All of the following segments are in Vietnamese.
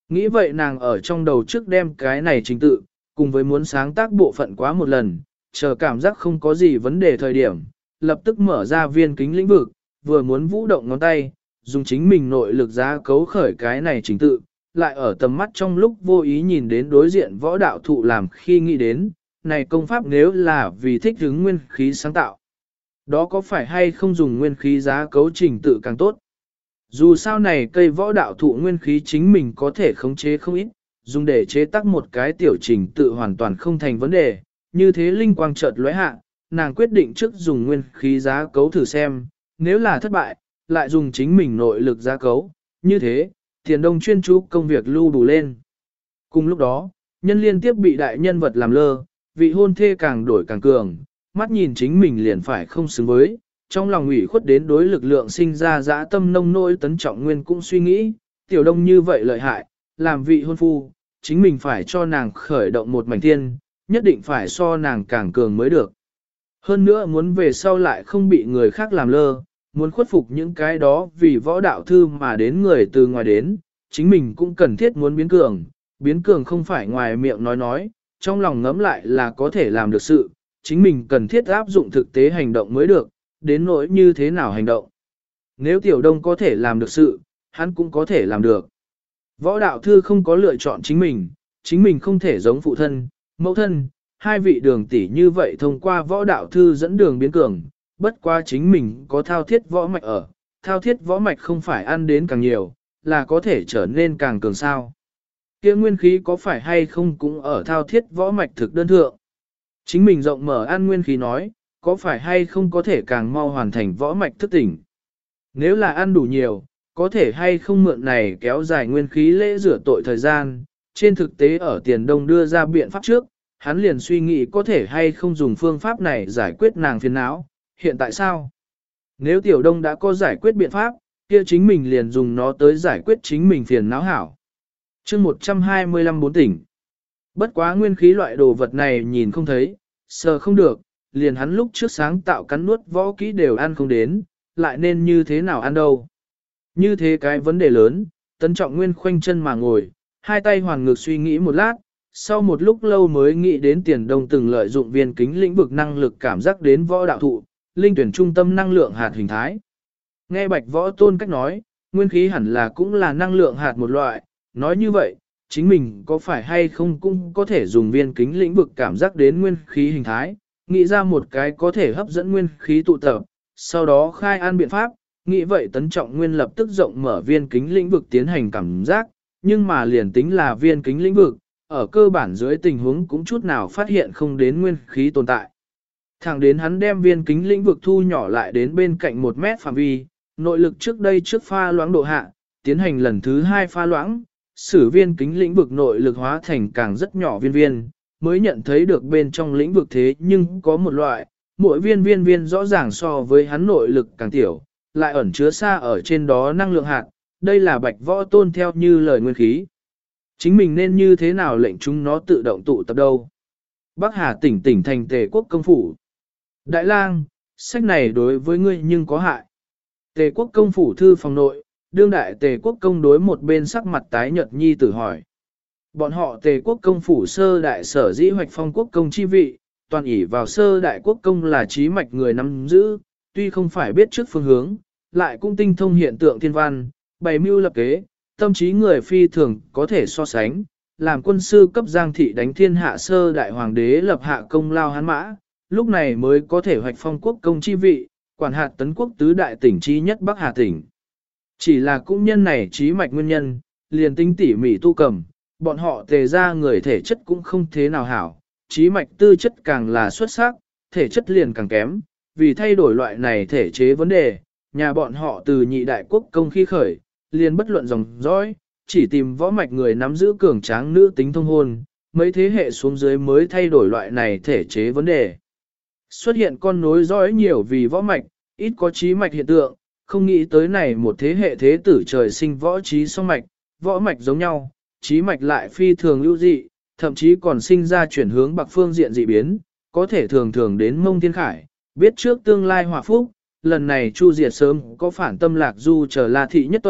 Nghĩ vậy nàng ở trong đầu trước đem cái này trình tự, cùng với muốn sáng tác bộ phận quá một lần, chờ cảm giác không có gì vấn đề thời điểm, lập tức mở ra viên kính lĩnh vực, vừa muốn vũ động ngón tay, dùng chính mình nội lực giá cấu khởi cái này trình tự, lại ở tầm mắt trong lúc vô ý nhìn đến đối diện võ đạo thụ làm khi nghĩ đến, này công pháp nếu là vì thích ứng nguyên khí sáng tạo. Đó có phải hay không dùng nguyên khí giá cấu trình tự càng tốt? Dù sao này cây võ đạo thụ nguyên khí chính mình có thể khống chế không ít, dùng để chế tác một cái tiểu trình tự hoàn toàn không thành vấn đề, như thế linh quang chợt lóe hạ, nàng quyết định trước dùng nguyên khí giá cấu thử xem, nếu là thất bại, lại dùng chính mình nội lực giá cấu, như thế, Tiền Đông chuyên chú công việc lưu đủ lên. Cùng lúc đó, nhân liên tiếp bị đại nhân vật làm lơ, vị hôn thê càng đổi càng cường, mắt nhìn chính mình liền phải không xứng với, trong lòng ủy khuất đến đối lực lượng sinh ra dã tâm nông nỗi Tấn Trọng Nguyên cũng suy nghĩ, Tiểu Đông như vậy lợi hại, làm vị hôn phu, chính mình phải cho nàng khởi động một mảnh thiên, nhất định phải so nàng càng cường mới được. Hơn nữa muốn về sau lại không bị người khác làm lơ, muốn khuất phục những cái đó vì võ đạo thư mà đến người từ ngoài đến, chính mình cũng cần thiết muốn biến cường không phải ngoài miệng nói, trong lòng ngẫm lại là có thể làm được sự, chính mình cần thiết áp dụng thực tế hành động mới được, đến nỗi như thế nào hành động. Nếu Tiểu Đông có thể làm được sự, hắn cũng có thể làm được. Võ đạo thư không có lựa chọn chính mình không thể giống phụ thân, mẫu thân, hai vị đường tỷ như vậy thông qua võ đạo thư dẫn đường biến cường, bất quá chính mình có thao thiết võ mạch ở, thao thiết võ mạch không phải ăn đến càng nhiều, là có thể trở nên càng cường sao. Kia nguyên khí có phải hay không cũng ở thao thiết võ mạch thực đơn thượng. Chính mình rộng mở ăn nguyên khí nói, có phải hay không có thể càng mau hoàn thành võ mạch thức tỉnh. Nếu là ăn đủ nhiều, có thể hay không mượn này kéo dài nguyên khí lễ rửa tội thời gian, trên thực tế ở Tiền Đông đưa ra biện pháp trước, hắn liền suy nghĩ có thể hay không dùng phương pháp này giải quyết nàng phiền não, hiện tại sao? Nếu Tiểu Đông đã có giải quyết biện pháp, kia chính mình liền dùng nó tới giải quyết chính mình phiền não hảo. chương 125 bốn tỉnh. Bất quá nguyên khí loại đồ vật này nhìn không thấy, sờ không được, liền hắn lúc trước sáng tạo cắn nuốt võ kỹ đều ăn không đến, lại nên như thế nào ăn đâu. Như thế cái vấn đề lớn, Tấn Trọng Nguyên khoanh chân mà ngồi, hai tay hoàn ngược suy nghĩ một lát, sau một lúc lâu mới nghĩ đến Tiền Đông từng lợi dụng viên kính lĩnh vực năng lực cảm giác đến võ đạo thụ, linh tuyển trung tâm năng lượng hạt hình thái. Nghe Bạch Võ Tôn cách nói, nguyên khí hẳn là cũng là năng lượng hạt một loại, nói như vậy, chính mình có phải hay không cũng có thể dùng viên kính lĩnh vực cảm giác đến nguyên khí hình thái, nghĩ ra một cái có thể hấp dẫn nguyên khí tụ tập, sau đó khai an biện pháp, nghĩ vậy Tấn Trọng Nguyên lập tức rộng mở viên kính lĩnh vực tiến hành cảm giác, nhưng mà liền tính là viên kính lĩnh vực, ở cơ bản dưới tình huống cũng chút nào phát hiện không đến nguyên khí tồn tại. Thẳng đến hắn đem viên kính lĩnh vực thu nhỏ lại đến bên cạnh 1 mét phạm vi, nội lực trước đây trước pha loãng độ hạ, tiến hành lần thứ 2 pha loãng, sử viên kính lĩnh vực nội lực hóa thành càng rất nhỏ viên, mới nhận thấy được bên trong lĩnh vực thế nhưng có một loại, mỗi viên rõ ràng so với hắn nội lực càng tiểu, lại ẩn chứa xa ở trên đó năng lượng hạt, đây là Bạch Võ Tôn theo như lời nguyên khí. Chính mình nên như thế nào lệnh chúng nó tự động tụ tập đâu? Bắc Hà tỉnh thành Tề Quốc công phủ. Đại lang, sách này đối với ngươi nhưng có hại. Tề Quốc công phủ thư phòng nội, đương đại Tề Quốc công đối một bên sắc mặt tái nhợt nhi tử hỏi. Bọn họ Tề Quốc công phủ sơ đại sở dĩ hoạch phong quốc công chi vị, toàn ỷ vào sơ đại quốc công là trí mạch người nắm giữ, tuy không phải biết trước phương hướng, lại cũng tinh thông hiện tượng thiên văn, bày mưu lập kế, tâm trí người phi thường có thể so sánh, làm quân sư cấp giang thị đánh thiên hạ sơ đại hoàng đế lập hạ công lao hán mã, lúc này mới có thể hoạch phong quốc công chi vị, quản hạt tấn quốc tứ đại tỉnh chi nhất Bắc Hà tỉnh. Chỉ là cũng nhân này trí mạch nguyên nhân, liền tinh tỉ mỉ tu cầm, bọn họ Tề ra người thể chất cũng không thế nào hảo, trí mạch tư chất càng là xuất sắc, thể chất liền càng kém, vì thay đổi loại này thể chế vấn đề, nhà bọn họ từ nhị đại quốc công khi khởi, liền bất luận dòng dõi, chỉ tìm võ mạch người nắm giữ cường tráng nữ tính thông hôn, mấy thế hệ xuống dưới mới thay đổi loại này thể chế vấn đề. Xuất hiện con nối dõi nhiều vì võ mạch, ít có trí mạch hiện tượng, không nghĩ tới này một thế hệ thế tử trời sinh võ trí song mạch, võ mạch giống nhau, trí mạch lại phi thường ưu dị, thậm chí còn sinh ra chuyển hướng bạc phương diện dị biến, có thể thường thường đến mông thiên khải, biết trước tương lai hòa phúc, lần này chu diệt sớm có phản tâm lạc du trở La thị nhất tộc,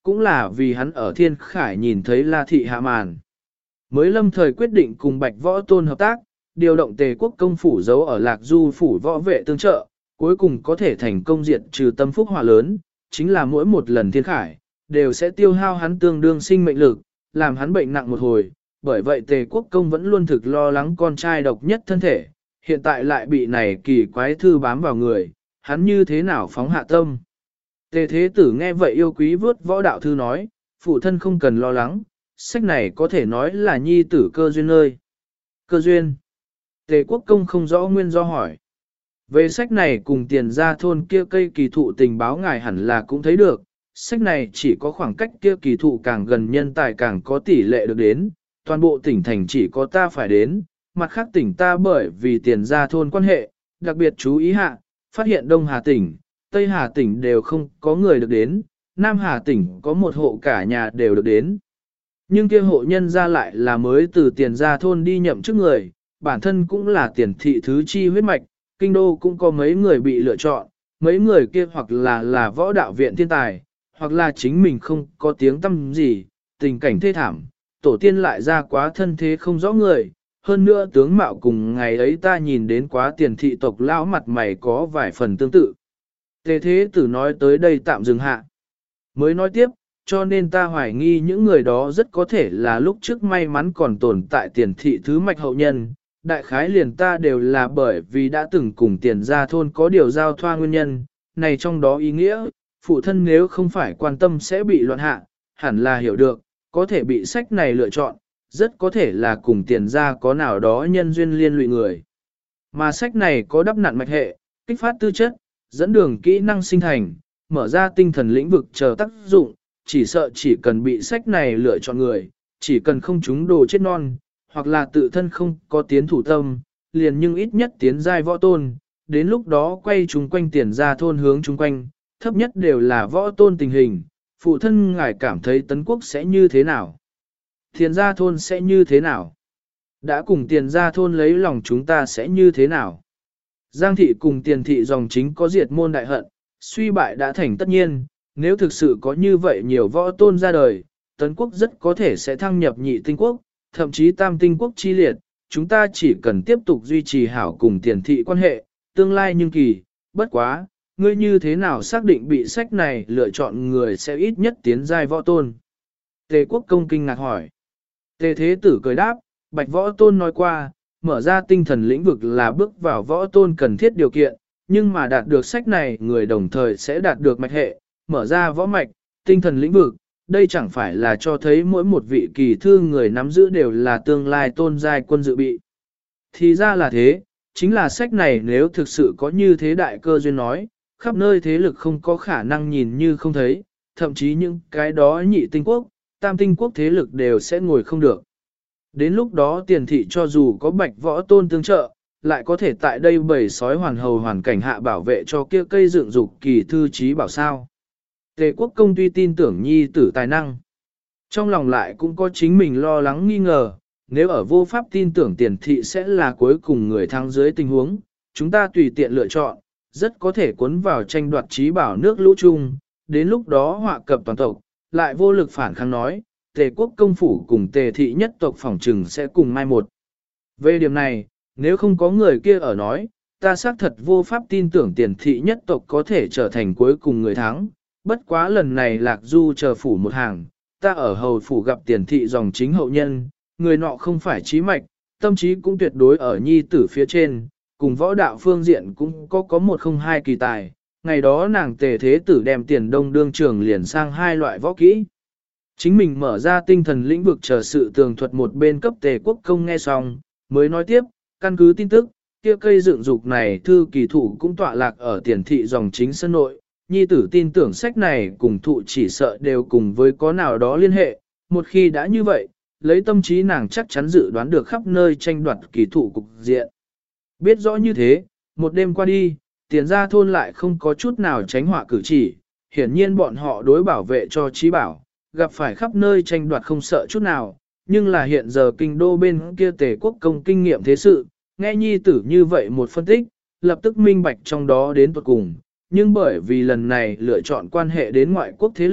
cũng là vì hắn ở Thiên Khải nhìn thấy La Thị hạ màn. Mới lâm thời quyết định cùng Bạch Võ Tôn hợp tác, điều động Tề quốc công phủ giấu ở Lạc Du phủ võ vệ tương trợ, cuối cùng có thể thành công diệt trừ tâm phúc hỏa lớn, chính là mỗi một lần Thiên Khải, đều sẽ tiêu hao hắn tương đương sinh mệnh lực, làm hắn bệnh nặng một hồi, bởi vậy Tề quốc công vẫn luôn thực lo lắng con trai độc nhất thân thể, hiện tại lại bị này kỳ quái thư bám vào người, hắn như thế nào phóng hạ tâm. Tề thế tử nghe vậy yêu quý vớt võ đạo thư nói, phụ thân không cần lo lắng, sách này có thể nói là nhi tử cơ duyên nơi. Cơ duyên. Tề quốc công không rõ nguyên do hỏi. Về sách này cùng tiền ra thôn kia cây kỳ thụ tình báo ngài hẳn là cũng thấy được, sách này chỉ có khoảng cách kia kỳ thụ càng gần nhân tài càng có tỷ lệ được đến, toàn bộ tỉnh thành chỉ có ta phải đến, mặt khác tỉnh ta bởi vì tiền ra thôn quan hệ, đặc biệt chú ý hạ, phát hiện Đông Hà tỉnh, Tây Hà tỉnh đều không có người được đến, Nam Hà tỉnh có một hộ cả nhà đều được đến. Nhưng kia hộ nhân ra lại là mới từ tiền ra thôn đi nhậm chức người, bản thân cũng là tiền thị thứ chi huyết mạch, kinh đô cũng có mấy người bị lựa chọn, mấy người kia hoặc là võ đạo viện thiên tài, hoặc là chính mình không có tiếng tâm gì, tình cảnh thê thảm, tổ tiên lại ra quá thân thế không rõ người, hơn nữa tướng mạo cùng ngày ấy ta nhìn đến quá tiền thị tộc lão mặt mày có vài phần tương tự. Tề thế tử nói tới đây tạm dừng hạ. Mới nói tiếp, cho nên ta hoài nghi những người đó rất có thể là lúc trước may mắn còn tồn tại tiền thị thứ mạch hậu nhân. Đại khái liền ta đều là bởi vì đã từng cùng tiền gia thôn có điều giao thoa nguyên nhân, này trong đó ý nghĩa, phụ thân nếu không phải quan tâm sẽ bị loạn hạ, hẳn là hiểu được, có thể bị sách này lựa chọn, rất có thể là cùng tiền gia có nào đó nhân duyên liên lụy người. Mà sách này có đắp nặn mạch hệ, kích phát tư chất, dẫn đường kỹ năng sinh thành, mở ra tinh thần lĩnh vực chờ tác dụng, chỉ sợ chỉ cần bị sách này lựa chọn người, chỉ cần không trúng đồ chết non, hoặc là tự thân không có tiến thủ tâm, liền nhưng ít nhất tiến giai võ tôn, đến lúc đó quay chúng quanh tiền ra thôn hướng chung quanh, thấp nhất đều là võ tôn tình hình, phụ thân ngài cảm thấy tấn quốc sẽ như thế nào? Tiền ra thôn sẽ như thế nào? Đã cùng tiền ra thôn lấy lòng chúng ta sẽ như thế nào? Giang thị cùng tiền thị dòng chính có diệt môn đại hận, suy bại đã thành tất nhiên, nếu thực sự có như vậy nhiều võ tôn ra đời, tấn quốc rất có thể sẽ thăng nhập nhị tinh quốc, thậm chí tam tinh quốc chi liệt, chúng ta chỉ cần tiếp tục duy trì hảo cùng tiền thị quan hệ, tương lai nhưng kỳ, bất quá, ngươi như thế nào xác định bị sách này lựa chọn người sẽ ít nhất tiến giai võ tôn? Tề quốc công kinh ngạc hỏi. Tề thế tử cười đáp, Bạch võ tôn nói qua, mở ra tinh thần lĩnh vực là bước vào võ tôn cần thiết điều kiện, nhưng mà đạt được sách này người đồng thời sẽ đạt được mạch hệ, mở ra võ mạch, tinh thần lĩnh vực, đây chẳng phải là cho thấy mỗi một vị kỳ thư người nắm giữ đều là tương lai tôn giai quân dự bị. Thì ra là thế, chính là sách này nếu thực sự có như thế đại cơ duyên nói, khắp nơi thế lực không có khả năng nhìn như không thấy, thậm chí những cái đó nhị tinh quốc, tam tinh quốc thế lực đều sẽ ngồi không được. Đến lúc đó tiền thị cho dù có bạch võ tôn tương trợ, lại có thể tại đây bầy sói hoàn hầu hoàn cảnh hạ bảo vệ cho kia cây dựng dục kỳ thư trí bảo sao. Tề quốc công tuy tin tưởng nhi tử tài năng, trong lòng lại cũng có chính mình lo lắng nghi ngờ, nếu ở vô pháp tin tưởng tiền thị sẽ là cuối cùng người thắng dưới tình huống, chúng ta tùy tiện lựa chọn, rất có thể cuốn vào tranh đoạt trí bảo nước lũ chung, đến lúc đó họa cập toàn tộc, lại vô lực phản kháng nói, Tề quốc công phủ cùng Tề thị nhất tộc phỏng trừng sẽ cùng mai một. Về điểm này, nếu không có người kia ở nói, ta xác thật vô pháp tin tưởng tiền thị nhất tộc có thể trở thành cuối cùng người thắng. Bất quá lần này Lạc Du chờ phủ một hàng, ta ở hầu phủ gặp tiền thị dòng chính hậu nhân, người nọ không phải trí mạch, tâm trí cũng tuyệt đối ở nhi tử phía trên, cùng võ đạo phương diện cũng có một không hai kỳ tài. Ngày đó nàng Tề thế tử đem tiền đông đương trường liền sang hai loại võ kỹ. Chính mình mở ra tinh thần lĩnh vực chờ sự tường thuật một bên cấp Tề quốc công nghe xong, mới nói tiếp, căn cứ tin tức, kia cây dựng dục này thư kỳ thụ cũng tọa lạc ở tiền thị dòng chính sân nội, nhi tử tin tưởng sách này cùng thụ chỉ sợ đều cùng với có nào đó liên hệ, một khi đã như vậy, lấy tâm trí nàng chắc chắn dự đoán được khắp nơi tranh đoạt kỳ thụ cục diện. Biết rõ như thế, một đêm qua đi, tiền ra thôn lại không có chút nào tránh họa cử chỉ, hiển nhiên bọn họ đối bảo vệ cho trí bảo, gặp phải khắp nơi tranh đoạt không sợ chút nào, nhưng là hiện giờ kinh đô bên kia Tề quốc công kinh nghiệm thế sự, nghe nhi tử như vậy một phân tích, lập tức minh bạch trong đó đến tuột cùng, nhưng bởi vì lần này lựa chọn quan hệ đến ngoại quốc thế lực,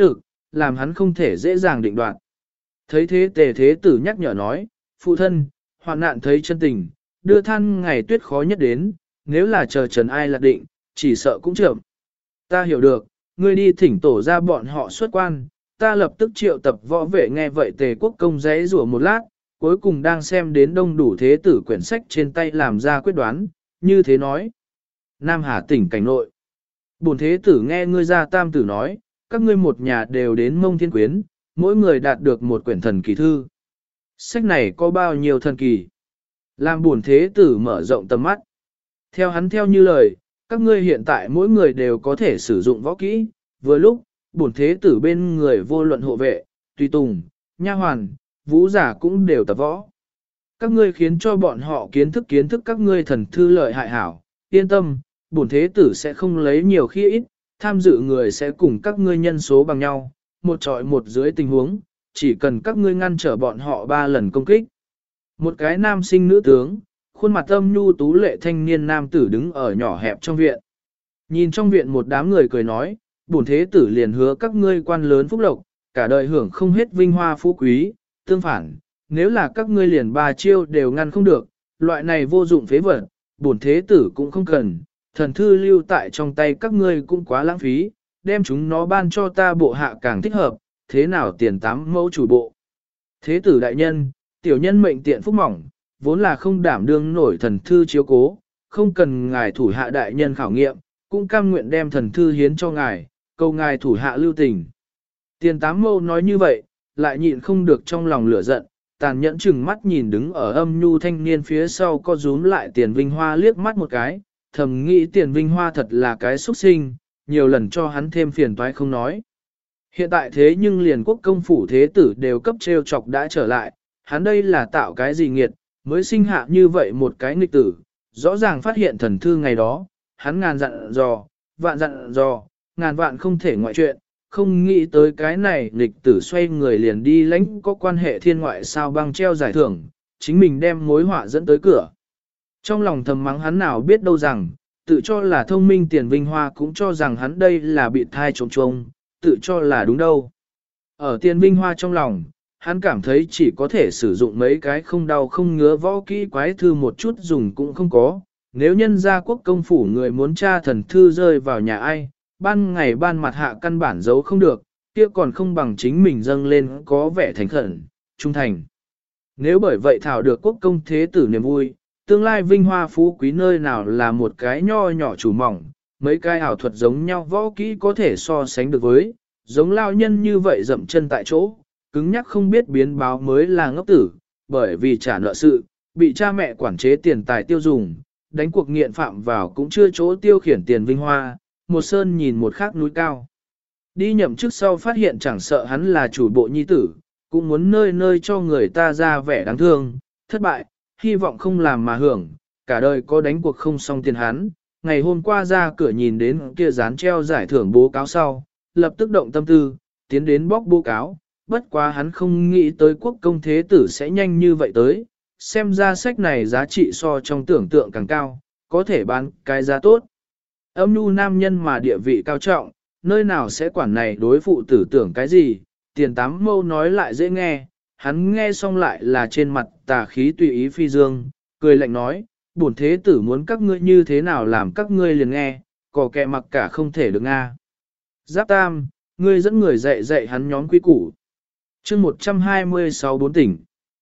làm hắn không thể dễ dàng định đoạt. Thấy thế Tề Thế Tử nhắc nhở nói, phụ thân, hoạn nạn thấy chân tình, đưa than ngày tuyết khó nhất đến, nếu là chờ Trần Ai lạc định, chỉ sợ cũng chậm. Ta hiểu được, ngươi đi thỉnh tổ ra bọn họ xuất quan, ta lập tức triệu tập võ vệ. Nghe vậy Tề Quốc công giấy rủa một lát, cuối cùng đang xem đến đông đủ thế tử quyển sách trên tay làm ra quyết đoán, như thế nói. Nam Hà tỉnh cảnh nội. Bổn thế tử nghe ngươi ra tam tử nói, các ngươi một nhà đều đến Mông Thiên Quyến, mỗi người đạt được một quyển thần kỳ thư. Sách này có bao nhiêu thần kỳ? Làm bổn thế tử mở rộng tầm mắt. Theo hắn theo như lời, các ngươi hiện tại mỗi người đều có thể sử dụng võ kỹ, vừa lúc, bổn thế tử bên người vô luận hộ vệ, tùy tùng, nha hoàn, vũ giả cũng đều tập võ. Các ngươi khiến cho bọn họ kiến thức các ngươi thần thư lợi hại hảo, yên tâm, bổn thế tử sẽ không lấy nhiều khi ít, tham dự người sẽ cùng các ngươi nhân số bằng nhau, một trọi một dưới tình huống, chỉ cần các ngươi ngăn trở bọn họ 3 lần công kích. Một cái nam sinh nữ tướng, khuôn mặt âm nhu tú lệ thanh niên nam tử đứng ở nhỏ hẹp trong viện. Nhìn trong viện một đám người cười nói, bổn thế tử liền hứa các ngươi quan lớn phúc lộc, cả đời hưởng không hết vinh hoa phú quý, tương phản, nếu là các ngươi liền 3 chiêu đều ngăn không được, loại này vô dụng phế vật, bổn thế tử cũng không cần, thần thư lưu tại trong tay các ngươi cũng quá lãng phí, đem chúng nó ban cho ta bộ hạ càng thích hợp, thế nào tiền 8 mẫu chủ bộ. Thế tử đại nhân, tiểu nhân mệnh tiện phúc mỏng, vốn là không đảm đương nổi thần thư chiếu cố, không cần ngài thủ hạ đại nhân khảo nghiệm, cũng cam nguyện đem thần thư hiến cho ngài, cầu ngài thủ hạ lưu tình. Tiền 8 mẫu nói như vậy, lại nhịn không được trong lòng lửa giận, tàn nhẫn chừng mắt nhìn đứng ở âm nhu thanh niên phía sau co rúm lại Tiền Vinh Hoa liếc mắt một cái, thầm nghĩ Tiền Vinh Hoa thật là cái xuất sinh, nhiều lần cho hắn thêm phiền toái không nói. Hiện tại thế nhưng liền quốc công phủ thế tử đều cấp treo chọc đã trở lại, hắn đây là tạo cái gì nghiệt, mới sinh hạ như vậy một cái nghịch tử, rõ ràng phát hiện thần thư ngày đó, hắn ngàn dặn dò, ngàn vạn không thể ngoại chuyện, không nghĩ tới cái này nghịch tử xoay người liền đi lãnh có quan hệ thiên ngoại sao băng treo giải thưởng, chính mình đem mối họa dẫn tới cửa. Trong lòng thầm mắng hắn nào biết đâu rằng, tự cho là thông minh Tiền Vinh Hoa cũng cho rằng hắn đây là bị thai trống trống, tự cho là đúng đâu. Ở Tiền Vinh Hoa trong lòng, hắn cảm thấy chỉ có thể sử dụng mấy cái không đau không ngứa võ kỹ quái thư một chút dùng cũng không có. Nếu nhân gia quốc công phủ người muốn tra thần thư rơi vào nhà ai, ban ngày ban mặt hạ căn bản giấu không được, kia còn không bằng chính mình dâng lên có vẻ thành khẩn, trung thành. Nếu bởi vậy thảo được quốc công thế tử niềm vui, tương lai vinh hoa phú quý nơi nào là một cái nho nhỏ chủ mỏng, mấy cái ảo thuật giống nhau võ kỹ có thể so sánh được với, giống lao nhân như vậy dậm chân tại chỗ, cứng nhắc không biết biến báo mới là ngốc tử, bởi vì trả nợ sự, bị cha mẹ quản chế tiền tài tiêu dùng, đánh cuộc nghiện phạm vào cũng chưa chỗ tiêu khiển Tiền Vinh Hoa, một sơn nhìn một khác núi cao. Đi nhậm chức sau phát hiện chẳng sợ hắn là chủ bộ nhi tử, cũng muốn nơi nơi cho người ta ra vẻ đáng thương, thất bại, hy vọng không làm mà hưởng, cả đời có đánh cuộc không xong tiền hắn. Ngày hôm qua ra cửa nhìn đến kia dán treo giải thưởng bố cáo sau, lập tức động tâm tư, tiến đến bóc bố cáo, bất quá hắn không nghĩ tới quốc công thế tử sẽ nhanh như vậy tới, xem ra sách này giá trị so trong tưởng tượng càng cao, có thể bán cái giá tốt. Âm nhu nam nhân mà địa vị cao trọng, nơi nào sẽ quản này đối phụ tử tưởng cái gì, Tiền 8 mâu nói lại dễ nghe, hắn nghe xong lại là trên mặt tà khí tùy ý phi dương, cười lạnh nói, bổn thế tử muốn các ngươi như thế nào làm các ngươi liền nghe, cò kẹ mặc cả không thể được nga. Giáp Tam, ngươi dẫn người dạy hắn nhóm quy củ. Chương 126 bốn tỉnh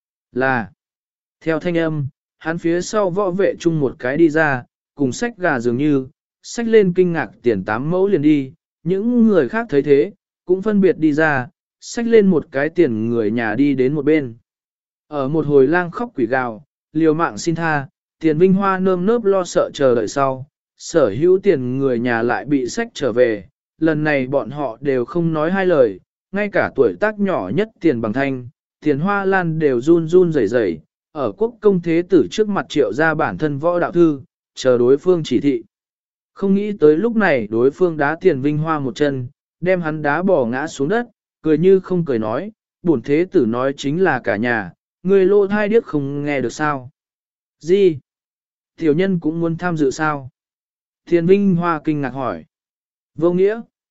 là theo thanh âm, hắn phía sau võ vệ chung một cái đi ra, cùng sách gà dường như, sách lên kinh ngạc Tiền 8 mẫu liền đi, những người khác thấy thế, cũng phân biệt đi ra, sách lên một cái tiền người nhà đi đến một bên. Ở một hồi lang khóc quỷ gào, liều mạng xin tha, Tiền Vinh Hoa nơm nớp lo sợ chờ đợi sau, sở hữu tiền người nhà lại bị sách trở về, lần này bọn họ đều không nói hai lời, ngay cả tuổi tác nhỏ nhất Tiền Bằng Thanh, Tiền Hoa Lan đều run run rẩy rẩy, ở quốc công thế tử trước mặt triệu ra bản thân võ đạo thư, chờ đối phương chỉ thị. Không nghĩ tới lúc này đối phương đá Tiền Vinh Hoa một chân, đem hắn đá bỏ ngã xuống đất, cười như không cười nói, bổn thế tử nói chính là cả nhà, người lô thai điếc không nghe được sao. Gì? Tiểu nhân cũng muốn tham dự sao? Tiền Vinh Hoa kinh ngạc hỏi. Vô nghĩa.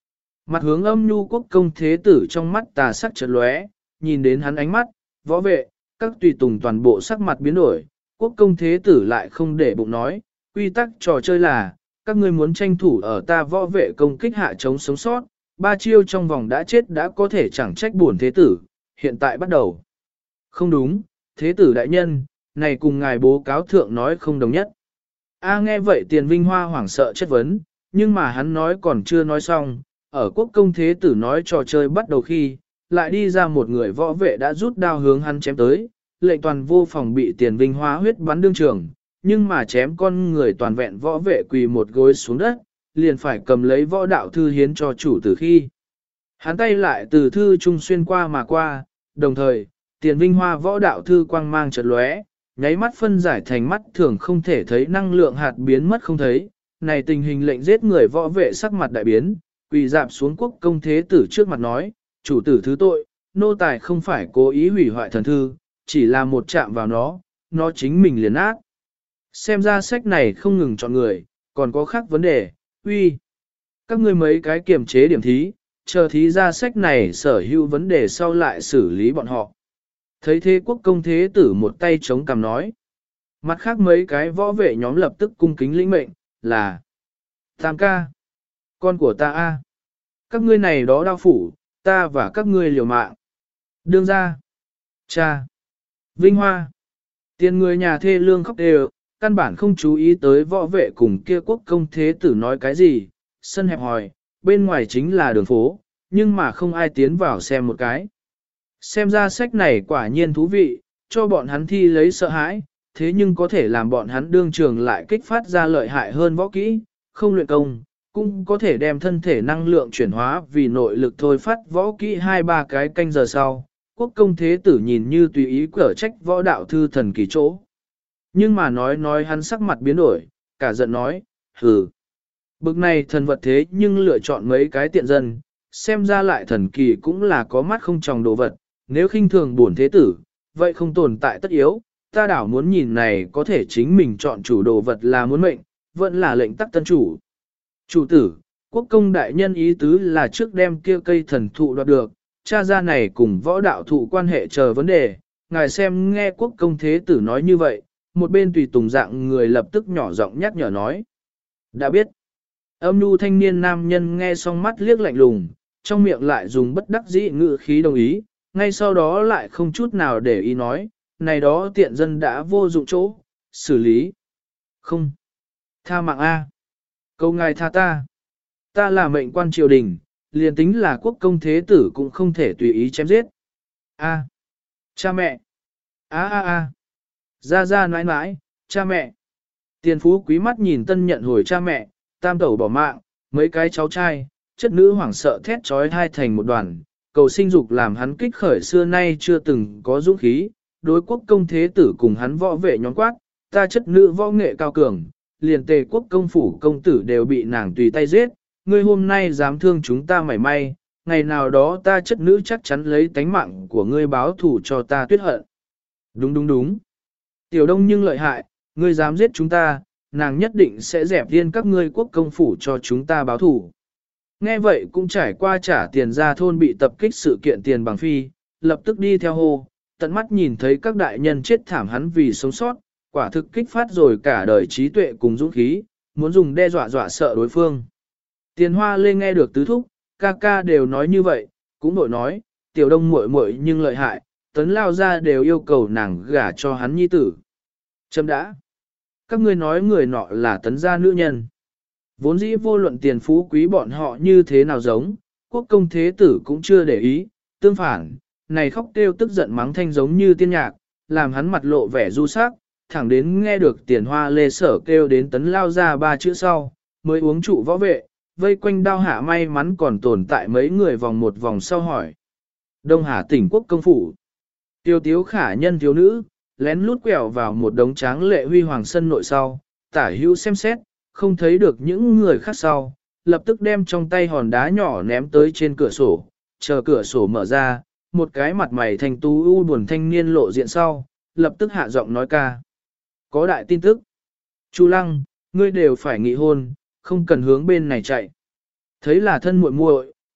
Mặt hướng âm nhu quốc công thế tử trong mắt tà sắc chợt lóe, nhìn đến hắn ánh mắt, võ vệ, các tùy tùng toàn bộ sắc mặt biến đổi, quốc công thế tử lại không để bụng nói, quy tắc trò chơi là, các ngươi muốn tranh thủ ở ta võ vệ công kích hạ chống sống sót, 3 chiêu trong vòng đã chết đã có thể chẳng trách buồn thế tử, hiện tại bắt đầu. Không đúng, thế tử đại nhân, này cùng ngài bố cáo thượng nói không đồng nhất. A nghe vậy Tiền Vinh Hoa hoảng sợ chất vấn, nhưng mà hắn nói còn chưa nói xong, ở quốc công thế tử nói trò chơi bắt đầu khi, lại đi ra một người võ vệ đã rút đao hướng hắn chém tới, lệnh toàn vô phòng bị Tiền Vinh Hoa huyết bắn đương trường, nhưng mà chém con người toàn vẹn võ vệ quỳ một gối xuống đất, liền phải cầm lấy võ đạo thư hiến cho chủ tử khi. Hắn tay lại từ thư trung xuyên qua mà qua, đồng thời, Tiền Vinh Hoa võ đạo thư quang mang chợt lóe, nháy mắt phân giải thành mắt thường không thể thấy năng lượng hạt biến mất không thấy. Này tình hình lệnh giết người võ vệ sắc mặt đại biến, quỳ dạp xuống quốc công thế tử trước mặt nói, chủ tử thứ tội, nô tài không phải cố ý hủy hoại thần thư, chỉ là một chạm vào nó chính mình liền ác. Xem ra sách này không ngừng chọn người, còn có khác vấn đề, uy. Các ngươi mấy cái kiểm chế điểm thí, chờ thí ra sách này sở hữu vấn đề sau lại xử lý bọn họ. Thấy thế quốc công thế tử một tay chống cằm nói. Mặt khác mấy cái võ vệ nhóm lập tức cung kính lĩnh mệnh, là Tam ca, con của ta a, các ngươi này đó đao phủ, ta và các ngươi liều mạng. Đương ra, cha, Vinh Hoa, tiền người nhà thê lương khóc đều, căn bản không chú ý tới võ vệ cùng kia quốc công thế tử nói cái gì, sân hẹp hòi, bên ngoài chính là đường phố, nhưng mà không ai tiến vào xem một cái. Xem ra sách này quả nhiên thú vị, cho bọn hắn thi lấy sợ hãi, thế nhưng có thể làm bọn hắn đương trường lại kích phát ra lợi hại hơn võ kỹ, không luyện công, cũng có thể đem thân thể năng lượng chuyển hóa vì nội lực thôi phát võ kỹ 2-3 cái canh giờ sau. Quốc công thế tử nhìn như tùy ý cở trách võ đạo thư thần kỳ chỗ. Nhưng mà nói hắn sắc mặt biến đổi, cả giận nói, hừ. Bực này thần vật thế nhưng lựa chọn mấy cái tiện dân, xem ra lại thần kỳ cũng là có mắt không tròng đồ vật, nếu khinh thường buồn thế tử, vậy không tồn tại tất yếu, ta đảo muốn nhìn này có thể chính mình chọn chủ đồ vật là muốn mệnh, vẫn là lệnh tắc tân chủ. Chủ tử, quốc công đại nhân ý tứ là trước đem kia cây thần thụ đoạt được, cha ra này cùng võ đạo thụ quan hệ chờ vấn đề, ngài xem nghe quốc công thế tử nói như vậy, một bên tùy tùng dạng người lập tức nhỏ giọng nhắc nhở nói. Đã biết, âm nhu thanh niên nam nhân nghe xong mắt liếc lạnh lùng, trong miệng lại dùng bất đắc dĩ ngữ khí đồng ý, ngay sau đó lại không chút nào để ý nói, này đó tiện dân đã vô dụng chỗ, xử lý. Không. Tha mạng A. Câu ngài tha ta. Ta là mệnh quan triều đình, liền tính là quốc công thế tử cũng không thể tùy ý chém giết. A. Cha mẹ. A. Ra ra nãi nãi, cha mẹ. Tiền phú quý mắt nhìn tân nhận hồi cha mẹ, tam tẩu bỏ mạng, mấy cái cháu trai, chất nữ hoảng sợ thét trói hai thành một đoàn, cầu sinh dục làm hắn kích khởi xưa nay chưa từng có dũng khí, đối quốc công thế tử cùng hắn võ vệ nhóm quát, ta chất nữ võ nghệ cao cường, liền tề quốc công phủ công tử đều bị nàng tùy tay giết, ngươi hôm nay dám thương chúng ta mảy may, ngày nào đó ta chất nữ chắc chắn lấy tánh mạng của ngươi báo thù cho ta tuyết hận. Đúng. Tiểu đông nhưng lợi hại, ngươi dám giết chúng ta, nàng nhất định sẽ dẹp điên các ngươi quốc công phủ cho chúng ta báo thù. Nghe vậy cũng trải qua trả tiền ra thôn bị tập kích sự kiện tiền bằng phi, lập tức đi theo hô, tận mắt nhìn thấy các đại nhân chết thảm hắn vì sống sót, quả thực kích phát rồi cả đời trí tuệ cùng dũng khí, muốn dùng đe dọa sợ đối phương. Tiền hoa lê nghe được tứ thúc, ca ca đều nói như vậy, cũng nội nói, tiểu đông muội muội nhưng lợi hại, tấn lao ra đều yêu cầu nàng gả cho hắn nhi tử. Chấm đã. Các ngươi nói người nọ là tấn gia nữ nhân. Vốn dĩ vô luận tiền phú quý bọn họ như thế nào giống, quốc công thế tử cũng chưa để ý, tương phản, này khóc kêu tức giận mắng thanh giống như tiên nhạc, làm hắn mặt lộ vẻ du sắc, thẳng đến nghe được tiền hoa lê sở kêu đến tấn lao ra 3 chữ sau, mới uống trụ võ vệ, vây quanh đao hạ may mắn còn tồn tại mấy người vòng một vòng sau hỏi. Đông Hà tỉnh quốc công phủ. Tiêu tiếu khả nhân thiếu nữ, lén lút quẹo vào một đống tráng lệ huy hoàng sân nội sau, tả hữu xem xét, không thấy được những người khác sau, lập tức đem trong tay hòn đá nhỏ ném tới trên cửa sổ, chờ cửa sổ mở ra, một cái mặt mày thành tú u buồn thanh niên lộ diện sau, lập tức hạ giọng nói ca. Có đại tin tức. Chu Lăng, ngươi đều phải nghị hôn, không cần hướng bên này chạy. Thấy là thân muội muội,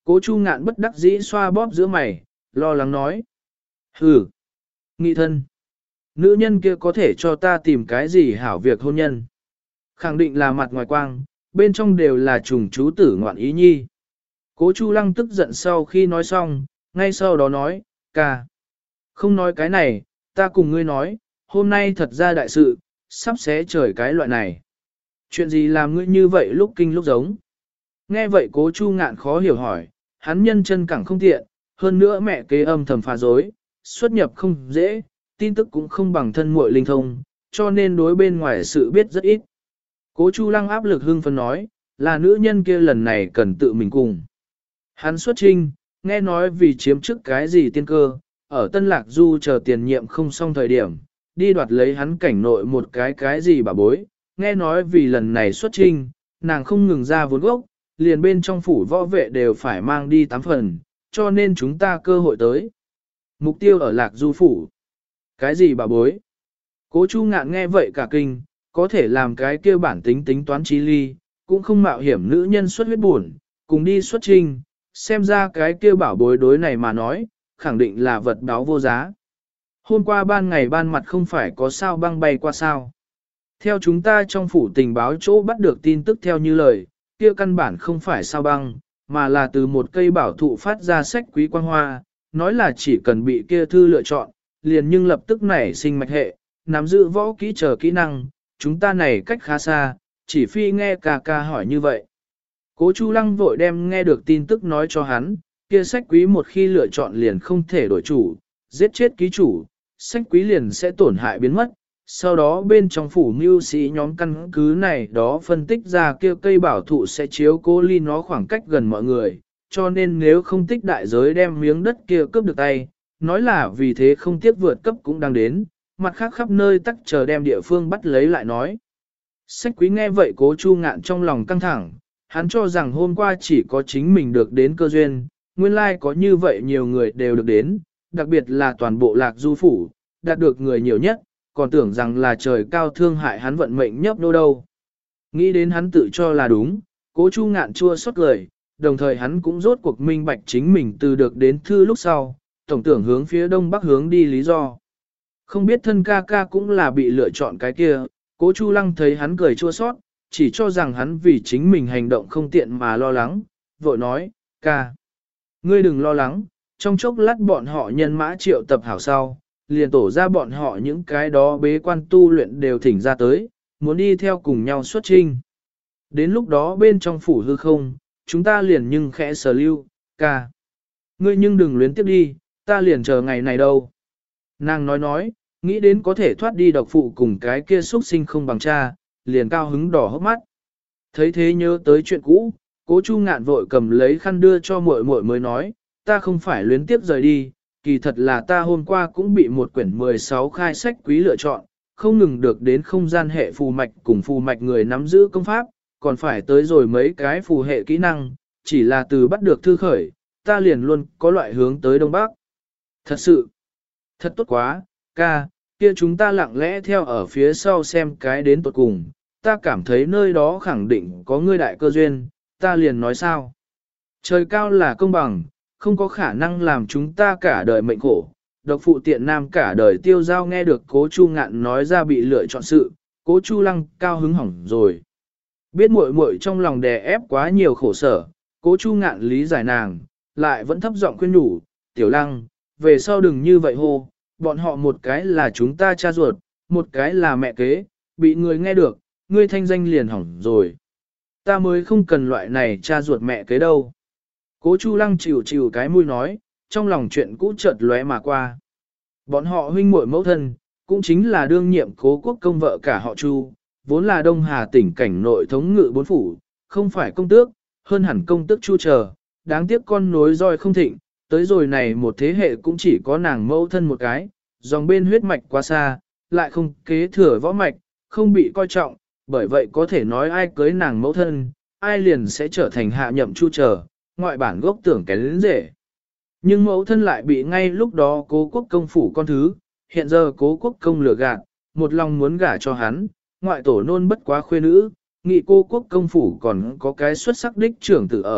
Cố Chu Ngạn bất đắc dĩ xoa bóp giữa mày, lo lắng nói. Hừ, nghị thân. Nữ nhân kia có thể cho ta tìm cái gì hảo việc hôn nhân. Khẳng định là mặt ngoài quang, bên trong đều là trùng chú tử ngoạn ý nhi. Cố Chu Lăng tức giận sau khi nói xong, ngay sau đó nói, ca. Không nói cái này, ta cùng ngươi nói, hôm nay thật ra đại sự, sắp xé trời cái loại này. Chuyện gì làm ngươi như vậy lúc kinh lúc giống? Nghe vậy Cố Chu Ngạn khó hiểu hỏi, hắn nhân chân cẳng không tiện, hơn nữa mẹ kế âm thầm phá dối, xuất nhập không dễ, tin tức cũng không bằng thân muội linh thông, cho nên đối bên ngoài sự biết rất ít. Cố Chu Lăng áp lực hưng phấn nói, là nữ nhân kia lần này cần tự mình cùng. Hắn xuất trinh, nghe nói vì chiếm trước cái gì tiên cơ, ở Tân Lạc Du chờ tiền nhiệm không xong thời điểm, đi đoạt lấy hắn cảnh nội một cái gì bà bối, nghe nói vì lần này xuất trinh, nàng không ngừng ra vốn gốc, liền bên trong phủ võ vệ đều phải mang đi 8 phần, cho nên chúng ta cơ hội tới. Mục tiêu ở Lạc Du phủ. Cái gì bà bối? Cố Chu Ngạn nghe vậy cả kinh, có thể làm cái kia bản tính tính toán trí ly, cũng không mạo hiểm nữ nhân xuất huyết buồn, cùng đi xuất trinh, xem ra cái kia bảo bối đối này mà nói, khẳng định là vật đáo vô giá. Hôm qua ban ngày ban mặt không phải có sao băng bay qua sao. Theo chúng ta trong phủ tình báo chỗ bắt được tin tức theo như lời, kia căn bản không phải sao băng, mà là từ một cây bảo thụ phát ra sách quý quang hoa, nói là chỉ cần bị kia thư lựa chọn, liền nhưng lập tức nảy sinh mạch hệ, nắm giữ võ kỹ chờ kỹ năng, chúng ta này cách khá xa, chỉ phi nghe ca ca hỏi như vậy. Cố Chu Lăng vội đem nghe được tin tức nói cho hắn, kia sách quý một khi lựa chọn liền không thể đổi chủ, giết chết ký chủ, sách quý liền sẽ tổn hại biến mất. Sau đó bên trong phủ mưu sĩ nhóm căn cứ này đó phân tích ra kia cây bảo thụ sẽ chiếu cố ly nó khoảng cách gần mọi người, cho nên nếu không tích đại giới đem miếng đất kia cướp được tay, nói là vì thế không tiếc vượt cấp cũng đang đến, mặt khác khắp nơi tắc chờ đem địa phương bắt lấy lại nói. Sách quý nghe vậy Cố Chu Ngạn trong lòng căng thẳng, hắn cho rằng hôm qua chỉ có chính mình được đến cơ duyên, nguyên lai có như vậy nhiều người đều được đến, đặc biệt là toàn bộ Lạc Du phủ, đạt được người nhiều nhất, còn tưởng rằng là trời cao thương hại hắn vận mệnh nhấp đô đâu. Nghĩ đến hắn tự cho là đúng, Cố Chu Ngạn chua xót cười, đồng thời hắn cũng rốt cuộc minh bạch chính mình từ được đến thư lúc sau, tổng tưởng hướng phía đông bắc hướng đi lý do. Không biết thân ca ca cũng là bị lựa chọn cái kia, Cố Chu Lăng thấy hắn cười chua xót, chỉ cho rằng hắn vì chính mình hành động không tiện mà lo lắng, vội nói, ca. Ngươi đừng lo lắng, trong chốc lát bọn họ nhân mã triệu tập hảo sau, liền tổ ra bọn họ những cái đó bế quan tu luyện đều thỉnh ra tới, muốn đi theo cùng nhau xuất trinh. Đến lúc đó bên trong phủ hư không, chúng ta liền nhưng khẽ sờ lưu, ca. Ngươi nhưng đừng luyến tiếp đi, ta liền chờ ngày này đâu. Nàng nói, nghĩ đến có thể thoát đi độc phụ cùng cái kia xuất sinh không bằng cha, liền cao hứng đỏ hốc mắt. Thấy thế nhớ tới chuyện cũ, Cố Chu Ngạn vội cầm lấy khăn đưa cho muội muội mới nói, ta không phải luyến tiếp rời đi, kỳ thật là ta hôm qua cũng bị một quyển 16 khai sách quý lựa chọn, không ngừng được đến không gian hệ phù mạch cùng phù mạch người nắm giữ công pháp, còn phải tới rồi mấy cái phù hệ kỹ năng, chỉ là từ bắt được thư khởi, ta liền luôn có loại hướng tới Đông Bắc. Thật sự, thật tốt quá, ca, kia chúng ta lặng lẽ theo ở phía sau xem cái đến tuột cùng, ta cảm thấy nơi đó khẳng định có ngươi đại cơ duyên, ta liền nói sao. Trời cao là công bằng, không có khả năng làm chúng ta cả đời mệnh khổ. Độc phụ tiện nam cả đời tiêu giao nghe được Cố Chu Ngạn nói ra bị lựa chọn sự, Cố Chu Lăng cao hứng hỏng rồi. Biết muội muội trong lòng đè ép quá nhiều khổ sở, Cố Chu Ngạn lý giải nàng, lại vẫn thấp giọng khuyên nhủ, Tiểu Lăng, về sau đừng như vậy hô, bọn họ một cái là chúng ta cha ruột, một cái là mẹ kế, bị người nghe được, ngươi thanh danh liền hỏng rồi. Ta mới không cần loại này cha ruột mẹ kế đâu. Cố Chu Lăng chịu chịu cái mũi nói, trong lòng chuyện cũ chợt lóe mà qua. Bọn họ huynh muội mẫu thân, cũng chính là đương nhiệm Cố Quốc công vợ cả họ Chu, vốn là Đông Hà tỉnh cảnh nội thống ngự bốn phủ, không phải công tước, hơn hẳn công tước Chu chờ, đáng tiếc con nối roi không thịnh, tới rồi này một thế hệ cũng chỉ có nàng mẫu thân một cái, dòng bên huyết mạch quá xa, lại không kế thừa võ mạch, không bị coi trọng, bởi vậy có thể nói ai cưới nàng mẫu thân, ai liền sẽ trở thành hạ nhậm Chu chờ, ngoại bản gốc tưởng cái đến rể. Nhưng mẫu thân lại bị ngay lúc đó Cố Quốc công phủ con thứ, hiện giờ Cố Quốc công lừa gạt, một lòng muốn gả cho hắn, ngoại tổ nôn bất quá khuê nữ, nghị Cố Quốc công phủ còn có cái xuất sắc đích trưởng tử ở,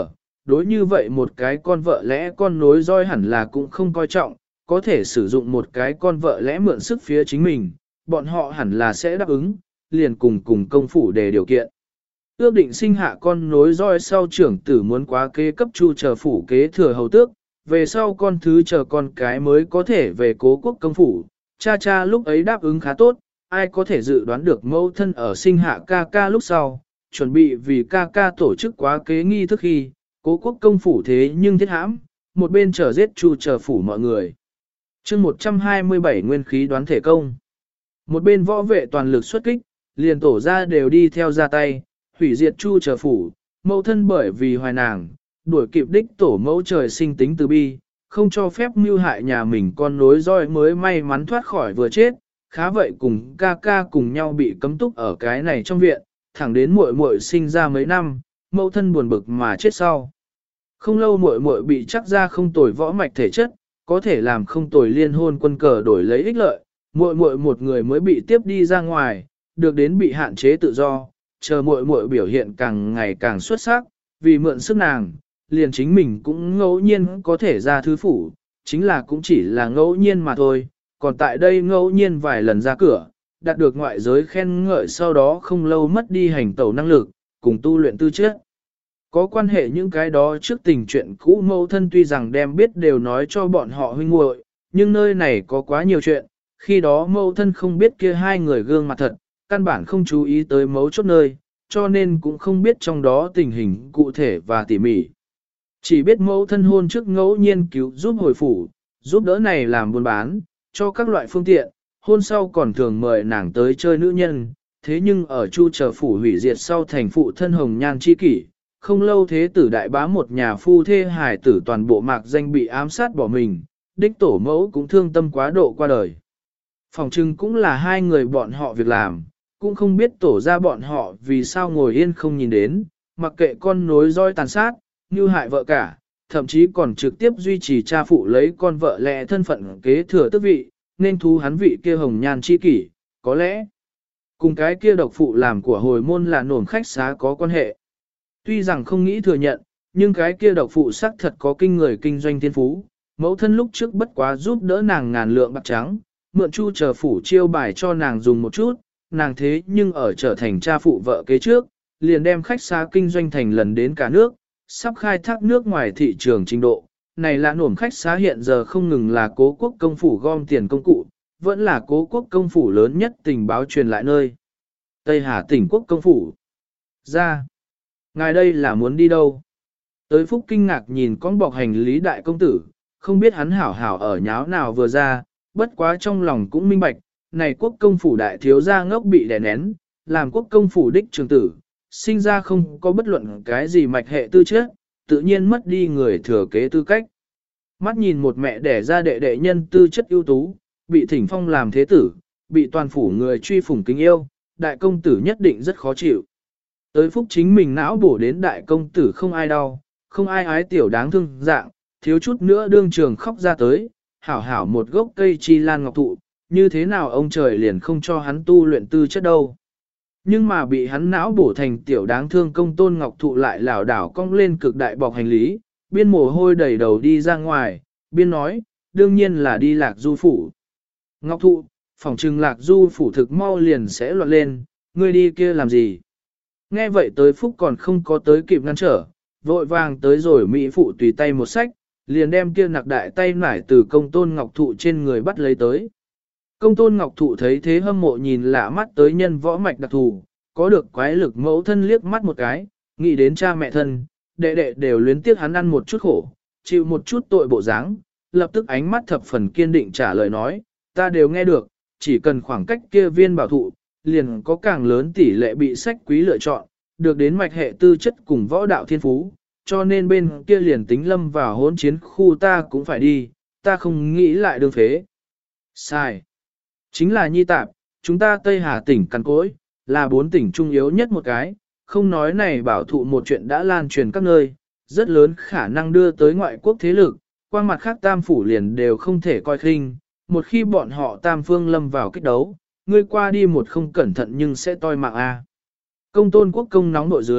đối như vậy một cái con vợ lẽ con nối roi hẳn là cũng không coi trọng, có thể sử dụng một cái con vợ lẽ mượn sức phía chính mình, bọn họ hẳn là sẽ đáp ứng, liền cùng công phủ để điều kiện. Ước định sinh hạ con nối roi sau trưởng tử muốn quá kế cấp chu chờ phủ kế thừa hầu tước, về sau con thứ chờ con cái mới có thể về cố quốc công phủ. Cha cha lúc ấy đáp ứng khá tốt, ai có thể dự đoán được mẫu thân ở sinh hạ ca ca lúc sau, chuẩn bị vì ca ca tổ chức quá kế nghi thức khi, cố quốc công phủ thế nhưng thiết hãm, một bên chờ giết chu chờ phủ mọi người. chương 127 nguyên khí đoán thể công. Một bên võ vệ toàn lực xuất kích, liền tổ ra đều đi theo ra tay, hủy diệt chu chờ phủ, mẫu thân bởi vì hoài nàng, đuổi kịp đích tổ mẫu trời sinh tính từ bi, không cho phép mưu hại nhà mình con nối roi mới may mắn thoát khỏi vừa chết, khá vậy cùng ca ca cùng nhau bị cấm túc ở cái này trong viện, thẳng đến muội muội sinh ra mấy năm, mẫu thân buồn bực mà chết sau. Không lâu muội muội bị chắc ra không tồi võ mạch thể chất, có thể làm không tồi liên hôn quân cờ đổi lấy ích lợi, muội muội một người mới bị tiếp đi ra ngoài, được đến bị hạn chế tự do, chờ muội muội biểu hiện càng ngày càng xuất sắc, vì mượn sức nàng, liền chính mình cũng ngẫu nhiên có thể ra thứ phủ, chính là cũng chỉ là ngẫu nhiên mà thôi, còn tại đây ngẫu nhiên vài lần ra cửa, đạt được ngoại giới khen ngợi sau đó không lâu mất đi hành tẩu năng lực, cùng tu luyện tư chất. Có quan hệ những cái đó trước tình chuyện cũ mẫu thân tuy rằng đem biết đều nói cho bọn họ huynh muội, nhưng nơi này có quá nhiều chuyện, khi đó mẫu thân không biết kia hai người gương mặt thật, căn bản không chú ý tới mấu chốt nơi, cho nên cũng không biết trong đó tình hình cụ thể và tỉ mỉ. Chỉ biết mẫu thân hôn trước ngẫu nhiên cứu giúp hồi phủ, giúp đỡ này làm buôn bán, cho các loại phương tiện, hôn sau còn thường mời nàng tới chơi nữ nhân, thế nhưng ở chu chờ phủ hủy diệt sau thành phụ thân hồng nhan chi kỷ, không lâu thế tử đại bá một nhà phu thê hài tử toàn bộ mạc danh bị ám sát bỏ mình, đích tổ mẫu cũng thương tâm quá độ qua đời. Phòng trưng cũng là hai người bọn họ việc làm, cũng không biết tổ ra bọn họ vì sao ngồi yên không nhìn đến, mặc kệ con nối roi tàn sát, như hại vợ cả, thậm chí còn trực tiếp duy trì cha phụ lấy con vợ lẽ thân phận kế thừa tước vị, nên thú hắn vị kia hồng nhan chi kỷ, có lẽ cùng cái kia độc phụ làm của hồi môn là nổn khách xá có quan hệ. Tuy rằng không nghĩ thừa nhận, nhưng cái kia độc phụ sắc thật có kinh người kinh doanh thiên phú, mẫu thân lúc trước bất quá giúp đỡ nàng ngàn lượng bạc trắng, mượn chu chờ phủ chiêu bài cho nàng dùng một chút, nàng thế nhưng ở trở thành cha phụ vợ kế trước, liền đem khách xá kinh doanh thành lần đến cả nước, sắp khai thác nước ngoài thị trường trình độ. Này là nổm khách xá hiện giờ không ngừng là cố quốc công phủ gom tiền công cụ, vẫn là cố quốc công phủ lớn nhất tình báo truyền lại nơi. Tây Hà tỉnh quốc công phủ. Ra. Ngài đây là muốn đi đâu? Tới Phúc kinh ngạc nhìn con bọc hành lý đại công tử, không biết hắn hảo hảo ở nháo nào vừa ra, bất quá trong lòng cũng minh bạch, này quốc công phủ đại thiếu gia ngốc bị đè nén, làm quốc công phủ đích trường tử, sinh ra không có bất luận cái gì mạch hệ tư chất, tự nhiên mất đi người thừa kế tư cách. Mắt nhìn một mẹ đẻ ra đệ đệ nhân tư chất ưu tú, bị thỉnh phong làm thế tử, bị toàn phủ người truy phủng kính yêu, đại công tử nhất định rất khó chịu. Tới phúc chính mình não bổ đến đại công tử không ai đau, không ai ái tiểu đáng thương dạng, thiếu chút nữa đương trường khóc ra tới, hảo hảo một gốc cây chi lan ngọc thụ, như thế nào ông trời liền không cho hắn tu luyện tư chất đâu. Nhưng mà bị hắn não bổ thành tiểu đáng thương công tôn ngọc thụ lại lảo đảo cong lên cực đại bọc hành lý, biên mồ hôi đầy đầu đi ra ngoài, biên nói, đương nhiên là đi lạc du phủ. Ngọc thụ, phòng trừng lạc du phủ thực mau liền sẽ loạn lên, ngươi đi kia làm gì? Nghe vậy tới phúc còn không có tới kịp ngăn trở, vội vàng tới rồi mỹ phụ tùy tay một sách, liền đem kia nặc đại tay nải từ công tôn ngọc thụ trên người bắt lấy tới. Công tôn ngọc thụ thấy thế hâm mộ nhìn lạ mắt tới nhân võ mạch đặc thù, có được quái lực mẫu thân liếc mắt một cái, nghĩ đến cha mẹ thân, đệ đệ đều luyến tiếc hắn ăn một chút khổ, chịu một chút tội bộ dáng, lập tức ánh mắt thập phần kiên định trả lời nói, ta đều nghe được, chỉ cần khoảng cách kia viên bảo thụ, liền có càng lớn tỷ lệ bị sách quý lựa chọn, được đến mạch hệ tư chất cùng võ đạo thiên phú, cho nên bên kia liền tính lâm vào hỗn chiến khu ta cũng phải đi, ta không nghĩ lại đường phế. Sai. Chính là nhi tạp, chúng ta Tây Hà tỉnh cằn cỗi, là 4 tỉnh trung yếu nhất một cái, không nói này bảo thụ một chuyện đã lan truyền các nơi, rất lớn khả năng đưa tới ngoại quốc thế lực, qua mặt khác tam phủ liền đều không thể coi khinh, một khi bọn họ tam phương lâm vào kích đấu, ngươi qua đi một không cẩn thận nhưng sẽ toi mạng a. Công tôn quốc công nóng nội dưới,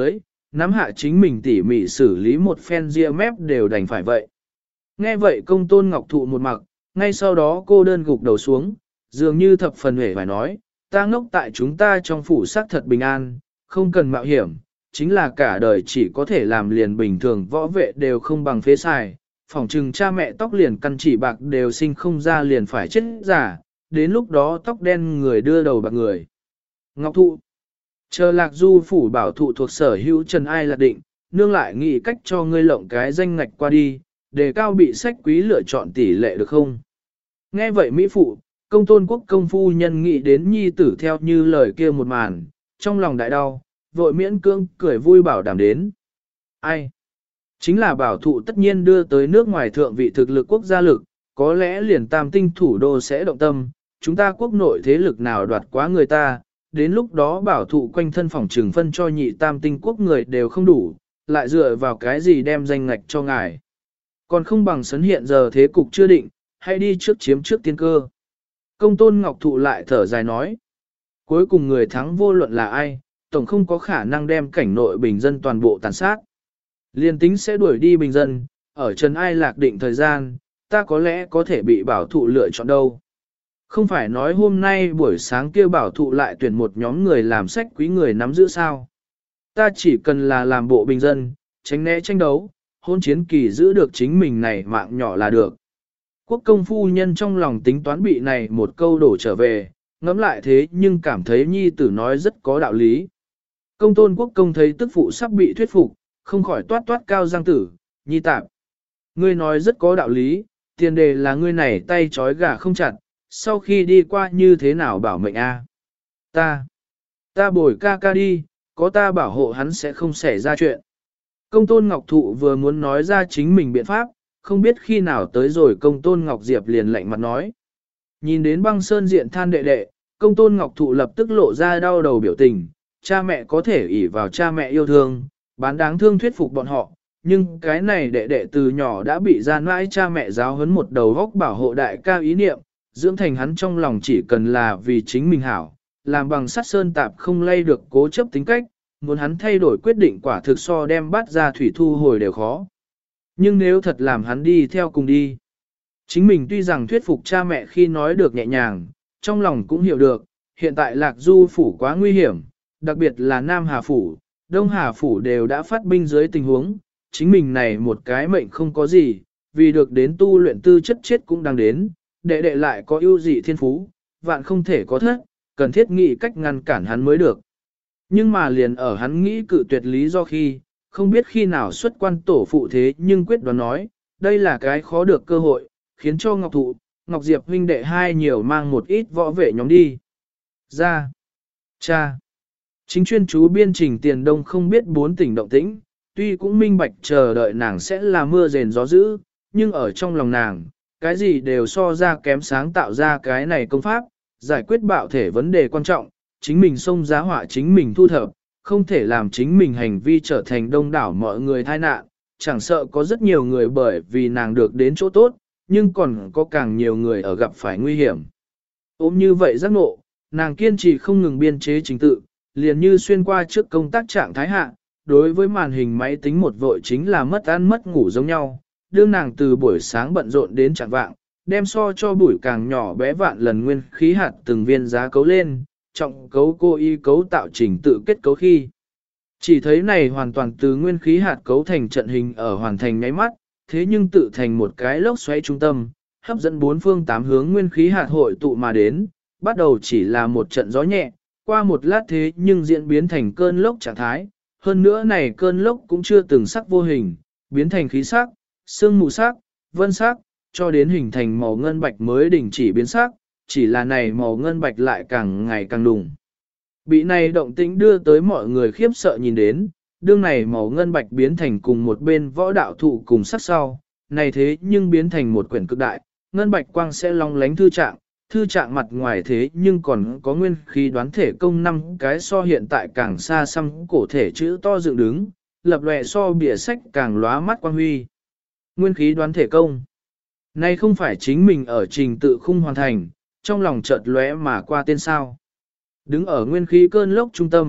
nắm hạ chính mình tỉ mỉ xử lý một phen ria mép đều đành phải vậy. Nghe vậy công tôn ngọc thụ một mặc, ngay sau đó cô đơn gục đầu xuống, dường như thập phần hề phải nói, ta ngốc tại chúng ta trong phủ xác thật bình an, không cần mạo hiểm, chính là cả đời chỉ có thể làm liền bình thường võ vệ đều không bằng phế xài, phỏng chừng cha mẹ tóc liền căn chỉ bạc đều sinh không ra liền phải chết giả, đến lúc đó tóc đen người đưa đầu bạc người. Ngọc thụ, chờ Lạc Du phủ bảo thụ thuộc sở hữu Trần Ai Lạc định, nương lại nghĩ cách cho ngươi lộng cái danh ngạch qua đi, đề cao bị sách quý lựa chọn tỷ lệ được không? Nghe vậy Mỹ phụ, công tôn quốc công phu nhân nghĩ đến nhi tử theo như lời kia một màn, trong lòng đại đau, vội miễn cưỡng cười vui bảo đảm đến. Ai? Chính là bảo thụ tất nhiên đưa tới nước ngoài thượng vị thực lực quốc gia lực, có lẽ liền tam tinh thủ đô sẽ động tâm, chúng ta quốc nội thế lực nào đoạt quá người ta, đến lúc đó bảo thụ quanh thân phòng trừng phân cho nhị tam tinh quốc người đều không đủ, lại dựa vào cái gì đem danh ngạch cho ngài. Còn không bằng sấn hiện giờ thế cục chưa định, hãy đi trước chiếm trước tiên cơ. Công tôn ngọc thụ lại thở dài nói, cuối cùng người thắng vô luận là ai, tổng không có khả năng đem cảnh nội bình dân toàn bộ tàn sát. Liên tính sẽ đuổi đi bình dân, ở Trần Ai Lạc định thời gian, ta có lẽ có thể bị bảo thụ lựa chọn đâu. Không phải nói hôm nay buổi sáng kia bảo thụ lại tuyển một nhóm người làm sách quý người nắm giữ sao. Ta chỉ cần là làm bộ bình dân, tránh né tranh đấu, hôn chiến kỳ giữ được chính mình này mạng nhỏ là được. Quốc công phu nhân trong lòng tính toán bị này một câu đổ trở về, ngẫm lại thế nhưng cảm thấy nhi tử nói rất có đạo lý. Công tôn quốc công thấy tức phụ sắp bị thuyết phục, không khỏi toát toát cao giang tử, nhi tạp. Ngươi nói rất có đạo lý, tiền đề là ngươi này tay trói gà không chặt, sau khi đi qua như thế nào bảo mệnh a? Ta bồi ca ca đi, có ta bảo hộ hắn sẽ không xảy ra chuyện. Công tôn Ngọc Thụ vừa muốn nói ra chính mình biện pháp, không biết khi nào tới rồi công tôn Ngọc Diệp liền lạnh mặt nói. Nhìn đến băng sơn diện than đệ đệ, công tôn Ngọc Thụ lập tức lộ ra đau đầu biểu tình, cha mẹ có thể ỷ vào cha mẹ yêu thương, bán đáng thương thuyết phục bọn họ, nhưng cái này đệ đệ từ nhỏ đã bị gian mãi cha mẹ giáo huấn một đầu góc bảo hộ đại ca ý niệm, dưỡng thành hắn trong lòng chỉ cần là vì chính mình hảo, làm bằng sắt sơn tạp không lay được cố chấp tính cách, muốn hắn thay đổi quyết định quả thực so đem bắt ra thủy thu hồi đều khó. Nhưng nếu thật làm hắn đi theo cùng đi, chính mình tuy rằng thuyết phục cha mẹ khi nói được nhẹ nhàng, trong lòng cũng hiểu được, hiện tại Lạc Du phủ quá nguy hiểm, đặc biệt là Nam Hà phủ, Đông Hà phủ đều đã phát binh dưới tình huống, chính mình này một cái mệnh không có gì, vì được đến tu luyện tư chất chết cũng đang đến, đệ đệ lại có ưu dị thiên phú, vạn không thể có thất, cần thiết nghĩ cách ngăn cản hắn mới được. Nhưng mà liền ở hắn nghĩ cự tuyệt lý do khi, không biết khi nào xuất quan tổ phụ thế nhưng quyết đoán nói, đây là cái khó được cơ hội, khiến cho Ngọc Thụ, Ngọc Diệp huynh đệ hai nhiều mang một ít võ vệ nhóm đi. Ra. Cha. Chính chuyên chú biên trình tiền đông không biết bốn tỉnh động tĩnh, tuy cũng minh bạch chờ đợi nàng sẽ là mưa rền gió dữ, nhưng ở trong lòng nàng, cái gì đều so ra kém sáng tạo ra cái này công pháp, giải quyết bạo thể vấn đề quan trọng, chính mình xông giá họa chính mình thu thập, không thể làm chính mình hành vi trở thành đông đảo mọi người tai nạn, chẳng sợ có rất nhiều người bởi vì nàng được đến chỗ tốt, nhưng còn có càng nhiều người ở gặp phải nguy hiểm. Ôm như vậy giác ngộ, nàng kiên trì không ngừng biên chế trình tự, liền như xuyên qua trước công tác trạng thái hạ, đối với màn hình máy tính một vội chính là mất ăn mất ngủ giống nhau, đương nàng từ buổi sáng bận rộn đến chẳng vạng, đem so cho buổi càng nhỏ bé vạn lần nguyên khí hạt từng viên giá cấu lên, trọng cấu cô y cấu tạo trình tự kết cấu khi. Chỉ thấy này hoàn toàn từ nguyên khí hạt cấu thành trận hình ở hoàn thành nháy mắt, thế nhưng tự thành một cái lốc xoáy trung tâm, hấp dẫn bốn phương tám hướng nguyên khí hạt hội tụ mà đến, bắt đầu chỉ là một trận gió nhẹ, qua một lát thế nhưng diễn biến thành cơn lốc trạng thái, hơn nữa này cơn lốc cũng chưa từng sắc vô hình, biến thành khí sắc, sương mù sắc, vân sắc, cho đến hình thành màu ngân bạch mới đình chỉ biến sắc, chỉ là này màu ngân bạch lại càng ngày càng đùng. Bị này động tĩnh đưa tới mọi người khiếp sợ nhìn đến, đương này màu ngân bạch biến thành cùng một bên võ đạo thụ cùng sắc sau, này thế nhưng biến thành một quyển cực đại, ngân bạch quang sẽ long lánh thư trạng mặt ngoài thế nhưng còn có nguyên khí đoán thể công 5 cái so hiện tại càng xa xăm cổ thể chữ to dựng đứng, lập lòe so bìa sách càng lóa mắt quang huy. Nguyên khí đoán thể công. Này không phải chính mình ở trình tự khung hoàn thành, trong lòng chợt lóe mà qua tên sao. Đứng ở nguyên khí cơn lốc trung tâm,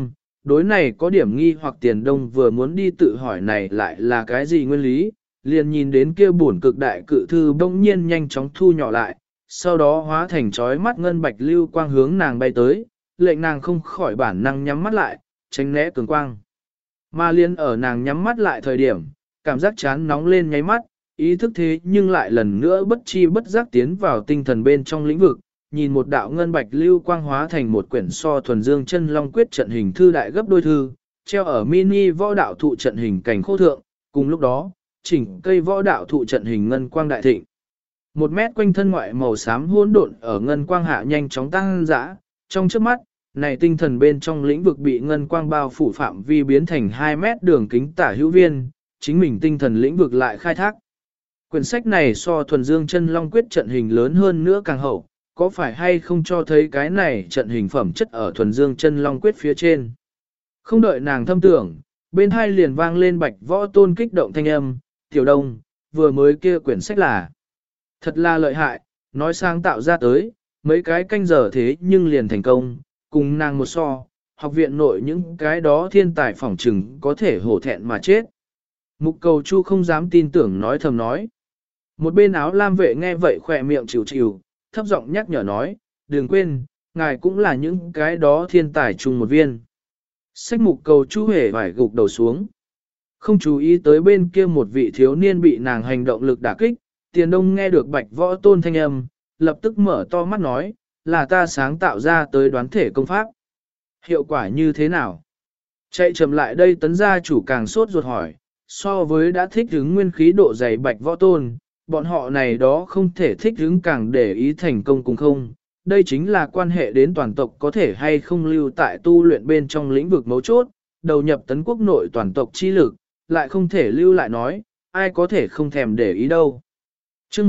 Đối này có điểm nghi hoặc Tiền Đông vừa muốn đi tự hỏi này lại là cái gì nguyên lý, liền nhìn đến kia bổn cực đại cự thư bỗng nhiên nhanh chóng thu nhỏ lại, sau đó hóa thành chói mắt ngân bạch lưu quang hướng nàng bay tới, lệnh nàng không khỏi bản năng nhắm mắt lại, tránh né cường quang. Mà liên ở nàng nhắm mắt lại thời điểm, cảm giác chán nóng lên nháy mắt, ý thức thế nhưng lại lần nữa bất chi bất giác tiến vào tinh thần bên trong lĩnh vực, nhìn một đạo ngân bạch lưu quang hóa thành một quyển so thuần dương chân long quyết trận hình thư đại gấp đôi thư, treo ở mini võ đạo thụ trận hình cảnh khô thượng, cùng lúc đó, chỉnh cây võ đạo thụ trận hình ngân quang đại thịnh. 1 mét quanh thân ngoại màu xám hỗn độn ở ngân quang hạ nhanh chóng tăng dã, trong trước mắt, này tinh thần bên trong lĩnh vực bị ngân quang bao phủ phạm vi biến thành 2 mét đường kính tả hữu viên, chính mình tinh thần lĩnh vực lại khai thác. Quyển sách này so thuần dương chân long quyết trận hình lớn hơn nữa càng hậu, có phải hay không cho thấy cái này trận hình phẩm chất ở thuần dương chân long quyết phía trên. Không đợi nàng thâm tưởng, bên hai liền vang lên Bạch Võ Tôn kích động thanh âm, Tiểu Đông, vừa mới kia quyển sách là thật là lợi hại, nói sáng tạo ra tới, mấy cái canh giờ thế nhưng liền thành công, cùng nàng một so, học viện nội những cái đó thiên tài phỏng trừng có thể hổ thẹn mà chết. Mục Cầu Chu không dám tin tưởng nói thầm nói. Một bên áo lam vệ nghe vậy khỏe miệng chịu chịu, thấp giọng nhắc nhở nói, đừng quên, ngài cũng là những cái đó thiên tài chung một viên. Sách Mục Cầu Chu hề phải gục đầu xuống. Không chú ý tới bên kia một vị thiếu niên bị nàng hành động lực đả kích, Tiền Đông nghe được Bạch Võ Tôn thanh âm, lập tức mở to mắt nói, là ta sáng tạo ra tới đoán thể công pháp. Hiệu quả như thế nào? Chạy chậm lại đây tấn gia chủ càng sốt ruột hỏi, so với đã thích hứng nguyên khí độ dày Bạch Võ Tôn, bọn họ này đó không thể thích hứng càng để ý thành công cùng không. Đây chính là quan hệ đến toàn tộc có thể hay không lưu tại tu luyện bên trong lĩnh vực mấu chốt, đầu nhập tấn quốc nội toàn tộc chi lực, lại không thể lưu lại nói, ai có thể không thèm để ý đâu. Chương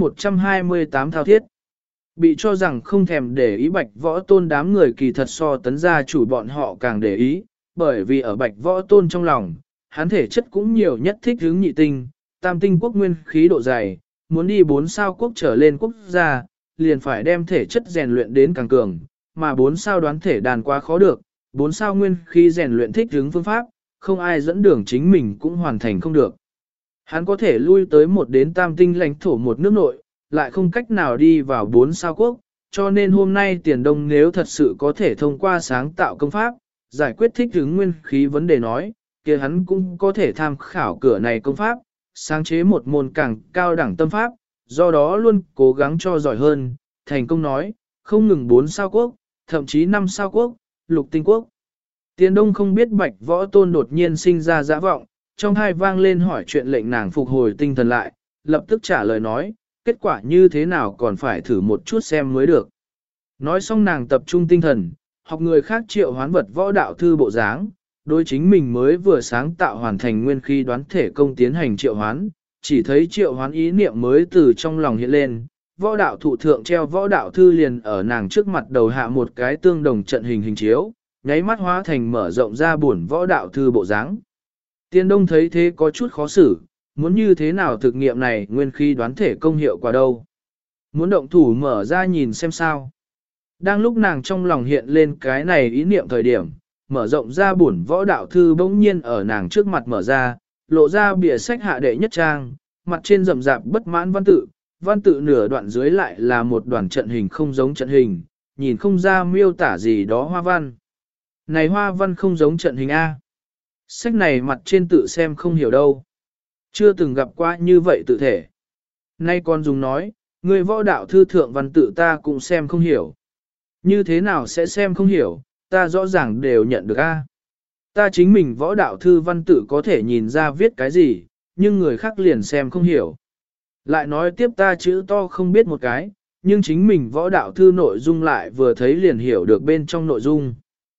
128 thao thiết. Bị cho rằng không thèm để ý Bạch Võ Tôn đám người kỳ thật so tấn gia chủ bọn họ càng để ý, bởi vì ở Bạch Võ Tôn trong lòng, hắn thể chất cũng nhiều nhất thích hướng nhị tinh, tam tinh quốc nguyên khí độ dày, muốn đi 4 sao quốc trở lên quốc gia, liền phải đem thể chất rèn luyện đến càng cường, mà 4 sao đoán thể đàn quá khó được, 4 sao nguyên khí rèn luyện thích hướng phương pháp, không ai dẫn đường chính mình cũng hoàn thành không được. Hắn có thể lui tới 1 đến tam tinh lãnh thổ một nước nội, lại không cách nào đi vào 4 sao quốc, cho nên hôm nay Tiền Đông nếu thật sự có thể thông qua sáng tạo công pháp, giải quyết thích ứng nguyên khí vấn đề nói, kia hắn cũng có thể tham khảo cửa này công pháp, sáng chế một môn càng cao đẳng tâm pháp, do đó luôn cố gắng cho giỏi hơn, thành công nói, không ngừng 4 sao quốc, thậm chí 5 sao quốc, lục tinh quốc. Tiền Đông không biết Bạch Võ Tôn đột nhiên sinh ra dã vọng, trong hai vang lên hỏi chuyện lệnh nàng phục hồi tinh thần lại, lập tức trả lời nói, kết quả như thế nào còn phải thử một chút xem mới được. Nói xong nàng tập trung tinh thần, học người khác triệu hoán vật võ đạo thư bộ dáng, đối chính mình mới vừa sáng tạo hoàn thành nguyên khí đoán thể công tiến hành triệu hoán, chỉ thấy triệu hoán ý niệm mới từ trong lòng hiện lên, võ đạo thụ thượng treo võ đạo thư liền ở nàng trước mặt đầu hạ một cái tương đồng trận hình hình chiếu, nháy mắt hóa thành mở rộng ra buồn võ đạo thư bộ dáng. Tiền Đông thấy thế có chút khó xử, muốn như thế nào thực nghiệm này nguyên khí đoán thể công hiệu quả đâu. Muốn động thủ mở ra nhìn xem sao. Đang lúc nàng trong lòng hiện lên cái này ý niệm thời điểm, mở rộng ra bổn võ đạo thư bỗng nhiên ở nàng trước mặt mở ra, lộ ra bìa sách hạ đệ nhất trang, mặt trên rậm rạp bất mãn văn tự nửa đoạn dưới lại là một đoàn trận hình không giống trận hình, nhìn không ra miêu tả gì đó hoa văn. Này hoa văn không giống trận hình A. Sách này mặt trên tự xem không hiểu đâu. Chưa từng gặp qua như vậy tự thể. Nay con dùng nói, người võ đạo thư thượng văn tự ta cũng xem không hiểu. Như thế nào sẽ xem không hiểu, ta rõ ràng đều nhận được A. Ta chính mình võ đạo thư văn tự có thể nhìn ra viết cái gì, nhưng người khác liền xem không hiểu. Lại nói tiếp ta chữ to không biết một cái, nhưng chính mình võ đạo thư nội dung lại vừa thấy liền hiểu được bên trong nội dung.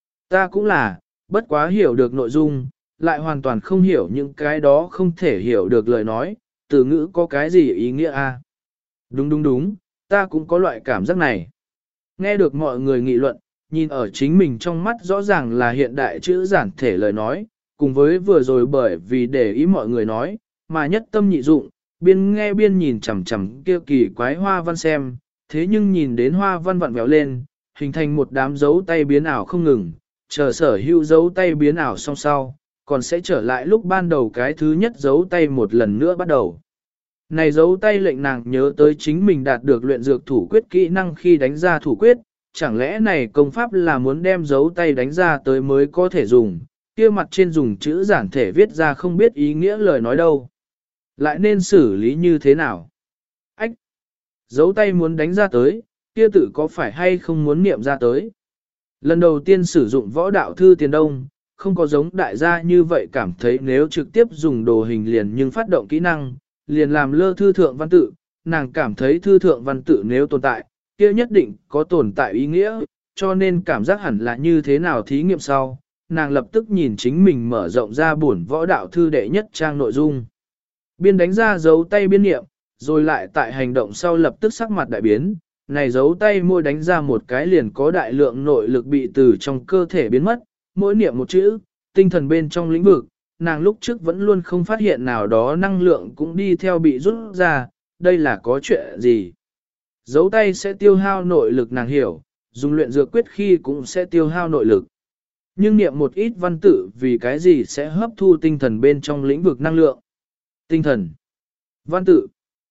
Ta cũng là, bất quá hiểu được nội dung, lại hoàn toàn không hiểu những cái đó không thể hiểu được lời nói, từ ngữ có cái gì ý nghĩa a? Đúng, ta cũng có loại cảm giác này. Nghe được mọi người nghị luận, nhìn ở chính mình trong mắt rõ ràng là hiện đại chữ giản thể lời nói, cùng với vừa rồi bởi vì để ý mọi người nói, mà nhất tâm nhị dụng, biên nghe biên nhìn chằm chằm kia kỳ quái hoa văn xem, thế nhưng nhìn đến hoa văn vặn vẹo lên, hình thành một đám dấu tay biến ảo không ngừng, chờ sở hữu dấu tay biến ảo song sau, còn sẽ trở lại lúc ban đầu cái thứ nhất dấu tay một lần nữa bắt đầu. Này dấu tay lệnh nàng nhớ tới chính mình đạt được luyện dược thủ quyết kỹ năng khi đánh ra thủ quyết, chẳng lẽ này công pháp là muốn đem dấu tay đánh ra tới mới có thể dùng, kia mặt trên dùng chữ giản thể viết ra không biết ý nghĩa lời nói đâu. Lại nên xử lý như thế nào? Ách! Dấu tay muốn đánh ra tới, kia tự có phải hay không muốn niệm ra tới? Lần đầu tiên sử dụng võ đạo thư tiền đông, không có giống đại gia như vậy cảm thấy nếu trực tiếp dùng đồ hình liền nhưng phát động kỹ năng, liền làm lơ thư thượng văn tự, nàng cảm thấy thư thượng văn tự nếu tồn tại, kia nhất định có tồn tại ý nghĩa, cho nên cảm giác hẳn là như thế nào thí nghiệm sau, nàng lập tức nhìn chính mình mở rộng ra bổn võ đạo thư đệ nhất trang nội dung. Biên đánh ra dấu tay biên niệm, rồi lại tại hành động sau lập tức sắc mặt đại biến, này dấu tay môi đánh ra một cái liền có đại lượng nội lực bị từ trong cơ thể biến mất, mỗi niệm một chữ, tinh thần bên trong lĩnh vực, nàng lúc trước vẫn luôn không phát hiện nào đó năng lượng cũng đi theo bị rút ra, đây là có chuyện gì. Dấu tay sẽ tiêu hao nội lực nàng hiểu, dùng luyện dược quyết khi cũng sẽ tiêu hao nội lực. Nhưng niệm một ít văn tự vì cái gì sẽ hấp thu tinh thần bên trong lĩnh vực năng lượng. Tinh thần, văn tự,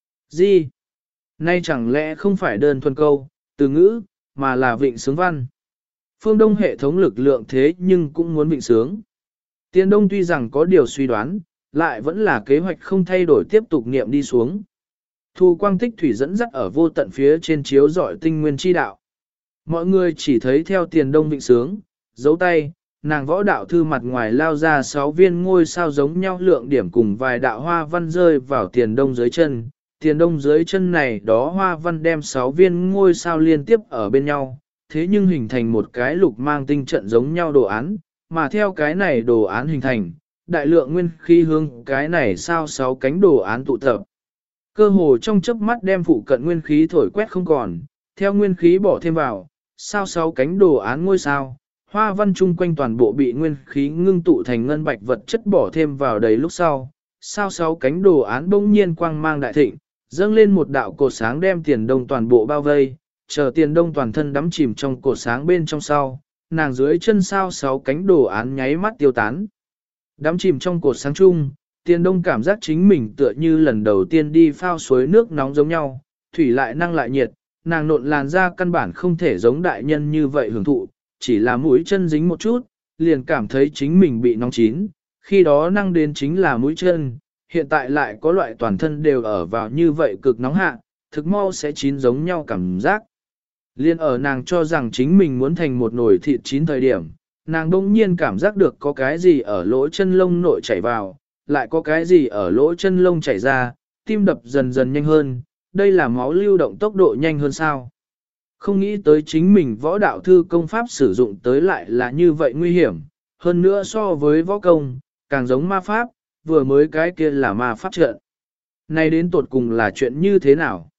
gì? Nay chẳng lẽ không phải đơn thuần câu, từ ngữ, mà là vịnh sướng văn. Phương Đông hệ thống lực lượng thế nhưng cũng muốn vịnh sướng. Tiền Đông tuy rằng có điều suy đoán, lại vẫn là kế hoạch không thay đổi tiếp tục niệm đi xuống. Thu quang tích thủy dẫn dắt ở vô tận phía trên chiếu dọi tinh nguyên chi đạo. Mọi người chỉ thấy theo Tiền Đông vịnh sướng, dấu tay, nàng võ đạo thư mặt ngoài lao ra 6 viên ngôi sao giống nhau lượng điểm cùng vài đạo hoa văn rơi vào Tiền Đông dưới chân. Tiền Đông dưới chân này đó hoa văn đem 6 viên ngôi sao liên tiếp ở bên nhau, thế nhưng hình thành một cái lục mang tinh trận giống nhau đồ án, mà theo cái này đồ án hình thành, đại lượng nguyên khí hướng cái này sao 6 cánh đồ án tụ tập. Cơ hồ trong chớp mắt đem phụ cận nguyên khí thổi quét không còn, theo nguyên khí bỏ thêm vào, sao 6 cánh đồ án ngôi sao, hoa văn chung quanh toàn bộ bị nguyên khí ngưng tụ thành ngân bạch vật chất bỏ thêm vào đầy lúc sau, sao 6 cánh đồ án bỗng nhiên quang mang đại thịnh, dâng lên một đạo cột sáng đem Tiền Đông toàn bộ bao vây, chờ Tiền Đông toàn thân đắm chìm trong cột sáng bên trong sau, nàng dưới chân sao 6 cánh đồ án nháy mắt tiêu tán. Đắm chìm trong cột sáng chung, Tiền Đông cảm giác chính mình tựa như lần đầu tiên đi phao suối nước nóng giống nhau, thủy lại năng lại nhiệt, nàng nộn làn da căn bản không thể giống đại nhân như vậy hưởng thụ, chỉ là mũi chân dính một chút, liền cảm thấy chính mình bị nóng chín, khi đó năng đến chính là mũi chân, hiện tại lại có loại toàn thân đều ở vào như vậy cực nóng hạ, thực mau sẽ chín giống nhau cảm giác. Liên ở nàng cho rằng chính mình muốn thành một nồi thịt chín thời điểm, nàng đông nhiên cảm giác được có cái gì ở lỗ chân lông nội chảy vào, lại có cái gì ở lỗ chân lông chảy ra, tim đập dần dần nhanh hơn, đây là máu lưu động tốc độ nhanh hơn sao. Không nghĩ tới chính mình võ đạo thư công pháp sử dụng tới lại là như vậy nguy hiểm, hơn nữa so với võ công, càng giống ma pháp, vừa mới cái kia là ma pháp trận. Này đến tột cùng là chuyện như thế nào?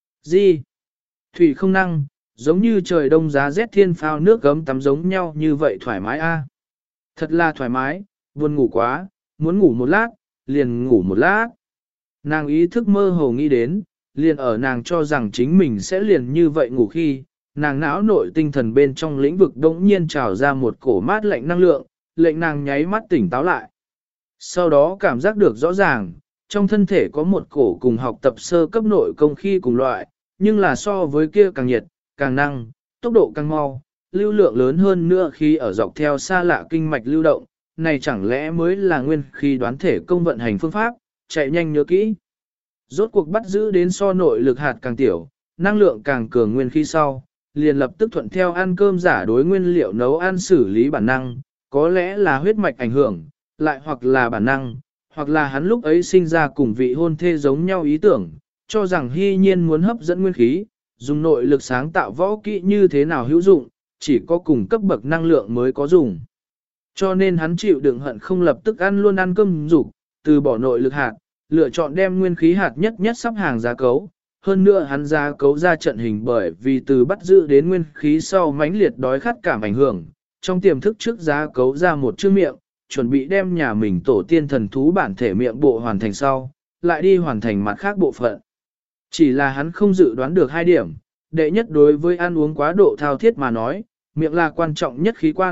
Gì? Thủy không năng, giống như trời đông giá rét thiên phao nước gấm tắm giống nhau như vậy thoải mái a. Thật là thoải mái, buồn ngủ quá, muốn ngủ một lát, liền ngủ một lát. Nàng ý thức mơ hồ nghĩ đến, liền ở nàng cho rằng chính mình sẽ liền như vậy ngủ khi, nàng não nội tinh thần bên trong lĩnh vực đống nhiên trào ra một cổ mát lạnh năng lượng, lệnh nàng nháy mắt tỉnh táo lại. Sau đó cảm giác được rõ ràng, trong thân thể có một cổ cùng học tập sơ cấp nội công khi cùng loại, nhưng là so với kia càng nhiệt, càng năng, tốc độ càng mau, lưu lượng lớn hơn nữa khi ở dọc theo xa lạ kinh mạch lưu động, này chẳng lẽ mới là nguyên khí đoán thể công vận hành phương pháp, chạy nhanh nhớ kỹ. Rốt cuộc bắt giữ đến so nội lực hạt càng tiểu, năng lượng càng cường nguyên khí sau, liền lập tức thuận theo ăn cơm giả đối nguyên liệu nấu ăn xử lý bản năng, có lẽ là huyết mạch ảnh hưởng, lại hoặc là bản năng, hoặc là hắn lúc ấy sinh ra cùng vị hôn thê giống nhau ý tưởng, cho rằng hy nhiên muốn hấp dẫn nguyên khí, dùng nội lực sáng tạo võ kỹ như thế nào hữu dụng, chỉ có cùng cấp bậc năng lượng mới có dùng. Cho nên hắn chịu đựng hận không lập tức ăn luôn ăn cơm dục, từ bỏ nội lực hạt, lựa chọn đem nguyên khí hạt nhất nhất sắp hàng giá cấu. Hơn nữa hắn giá cấu ra trận hình bởi vì từ bắt giữ đến nguyên khí sau mãnh liệt đói khát cảm ảnh hưởng, trong tiềm thức trước giá cấu ra một chữ miệng, chuẩn bị đem nhà mình tổ tiên thần thú bản thể miệng bộ hoàn thành sau, lại đi hoàn thành mặt khác bộ phận. Chỉ là hắn không dự đoán được hai điểm, đệ nhất đối với ăn uống quá độ thao thiết mà nói, miệng là quan trọng nhất khí quan,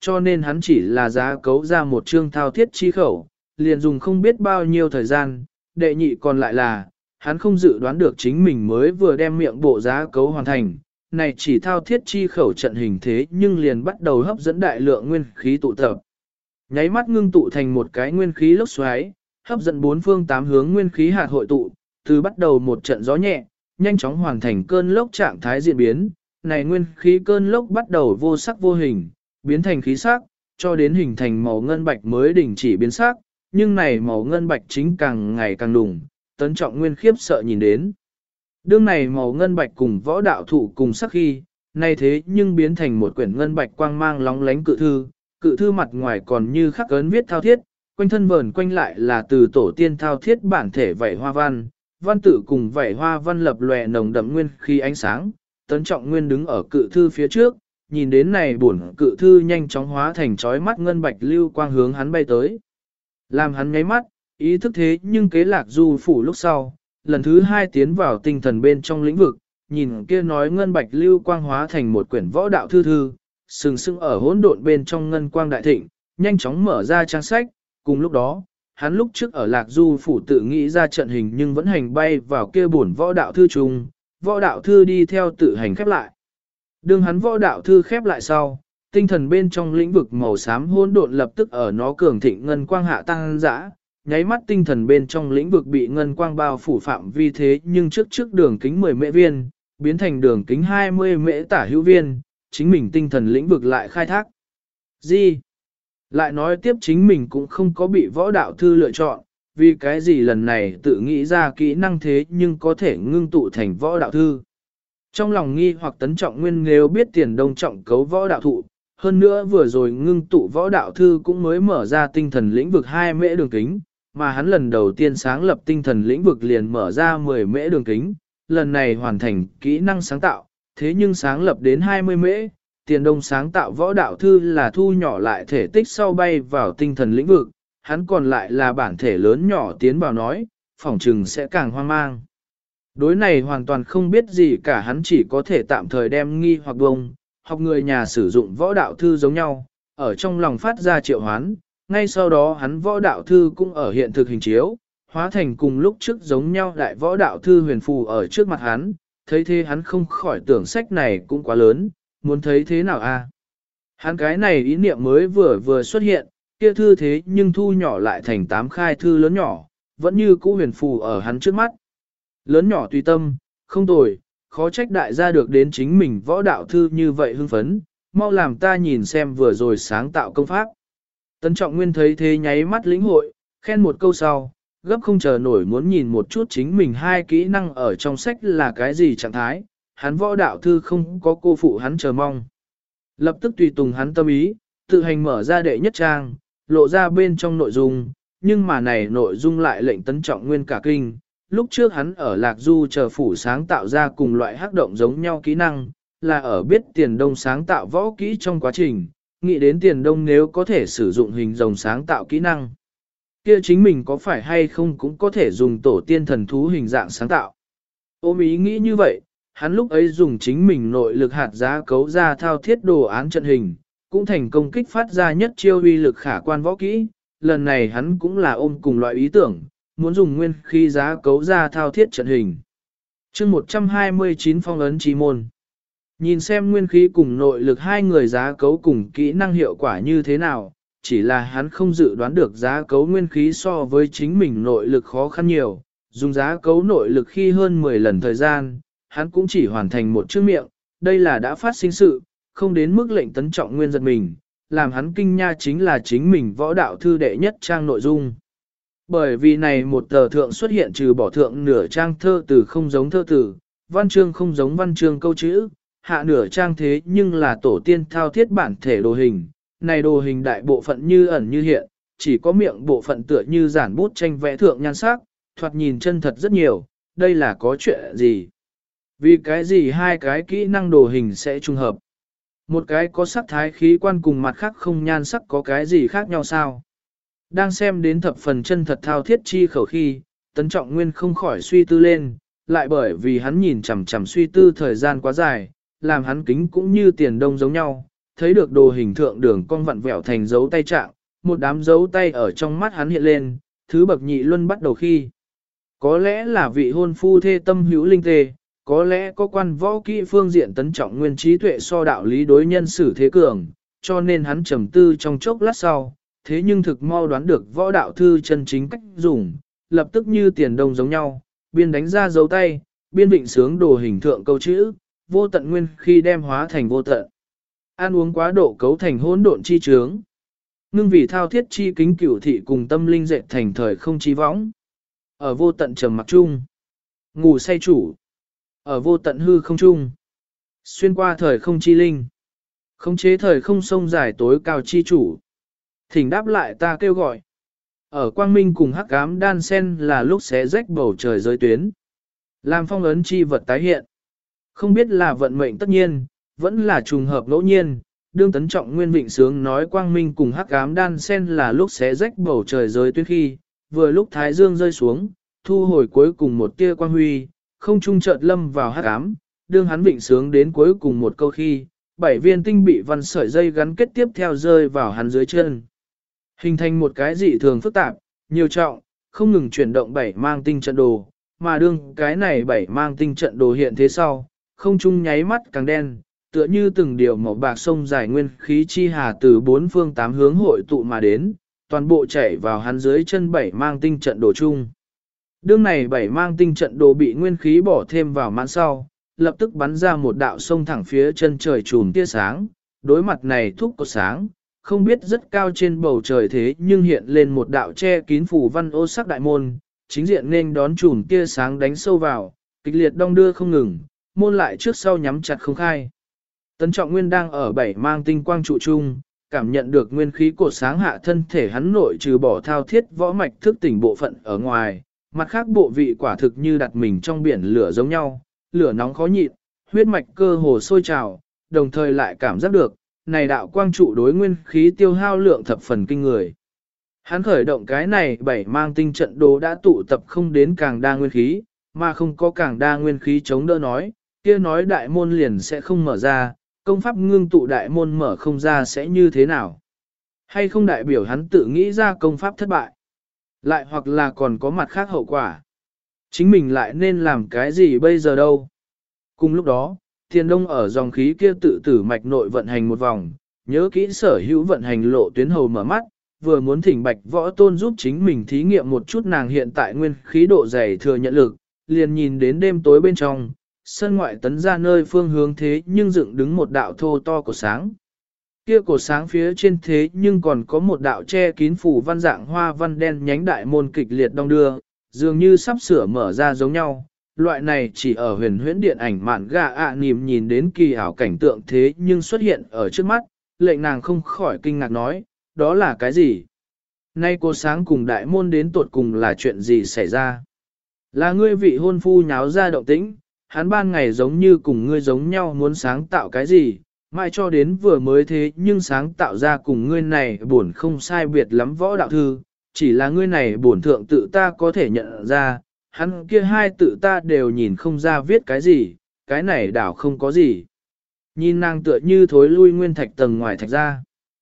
cho nên hắn chỉ là giá cấu ra một chương thao thiết chi khẩu, liền dùng không biết bao nhiêu thời gian, đệ nhị còn lại là, hắn không dự đoán được chính mình mới vừa đem miệng bộ giá cấu hoàn thành, này chỉ thao thiết chi khẩu trận hình thế nhưng liền bắt đầu hấp dẫn đại lượng nguyên khí tụ tập. Nháy mắt ngưng tụ thành một cái nguyên khí lốc xoáy, hấp dẫn bốn phương tám hướng nguyên khí hạt hội tụ, từ bắt đầu một trận gió nhẹ, nhanh chóng hoàn thành cơn lốc trạng thái diễn biến, này nguyên khí cơn lốc bắt đầu vô sắc vô hình, biến thành khí sắc, cho đến hình thành màu ngân bạch mới đình chỉ biến sắc, nhưng này màu ngân bạch chính càng ngày càng đùng, Tấn Trọng Nguyên khiếp sợ nhìn đến. Đương này màu ngân bạch cùng võ đạo thụ cùng sắc khi, nay thế nhưng biến thành một quyển ngân bạch quang mang lóng lánh cự thư mặt ngoài còn như khắc ấn viết thao thiết, quanh thân vờn quanh lại là từ tổ tiên thao thiết bản thể vảy hoa văn, văn tự cùng vảy hoa văn lập lòe nồng đậm nguyên khí ánh sáng. Tấn Trọng Nguyên đứng ở cự thư phía trước, nhìn đến này bổn cự thư nhanh chóng hóa thành chói mắt ngân bạch lưu quang hướng hắn bay tới. Làm hắn nháy mắt, ý thức thế nhưng kế lạc du phủ lúc sau, lần thứ hai tiến vào tinh thần bên trong lĩnh vực, nhìn kia nói ngân bạch lưu quang hóa thành một quyển võ đạo thư, sừng sững ở hỗn độn bên trong ngân quang đại thịnh, nhanh chóng mở ra trang sách, cùng lúc đó, hắn lúc trước ở lạc du phủ tự nghĩ ra trận hình nhưng vẫn hành bay vào kia bổn võ đạo thư trùng, võ đạo thư đi theo tự hành khép lại. Đương hắn võ đạo thư khép lại sau, tinh thần bên trong lĩnh vực màu xám hỗn độn lập tức ở nó cường thịnh ngân quang hạ tăng dã, nháy mắt tinh thần bên trong lĩnh vực bị ngân quang bao phủ phạm vi thế nhưng trước đường kính 10 mễ viên, biến thành đường kính 20 mễ tả hữu viên, chính mình tinh thần lĩnh vực lại khai thác. Gì? Lại nói tiếp chính mình cũng không có bị võ đạo thư lựa chọn, vì cái gì lần này tự nghĩ ra kỹ năng thế nhưng có thể ngưng tụ thành võ đạo thư. Trong lòng nghi hoặc Tấn Trọng Nguyên nếu biết Tiền Đông trọng cấu võ đạo thụ, hơn nữa vừa rồi ngưng tụ võ đạo thư cũng mới mở ra tinh thần lĩnh vực 2 mễ đường kính, mà hắn lần đầu tiên sáng lập tinh thần lĩnh vực liền mở ra 10 mễ đường kính, lần này hoàn thành kỹ năng sáng tạo, thế nhưng sáng lập đến 20 mễ, Tiền Đông sáng tạo võ đạo thư là thu nhỏ lại thể tích sau bay vào tinh thần lĩnh vực, hắn còn lại là bản thể lớn nhỏ tiến vào nói, phỏng trừng sẽ càng hoang mang. Đối này hoàn toàn không biết gì cả, hắn chỉ có thể tạm thời đem nghi hoặc bông, học người nhà sử dụng võ đạo thư giống nhau, ở trong lòng phát ra triệu hoán, ngay sau đó hắn võ đạo thư cũng ở hiện thực hình chiếu, hóa thành cùng lúc trước giống nhau đại võ đạo thư huyền phù ở trước mặt hắn, thấy thế hắn không khỏi tưởng sách này cũng quá lớn, muốn thấy thế nào a? Hắn cái này ý niệm mới vừa xuất hiện, kia thư thế nhưng thu nhỏ lại thành 8 khai thư lớn nhỏ, vẫn như cũ huyền phù ở hắn trước mắt. Lớn nhỏ tùy tâm, không tồi, khó trách đại gia được đến chính mình võ đạo thư như vậy hưng phấn, mau làm ta nhìn xem vừa rồi sáng tạo công pháp. Tấn Trọng Nguyên thấy thế nháy mắt lĩnh hội, khen một câu sau, gấp không chờ nổi muốn nhìn một chút chính mình hai kỹ năng ở trong sách là cái gì trạng thái, hắn võ đạo thư không có cô phụ hắn chờ mong. Lập tức tùy tùng hắn tâm ý, tự hành mở ra đệ nhất trang, lộ ra bên trong nội dung, nhưng mà này nội dung lại lệnh Tấn Trọng Nguyên cả kinh. Lúc trước hắn ở Lạc Du chờ phủ sáng tạo ra cùng loại hắc động giống nhau kỹ năng, là ở biết Tiền Đông sáng tạo võ kỹ trong quá trình, nghĩ đến Tiền Đông nếu có thể sử dụng hình rồng sáng tạo kỹ năng. Kia chính mình có phải hay không cũng có thể dùng tổ tiên thần thú hình dạng sáng tạo. Ôm ý nghĩ như vậy, hắn lúc ấy dùng chính mình nội lực hạt giá cấu ra thao thiết đồ án trận hình, cũng thành công kích phát ra nhất chiêu uy lực khả quan võ kỹ, lần này hắn cũng là ôm cùng loại ý tưởng, muốn dùng nguyên khí giá cấu ra thao thiết trận hình. chương 129 phong ấn chi môn. Nhìn xem nguyên khí cùng nội lực hai người giá cấu cùng kỹ năng hiệu quả như thế nào, chỉ là hắn không dự đoán được giá cấu nguyên khí so với chính mình nội lực khó khăn nhiều, dùng giá cấu nội lực khi hơn 10 lần thời gian, hắn cũng chỉ hoàn thành một chữ miệng, đây là đã phát sinh sự, không đến mức lệnh Tấn Trọng Nguyên giật mình, làm hắn kinh nha chính là chính mình võ đạo thư đệ nhất trang nội dung. Bởi vì này một tờ thượng xuất hiện trừ bỏ thượng nửa trang thơ từ không giống thơ từ, văn chương không giống văn chương câu chữ, hạ nửa trang thế nhưng là tổ tiên thao thiết bản thể đồ hình, này đồ hình đại bộ phận như ẩn như hiện, chỉ có miệng bộ phận tựa như giản bút tranh vẽ thượng nhan sắc, thoạt nhìn chân thật rất nhiều, đây là có chuyện gì? Vì cái gì hai cái kỹ năng đồ hình sẽ trùng hợp? Một cái có sắc thái khí quan cùng mặt khác không nhan sắc có cái gì khác nhau sao? Đang xem đến thập phần chân thật thao thiết chi khẩu khi, Tấn Trọng Nguyên không khỏi suy tư lên, lại bởi vì hắn nhìn chằm chằm suy tư thời gian quá dài, làm hắn kính cũng như Tiền Đông giống nhau, thấy được đồ hình thượng đường cong vặn vẹo thành dấu tay trạng, một đám dấu tay ở trong mắt hắn hiện lên, thứ bậc nhị luân bắt đầu khi. Có lẽ là vị hôn phu thê tâm hữu linh tê, có lẽ có quan võ kỹ phương diện tấn trọng nguyên trí tuệ so đạo lý đối nhân xử thế cường, cho nên hắn trầm tư trong chốc lát sau, thế nhưng thực mau đoán được võ đạo thư chân chính cách dùng, lập tức như tiền đồng giống nhau, biên đánh ra dấu tay, biên vịnh sướng đồ hình thượng câu chữ, vô tận nguyên khi đem hóa thành vô tận. Ăn uống quá độ cấu thành hỗn độn chi trướng. Ngưng vì thao thiết chi kính cửu thị cùng tâm linh dệt thành thời không chi võng. Ở vô tận trầm mặc chung, ngủ say chủ. Ở vô tận hư không chung, xuyên qua thời không chi linh. Khống chế thời không sông dài tối cao chi chủ. Thỉnh đáp lại ta kêu gọi. Ở quang minh cùng hắc ám đan sen là lúc xé rách bầu trời giới tuyến. Làm phong ấn chi vật tái hiện. Không biết là vận mệnh tất nhiên, vẫn là trùng hợp ngẫu nhiên. Đương tấn trọng nguyên vịnh sướng nói quang minh cùng hắc ám đan sen là lúc xé rách bầu trời giới tuyến khi, vừa lúc thái dương rơi xuống, thu hồi cuối cùng một tia quang huy, không trung chợt lâm vào hắc ám. Đương hắn vịnh sướng đến cuối cùng một câu khi, 7 viên tinh bị văn sợi dây gắn kết tiếp theo rơi vào hắn dưới chân. Hình thành một cái dị thường phức tạp, nhiều trọng, không ngừng chuyển động 7 mang tinh trận đồ, mà đương cái này 7 mang tinh trận đồ hiện thế sau, không trung nháy mắt càng đen, tựa như từng điều màu bạc sông dài nguyên khí chi hà từ 4 phương 8 hướng hội tụ mà đến, toàn bộ chảy vào hắn dưới chân 7 mang tinh trận đồ chung. Đương này 7 mang tinh trận đồ bị nguyên khí bỏ thêm vào mãn sau, lập tức bắn ra một đạo sông thẳng phía chân trời chùm tia sáng, đối mặt này thúc cột sáng, không biết rất cao trên bầu trời thế nhưng hiện lên một đạo che kín phủ văn ô sắc đại môn, chính diện nên đón chùm tia sáng đánh sâu vào, kịch liệt đong đưa không ngừng, môn lại trước sau nhắm chặt không khai. Tấn Trọng Nguyên đang ở 7 mang tinh quang trụ chung, cảm nhận được nguyên khí cột sáng hạ thân thể hắn nội trừ bỏ thao thiết võ mạch thức tỉnh bộ phận ở ngoài, mặt khác bộ vị quả thực như đặt mình trong biển lửa giống nhau, lửa nóng khó nhịn, huyết mạch cơ hồ sôi trào, đồng thời lại cảm giác được, này đạo quang trụ đối nguyên khí tiêu hao lượng thập phần kinh người. Hắn khởi động cái này 7 mang tinh trận đồ đã tụ tập không đến càng đa nguyên khí, mà không có càng đa nguyên khí chống đỡ nói, kia nói đại môn liền sẽ không mở ra, công pháp ngưng tụ đại môn mở không ra sẽ như thế nào? Hay không đại biểu hắn tự nghĩ ra công pháp thất bại? Lại hoặc là còn có mặt khác hậu quả? Chính mình lại nên làm cái gì bây giờ đâu? Cùng lúc đó, Thiền Đông ở dòng khí kia tự tử mạch nội vận hành một vòng, nhớ kỹ sở hữu vận hành lộ tuyến hầu mở mắt, vừa muốn thỉnh Bạch Võ Tôn giúp chính mình thí nghiệm một chút nàng hiện tại nguyên khí độ dày thừa nhận lực, liền nhìn đến đêm tối bên trong, sân ngoại tấn ra nơi phương hướng thế nhưng dựng đứng một đạo thô to của sáng. Kia cổ sáng phía trên thế nhưng còn có một đạo che kín phủ văn dạng hoa văn đen nhánh đại môn kịch liệt đong đưa, dường như sắp sửa mở ra giống nhau. Loại này chỉ ở huyền huyễn điện ảnh mạn gà ạ nìm nhìn đến kỳ ảo cảnh tượng thế nhưng xuất hiện ở trước mắt, lệnh nàng không khỏi kinh ngạc nói, đó là cái gì? Nay cô sáng cùng đại môn đến tuột cùng là chuyện gì xảy ra? Là ngươi vị hôn phu nháo ra động tĩnh, hắn ban ngày giống như cùng ngươi giống nhau muốn sáng tạo cái gì, mãi cho đến vừa mới thế nhưng sáng tạo ra cùng ngươi này buồn không sai biệt lắm võ đạo thư, chỉ là ngươi này bổn thượng tự ta có thể nhận ra, hắn kia hai tự ta đều nhìn không ra viết cái gì, cái này đảo không có gì. Nhìn nàng tựa như thối lui nguyên thạch tầng ngoài thạch ra.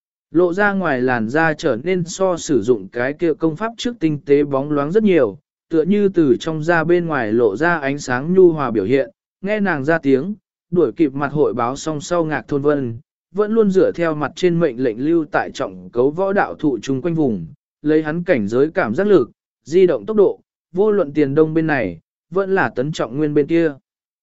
Lộ ra ngoài làn da trở nên so sử dụng cái kia công pháp trước tinh tế bóng loáng rất nhiều, tựa như từ trong da bên ngoài lộ ra ánh sáng nhu hòa biểu hiện, nghe nàng ra tiếng, đuổi kịp mặt hội báo song sau ngạc thôn vân, vẫn luôn dựa theo mặt trên mệnh lệnh lưu tại trọng cấu võ đạo thụ chung quanh vùng, lấy hắn cảnh giới cảm giác lực, di động tốc độ, vô luận tiền đông bên này, vẫn là tấn trọng nguyên bên kia.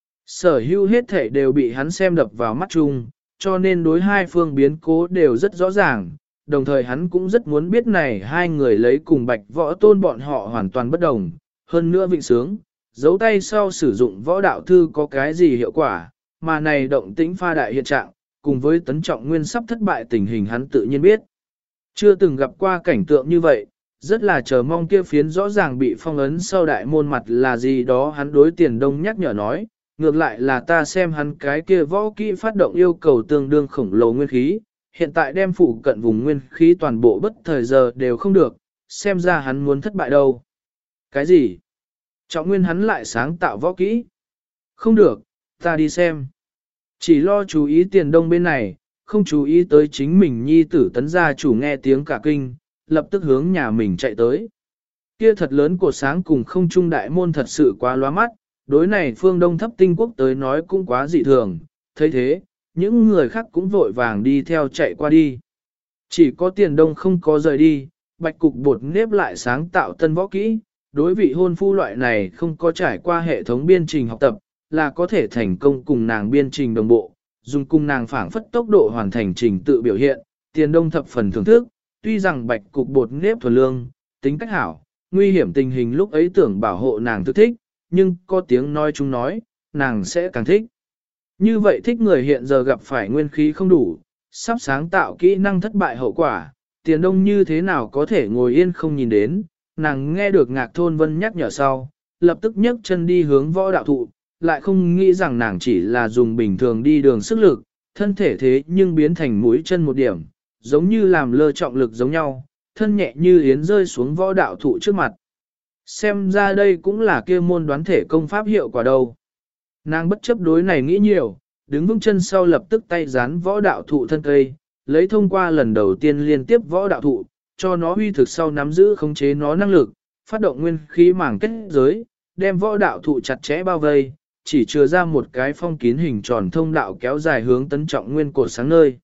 Sở hữu hết thể đều bị hắn xem đập vào mắt chung, cho nên đối hai phương biến cố đều rất rõ ràng, đồng thời hắn cũng rất muốn biết này hai người lấy cùng Bạch Võ Tôn bọn họ hoàn toàn bất đồng, hơn nữa vịnh sướng, giấu tay sau sử dụng võ đạo thư có cái gì hiệu quả, mà này động tĩnh pha đại hiện trạng, cùng với tấn trọng nguyên sắp thất bại tình hình hắn tự nhiên biết. Chưa từng gặp qua cảnh tượng như vậy, rất là chờ mong kia phiến rõ ràng bị phong ấn sau đại môn mặt là gì đó hắn đối tiền đông nhắc nhở nói, ngược lại là ta xem hắn cái kia võ kỹ phát động yêu cầu tương đương khổng lồ nguyên khí, hiện tại đem phụ cận vùng nguyên khí toàn bộ bất thời giờ đều không được, xem ra hắn muốn thất bại đâu. Cái gì? Trọng nguyên hắn lại sáng tạo võ kỹ? Không được, ta đi xem. Chỉ lo chú ý tiền đông bên này, không chú ý tới chính mình nhi tử Tấn gia chủ nghe tiếng cả kinh, lập tức hướng nhà mình chạy tới. Kia thật lớn cột sáng cùng không trung đại môn thật sự quá lóa mắt, đối này phương Đông Thấp Tinh Quốc tới nói cũng quá dị thường, thấy thế, những người khác cũng vội vàng đi theo chạy qua đi. Chỉ có Tiền Đông không có rời đi, Bạch Cục Bột nếp lại sáng tạo tân võ kỹ, đối vị hôn phu loại này không có trải qua hệ thống biên trình học tập, là có thể thành công cùng nàng biên trình đồng bộ, dùng cùng nàng phảng phất tốc độ hoàn thành trình tự biểu hiện, Tiền Đông thập phần thưởng thức, tuy rằng Bạch Cục Bột nếp thuần lương, tính cách hảo, nguy hiểm tình hình lúc ấy tưởng bảo hộ nàng thực thích, nhưng có tiếng nói chung nói, nàng sẽ càng thích. Như vậy thích người hiện giờ gặp phải nguyên khí không đủ, sắp sáng tạo kỹ năng thất bại hậu quả, Tiền Đông như thế nào có thể ngồi yên không nhìn đến, nàng nghe được Ngạc Thôn Vân nhắc nhở sau, lập tức nhấc chân đi hướng võ đạo thụ, lại không nghĩ rằng nàng chỉ là dùng bình thường đi đường sức lực, thân thể thế nhưng biến thành mũi chân một điểm, giống như làm lơ trọng lực giống nhau, thân nhẹ như yến rơi xuống võ đạo thụ trước mặt. Xem ra đây cũng là kia môn đoán thể công pháp hiệu quả đâu. Nàng bất chấp đối này nghĩ nhiều, đứng vững chân sau lập tức tay dán võ đạo thụ thân cây, lấy thông qua lần đầu tiên liên tiếp võ đạo thụ, cho nó huy thực sau nắm giữ khống chế nó năng lực, phát động nguyên khí màng kết giới, đem võ đạo thụ chặt chẽ bao vây, chỉ chừa ra một cái phong kín hình tròn thông đạo kéo dài hướng tấn trọng nguyên cột sáng nơi.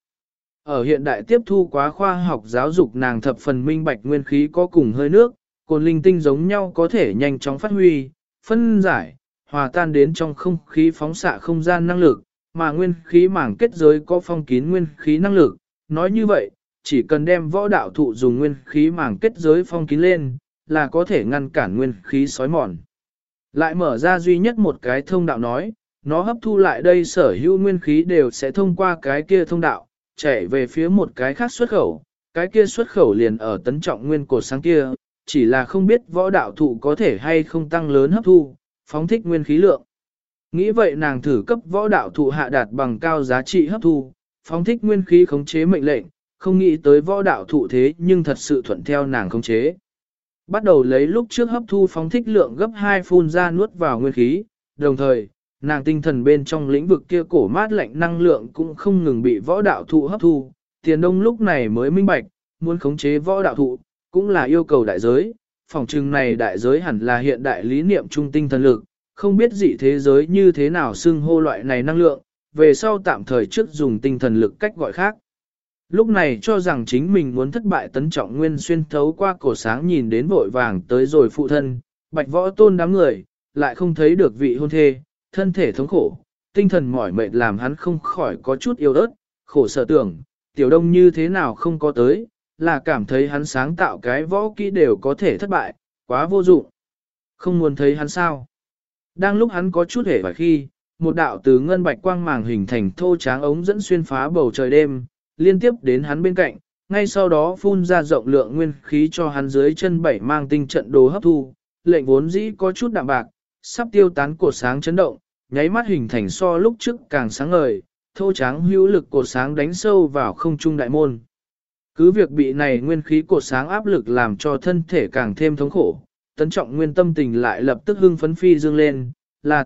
Ở hiện đại tiếp thu quá khoa học giáo dục nàng thập phần minh bạch nguyên khí có cùng hơi nước, cồn linh tinh giống nhau có thể nhanh chóng phát huy, phân giải, hòa tan đến trong không khí phóng xạ không gian năng lực, mà nguyên khí màng kết giới có phong kín nguyên khí năng lực. Nói như vậy, chỉ cần đem võ đạo thụ dùng nguyên khí màng kết giới phong kín lên, là có thể ngăn cản nguyên khí sói mòn. Lại mở ra duy nhất một cái thông đạo nói, nó hấp thu lại đây sở hữu nguyên khí đều sẽ thông qua cái kia thông đạo, chạy về phía một cái khác xuất khẩu, cái kia xuất khẩu liền ở tấn trọng nguyên cột sáng kia, chỉ là không biết võ đạo thụ có thể hay không tăng lớn hấp thu, phóng thích nguyên khí lượng. Nghĩ vậy nàng thử cấp võ đạo thụ hạ đạt bằng cao giá trị hấp thu, phóng thích nguyên khí khống chế mệnh lệnh, không nghĩ tới võ đạo thụ thế nhưng thật sự thuận theo nàng khống chế. Bắt đầu lấy lúc trước hấp thu phóng thích lượng gấp 2 phun ra nuốt vào nguyên khí, đồng thời, nàng tinh thần bên trong lĩnh vực kia cổ mát lạnh năng lượng cũng không ngừng bị võ đạo thụ hấp thu. Tiền Đông lúc này mới minh bạch, muốn khống chế võ đạo thụ, cũng là yêu cầu đại giới. Phòng trừng này đại giới hẳn là hiện đại lý niệm trung tinh thần lực, không biết dị thế giới như thế nào xưng hô loại này năng lượng, về sau tạm thời trước dùng tinh thần lực cách gọi khác. Lúc này cho rằng chính mình muốn thất bại tấn trọng nguyên xuyên thấu qua cổ sáng nhìn đến vội vàng tới rồi phụ thân, Bạch Võ Tôn đám người, lại không thấy được vị hôn thê, thân thể thống khổ, tinh thần mỏi mệt làm hắn không khỏi có chút yếu ớt, khổ sở tưởng, Tiểu Đông như thế nào không có tới, là cảm thấy hắn sáng tạo cái võ kỹ đều có thể thất bại, quá vô dụng. Không muốn thấy hắn sao. Đang lúc hắn có chút hề vài khi, một đạo từ ngân bạch quang màng hình thành thô tráng ống dẫn xuyên phá bầu trời đêm, liên tiếp đến hắn bên cạnh, ngay sau đó phun ra rộng lượng nguyên khí cho hắn dưới chân bảy mang tinh trận đồ hấp thu, lệnh vốn dĩ có chút đạm bạc, sắp tiêu tán cột sáng chấn động, nháy mắt hình thành so lúc trước càng sáng ngời, thô tráng hữu lực cột sáng đánh sâu vào không trung đại môn. Cứ việc bị này nguyên khí cột sáng áp lực làm cho thân thể càng thêm thống khổ, tấn trọng nguyên tâm tình lại lập tức hưng phấn phi dương lên, là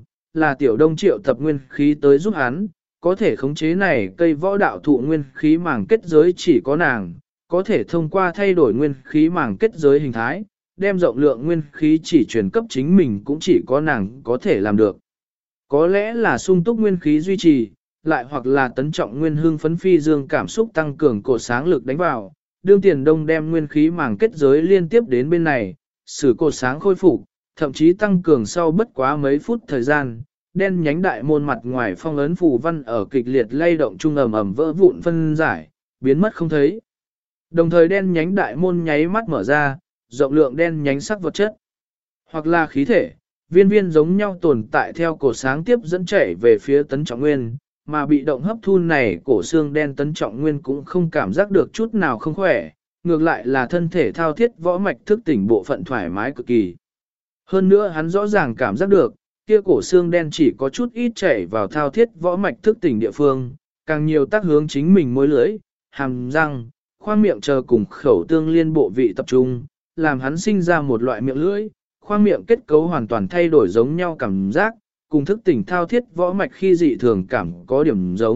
Tiểu Đông triệu tập nguyên khí tới giúp hắn, có thể khống chế này cây võ đạo thụ nguyên khí màng kết giới chỉ có nàng, có thể thông qua thay đổi nguyên khí màng kết giới hình thái, đem rộng lượng nguyên khí chỉ truyền cấp chính mình cũng chỉ có nàng có thể làm được. Có lẽ là sung túc nguyên khí duy trì, lại hoặc là tấn trọng nguyên hương phấn phi dương cảm xúc tăng cường cột sáng lực đánh vào, đương Tiền Đông đem nguyên khí màng kết giới liên tiếp đến bên này, sử cột sáng khôi phục, thậm chí tăng cường sau bất quá mấy phút thời gian, đen nhánh đại môn mặt ngoài phong ấn phù văn ở kịch liệt lay động trung ầm ầm vỡ vụn phân giải, biến mất không thấy. Đồng thời đen nhánh đại môn nháy mắt mở ra, rộng lượng đen nhánh sắc vật chất, hoặc là khí thể, viên viên giống nhau tồn tại theo cổ sáng tiếp dẫn chảy về phía tấn trọng nguyên, mà bị động hấp thu này cổ xương đen tấn trọng nguyên cũng không cảm giác được chút nào không khỏe, ngược lại là thân thể thao thiết võ mạch thức tỉnh bộ phận thoải mái cực kỳ. Hơn nữa hắn rõ ràng cảm giác được, kia cổ xương đen chỉ có chút ít chảy vào thao thiết võ mạch thức tỉnh địa phương, càng nhiều tác hướng chính mình môi lưỡi, hàm răng, khoang miệng chờ cùng khẩu tương liên bộ vị tập trung, làm hắn sinh ra một loại miệng lưỡi, khoang miệng kết cấu hoàn toàn thay đổi giống nhau cảm giác, cùng thức tỉnh thao thiết võ mạch khi dị thường cảm có điểm giống,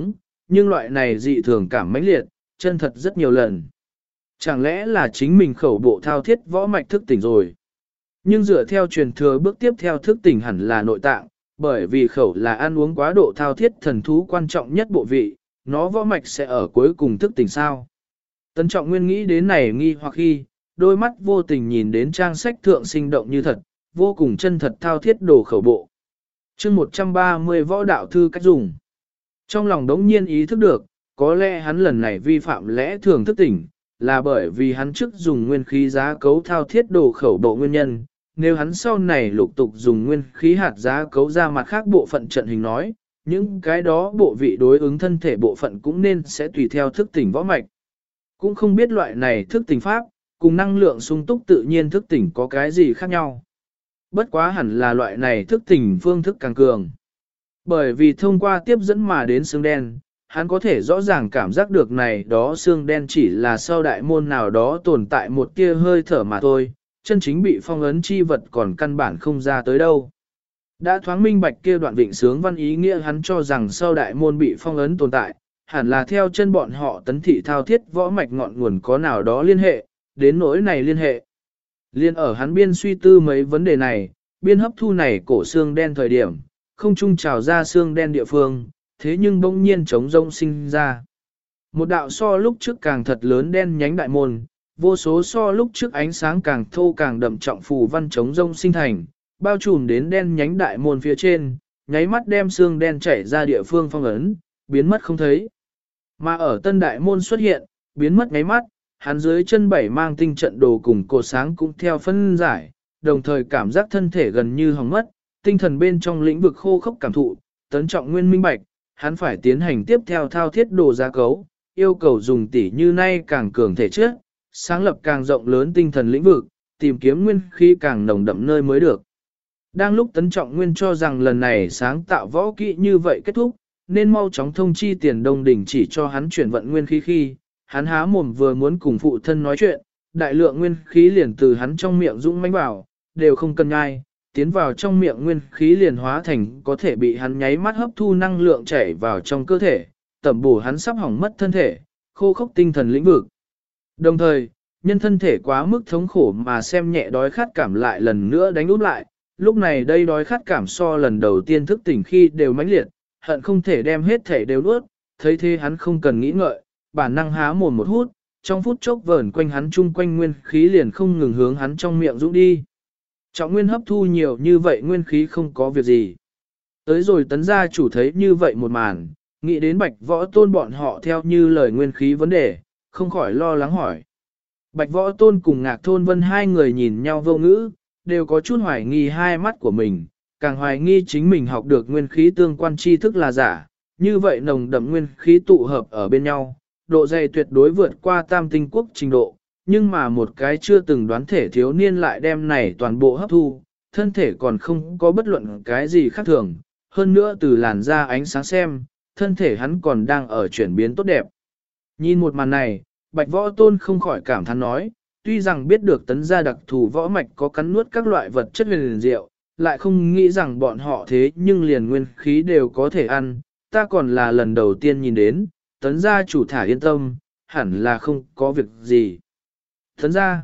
nhưng loại này dị thường cảm mãnh liệt, chân thật rất nhiều lần. Chẳng lẽ là chính mình khẩu bộ thao thiết võ mạch thức tỉnh rồi? Nhưng dựa theo truyền thừa bước tiếp theo thức tỉnh hẳn là nội tạng, bởi vì khẩu là ăn uống quá độ thao thiết thần thú quan trọng nhất bộ vị, nó võ mạch sẽ ở cuối cùng thức tỉnh sao? Tấn Trọng Nguyên nghĩ đến này nghi hoặc khi, đôi mắt vô tình nhìn đến trang sách thượng sinh động như thật, vô cùng chân thật thao thiết đồ khẩu bộ. chương 130 võ đạo thư cách dùng. Trong lòng đống nhiên ý thức được, có lẽ hắn lần này vi phạm lẽ thường thức tỉnh, là bởi vì hắn trước dùng nguyên khí giá cấu thao thiết đồ khẩu bộ nguyên nhân. Nếu hắn sau này lục tục dùng nguyên khí hạt giá cấu ra mặt khác bộ phận trận hình nói, những cái đó bộ vị đối ứng thân thể bộ phận cũng nên sẽ tùy theo thức tỉnh võ mạch. Cũng không biết loại này thức tỉnh pháp, cùng năng lượng sung túc tự nhiên thức tỉnh có cái gì khác nhau. Bất quá hẳn là loại này thức tỉnh phương thức càng cường. Bởi vì thông qua tiếp dẫn mà đến xương đen, hắn có thể rõ ràng cảm giác được này đó xương đen chỉ là sau đại môn nào đó tồn tại một tia hơi thở mà thôi, chân chính bị phong ấn chi vật còn căn bản không ra tới đâu. Đã thoáng minh bạch kia đoạn vịnh sướng văn ý nghĩa hắn cho rằng sau đại môn bị phong ấn tồn tại, hẳn là theo chân bọn họ tấn thị thao thiết võ mạch ngọn nguồn có nào đó liên hệ, đến nỗi này liên hệ. Liên ở hắn biên suy tư mấy vấn đề này, biên hấp thu này cổ xương đen thời điểm, không trung trào ra xương đen địa phương, thế nhưng bỗng nhiên trống rông sinh ra. Một đạo so lúc trước càng thật lớn đen nhánh đại môn, vô số so lúc trước ánh sáng càng thô càng đậm trọng phù văn trống rông sinh thành, bao trùm đến đen nhánh đại môn phía trên, nháy mắt đem xương đen chảy ra địa phương phong ấn, biến mất không thấy. Mà ở tân đại môn xuất hiện, biến mất nháy mắt, hắn dưới chân bảy mang tinh trận đồ cùng cột sáng cũng theo phân giải, đồng thời cảm giác thân thể gần như hỏng mất, tinh thần bên trong lĩnh vực khô khốc cảm thụ, Tấn Trọng Nguyên minh bạch, hắn phải tiến hành tiếp theo thao thiết đồ gia cấu, yêu cầu dùng tỉ như nay càng cường thể chất, sáng lập càng rộng lớn tinh thần lĩnh vực, tìm kiếm nguyên khí càng nồng đậm nơi mới được. Đang lúc Tấn Trọng Nguyên cho rằng lần này sáng tạo võ kỹ như vậy kết thúc, nên mau chóng thông chi Tiền Đông Đình chỉ cho hắn chuyển vận nguyên khí khi, hắn há mồm vừa muốn cùng phụ thân nói chuyện, đại lượng nguyên khí liền từ hắn trong miệng dũng mãnh vào, đều không cần nhai, tiến vào trong miệng nguyên khí liền hóa thành có thể bị hắn nháy mắt hấp thu năng lượng chảy vào trong cơ thể, tẩm bổ hắn sắp hỏng mất thân thể, khô khốc tinh thần lĩnh vực. Đồng thời, nhân thân thể quá mức thống khổ mà xem nhẹ đói khát cảm lại lần nữa đánh úp lại, lúc này đây đói khát cảm so lần đầu tiên thức tỉnh khi đều mãnh liệt, hận không thể đem hết thể đều nuốt, thấy thế hắn không cần nghĩ ngợi, bản năng há mồm một hút, trong phút chốc vờn quanh hắn chung quanh nguyên khí liền không ngừng hướng hắn trong miệng dũng đi. Trọng Nguyên hấp thu nhiều như vậy nguyên khí không có việc gì. Tới rồi Tấn gia chủ thấy như vậy một màn, nghĩ đến Bạch Võ Tôn bọn họ theo như lời nguyên khí vấn đề, không khỏi lo lắng hỏi. Bạch Võ Tôn cùng Ngạc Thôn Vân hai người nhìn nhau vô ngữ, đều có chút hoài nghi hai mắt của mình, càng hoài nghi chính mình học được nguyên khí tương quan tri thức là giả, như vậy nồng đậm nguyên khí tụ hợp ở bên nhau, độ dày tuyệt đối vượt qua tam tinh quốc trình độ, nhưng mà một cái chưa từng đoán thể thiếu niên lại đem này toàn bộ hấp thu, thân thể còn không có bất luận cái gì khác thường, hơn nữa từ làn da ánh sáng xem, thân thể hắn còn đang ở chuyển biến tốt đẹp. Nhìn một màn này, Bạch Võ Tôn không khỏi cảm thán nói, tuy rằng biết được Tấn gia đặc thù võ mạch có cắn nuốt các loại vật chất huyền diệu, lại không nghĩ rằng bọn họ thế nhưng liền nguyên khí đều có thể ăn, ta còn là lần đầu tiên nhìn đến, Tấn gia chủ thả yên tâm, hẳn là không có việc gì. Tấn gia?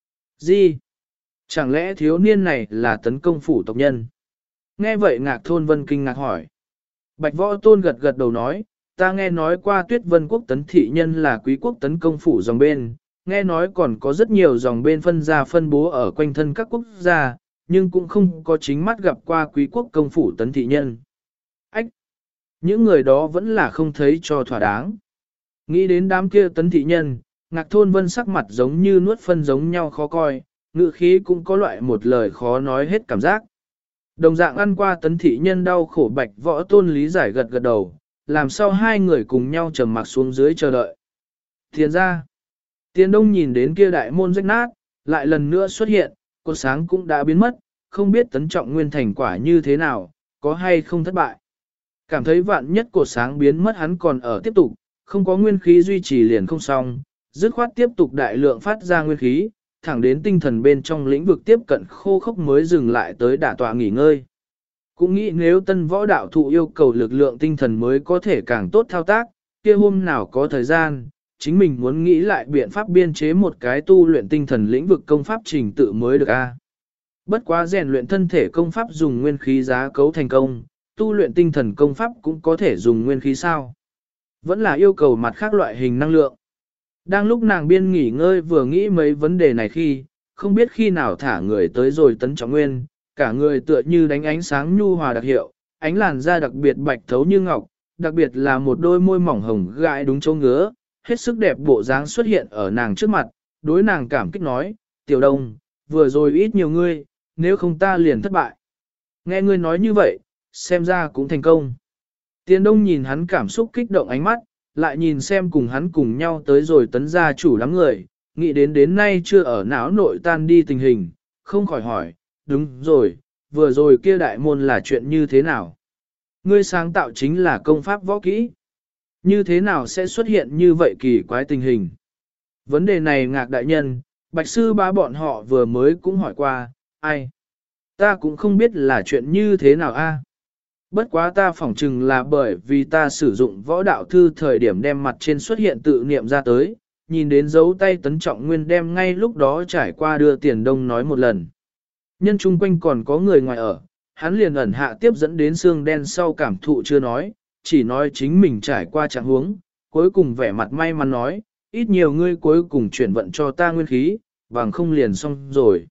Gì? Chẳng lẽ thiếu niên này là Tấn công phủ tộc nhân? Nghe vậy Ngạc Thôn Vân kinh ngạc hỏi. Bạch Võ Tôn gật gật đầu nói, ta nghe nói qua Tuyết Vân quốc Tấn thị nhân là quý quốc Tấn công phủ dòng bên, nghe nói còn có rất nhiều dòng bên phân gia phân bố ở quanh thân các quốc gia, nhưng cũng không có chính mắt gặp qua quý quốc công phủ Tấn thị nhân. Ách! Những người đó vẫn là không thấy cho thỏa đáng. Nghĩ đến đám kia Tấn thị nhân, Ngạc Thôn Vân sắc mặt giống như nuốt phân giống nhau khó coi, ngữ khí cũng có loại một lời khó nói hết cảm giác. Đồng dạng ăn qua Tấn thị nhân đau khổ Bạch Võ Tôn lý giải gật gật đầu, làm sao hai người cùng nhau trầm mặc xuống dưới chờ đợi. Tiền ra, Tiền Đông nhìn đến kia đại môn rách nát, lại lần nữa xuất hiện, cột sáng cũng đã biến mất, không biết Tấn Trọng Nguyên thành quả như thế nào, có hay không thất bại. Cảm thấy vạn nhất cột sáng biến mất hắn còn ở tiếp tục, không có nguyên khí duy trì liền không xong, dứt khoát tiếp tục đại lượng phát ra nguyên khí, thẳng đến tinh thần bên trong lĩnh vực tiếp cận khô khốc mới dừng lại tới đả tọa nghỉ ngơi. Cũng nghĩ nếu tân võ đạo thụ yêu cầu lực lượng tinh thần mới có thể càng tốt thao tác, kia hôm nào có thời gian, chính mình muốn nghĩ lại biện pháp biên chế một cái tu luyện tinh thần lĩnh vực công pháp trình tự mới được a. Bất quá rèn luyện thân thể công pháp dùng nguyên khí giá cấu thành công, tu luyện tinh thần công pháp cũng có thể dùng nguyên khí sao. Vẫn là yêu cầu mặt khác loại hình năng lượng. Đang lúc nàng biên nghỉ ngơi vừa nghĩ mấy vấn đề này khi, không biết khi nào thả người tới rồi Tấn Trọng Nguyên, cả người tựa như đánh ánh sáng nhu hòa đặc hiệu, ánh làn da đặc biệt bạch thấu như ngọc, đặc biệt là một đôi môi mỏng hồng gãi đúng chỗ ngứa, hết sức đẹp bộ dáng xuất hiện ở nàng trước mặt, đối nàng cảm kích nói, Tiểu Đông, vừa rồi ít nhiều ngươi, nếu không ta liền thất bại. Nghe ngươi nói như vậy, xem ra cũng thành công. Tiền Đông nhìn hắn cảm xúc kích động ánh mắt, lại nhìn xem cùng hắn cùng nhau tới rồi Tấn gia chủ đám người, nghĩ đến nay chưa ở não nội tan đi tình hình, không khỏi hỏi, đúng rồi, vừa rồi kia đại môn là chuyện như thế nào? Ngươi sáng tạo chính là công pháp võ kỹ. Như thế nào sẽ xuất hiện như vậy kỳ quái tình hình? Vấn đề này Ngạc đại nhân, Bạch sư bá bọn họ vừa mới cũng hỏi qua, ai? Ta cũng không biết là chuyện như thế nào a. Bất quá ta phỏng chừng là bởi vì ta sử dụng võ đạo thư thời điểm đem mặt trên xuất hiện tự niệm ra tới, nhìn đến dấu tay Tấn Trọng Nguyên đem ngay lúc đó trải qua đưa Tiền Đông nói một lần. Nhân chung quanh còn có người ngoài ở, hắn liền ẩn hạ tiếp dẫn đến xương đen sau cảm thụ chưa nói, chỉ nói chính mình trải qua trạng huống, cuối cùng vẻ mặt may mắn nói, ít nhiều ngươi cuối cùng chuyển vận cho ta nguyên khí, bằng không liền xong rồi.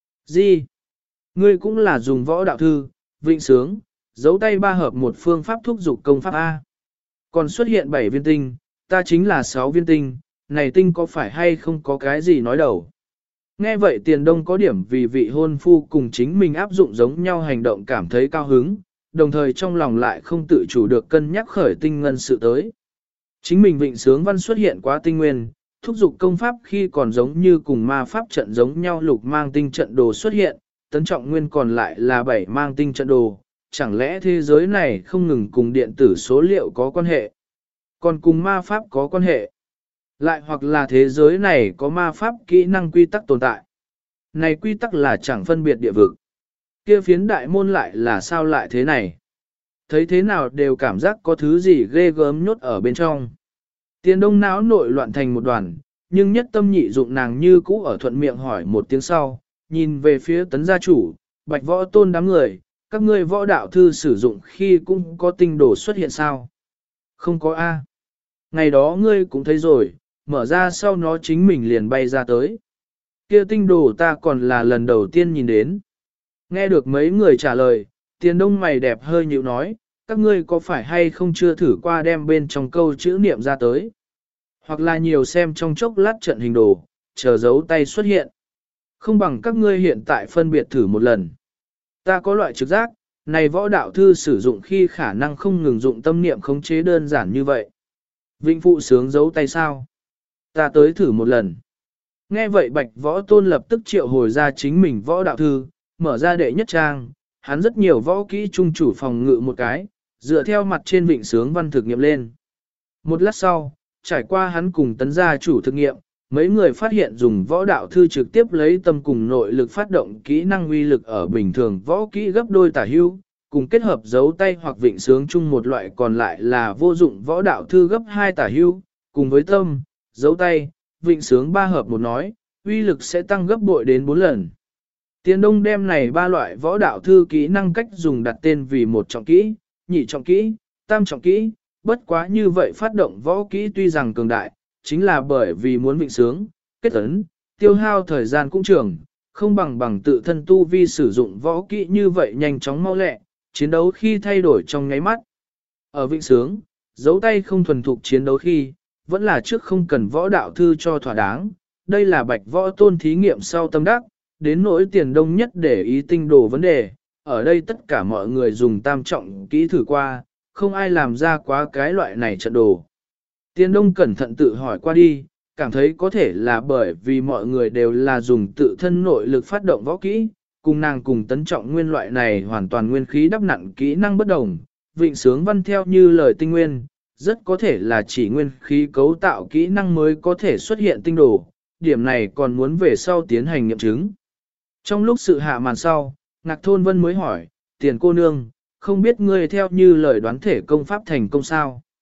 Gì? Ngươi cũng là dùng võ đạo thư, vịnh sướng, dấu tay ba hợp một phương pháp thúc dục công pháp A. Còn xuất hiện 7 viên tinh, ta chính là 6 viên tinh, này tinh có phải hay không có cái gì nói đầu. Nghe vậy Tiền Đông có điểm vì vị hôn phu cùng chính mình áp dụng giống nhau hành động cảm thấy cao hứng, đồng thời trong lòng lại không tự chủ được cân nhắc khởi tinh ngân sự tới. Chính mình vịnh sướng văn xuất hiện quá tinh nguyên, thúc dục công pháp khi còn giống như cùng ma pháp trận giống nhau lục mang tinh trận đồ xuất hiện, Tấn Trọng Nguyên còn lại là 7 mang tinh trận đồ, chẳng lẽ thế giới này không ngừng cùng điện tử số liệu có quan hệ, còn cùng ma pháp có quan hệ, lại hoặc là thế giới này có ma pháp kỹ năng quy tắc tồn tại. Này quy tắc là chẳng phân biệt địa vực, kia phiến đại môn lại là sao lại thế này, thấy thế nào đều cảm giác có thứ gì ghê gớm nhốt ở bên trong. Tiền Đông não nội loạn thành một đoàn, nhưng nhất tâm nhị dụng nàng như cũ ở thuận miệng hỏi một tiếng sau, nhìn về phía Tấn gia chủ, Bạch Võ Tôn đám người, các ngươi võ đạo thư sử dụng khi cũng có tinh đồ xuất hiện sao? Không có A. Ngày đó ngươi cũng thấy rồi, mở ra sau nó chính mình liền bay ra tới. Kia tinh đồ ta còn là lần đầu tiên nhìn đến. Nghe được mấy người trả lời, Tiền Đông mày đẹp hơi nhịu nói, các ngươi có phải hay không chưa thử qua đem bên trong câu chữ niệm ra tới? Hoặc là nhiều xem trong chốc lát trận hình đồ, chờ dấu tay xuất hiện. Không bằng các ngươi hiện tại phân biệt thử một lần. Ta có loại trực giác, này võ đạo thư sử dụng khi khả năng không ngừng dụng tâm niệm khống chế đơn giản như vậy. Vĩnh phụ sướng dấu tay sao? Ta tới thử một lần. Nghe vậy Bạch Võ Tôn lập tức triệu hồi ra chính mình võ đạo thư, mở ra đệ nhất trang, hắn rất nhiều võ kỹ trung chủ phòng ngự một cái, dựa theo mặt trên vịnh sướng văn thực nghiệm lên. Một lát sau, trải qua hắn cùng Tấn gia chủ thực nghiệm, mấy người phát hiện dùng võ đạo thư trực tiếp lấy tâm cùng nội lực phát động kỹ năng uy lực ở bình thường võ kỹ gấp đôi tả hưu, cùng kết hợp dấu tay hoặc vịnh sướng chung một loại còn lại là vô dụng võ đạo thư gấp 2 tả hưu, cùng với tâm, dấu tay, vịnh sướng 3 hợp một nói, uy lực sẽ tăng gấp bội đến 4 lần. Tiền Đông đem này 3 loại võ đạo thư kỹ năng cách dùng đặt tên vì một trọng kỹ, nhị trọng kỹ, tam trọng kỹ, bất quá như vậy phát động võ kỹ tuy rằng cường đại, chính là bởi vì muốn vịnh sướng, kết ấn, tiêu hao thời gian cũng trường, không bằng tự thân tu vi sử dụng võ kỹ như vậy nhanh chóng mau lẹ, chiến đấu khi thay đổi trong nháy mắt. Ở vịnh sướng, dấu tay không thuần thục chiến đấu khi, vẫn là trước không cần võ đạo thư cho thỏa đáng, đây là Bạch Võ Tôn thí nghiệm sau tâm đắc, đến nỗi Tiền Đông nhất để ý tinh đồ vấn đề, ở đây tất cả mọi người dùng tam trọng kỹ thử qua, không ai làm ra quá cái loại này trận đồ. Tiền Đông cẩn thận tự hỏi qua đi, cảm thấy có thể là bởi vì mọi người đều là dùng tự thân nội lực phát động võ kỹ, cùng nàng cùng Tấn Trọng Nguyên loại này hoàn toàn nguyên khí đắp nặn kỹ năng bất đồng, vịnh sướng văn theo như lời tinh nguyên, rất có thể là chỉ nguyên khí cấu tạo kỹ năng mới có thể xuất hiện tinh đồ, điểm này còn muốn về sau tiến hành nghiệm chứng. Trong lúc sự hạ màn sau, Ngạc Thôn Vân mới hỏi, Tiền cô nương, không biết ngươi theo như lời đoán thể công pháp thành công sao?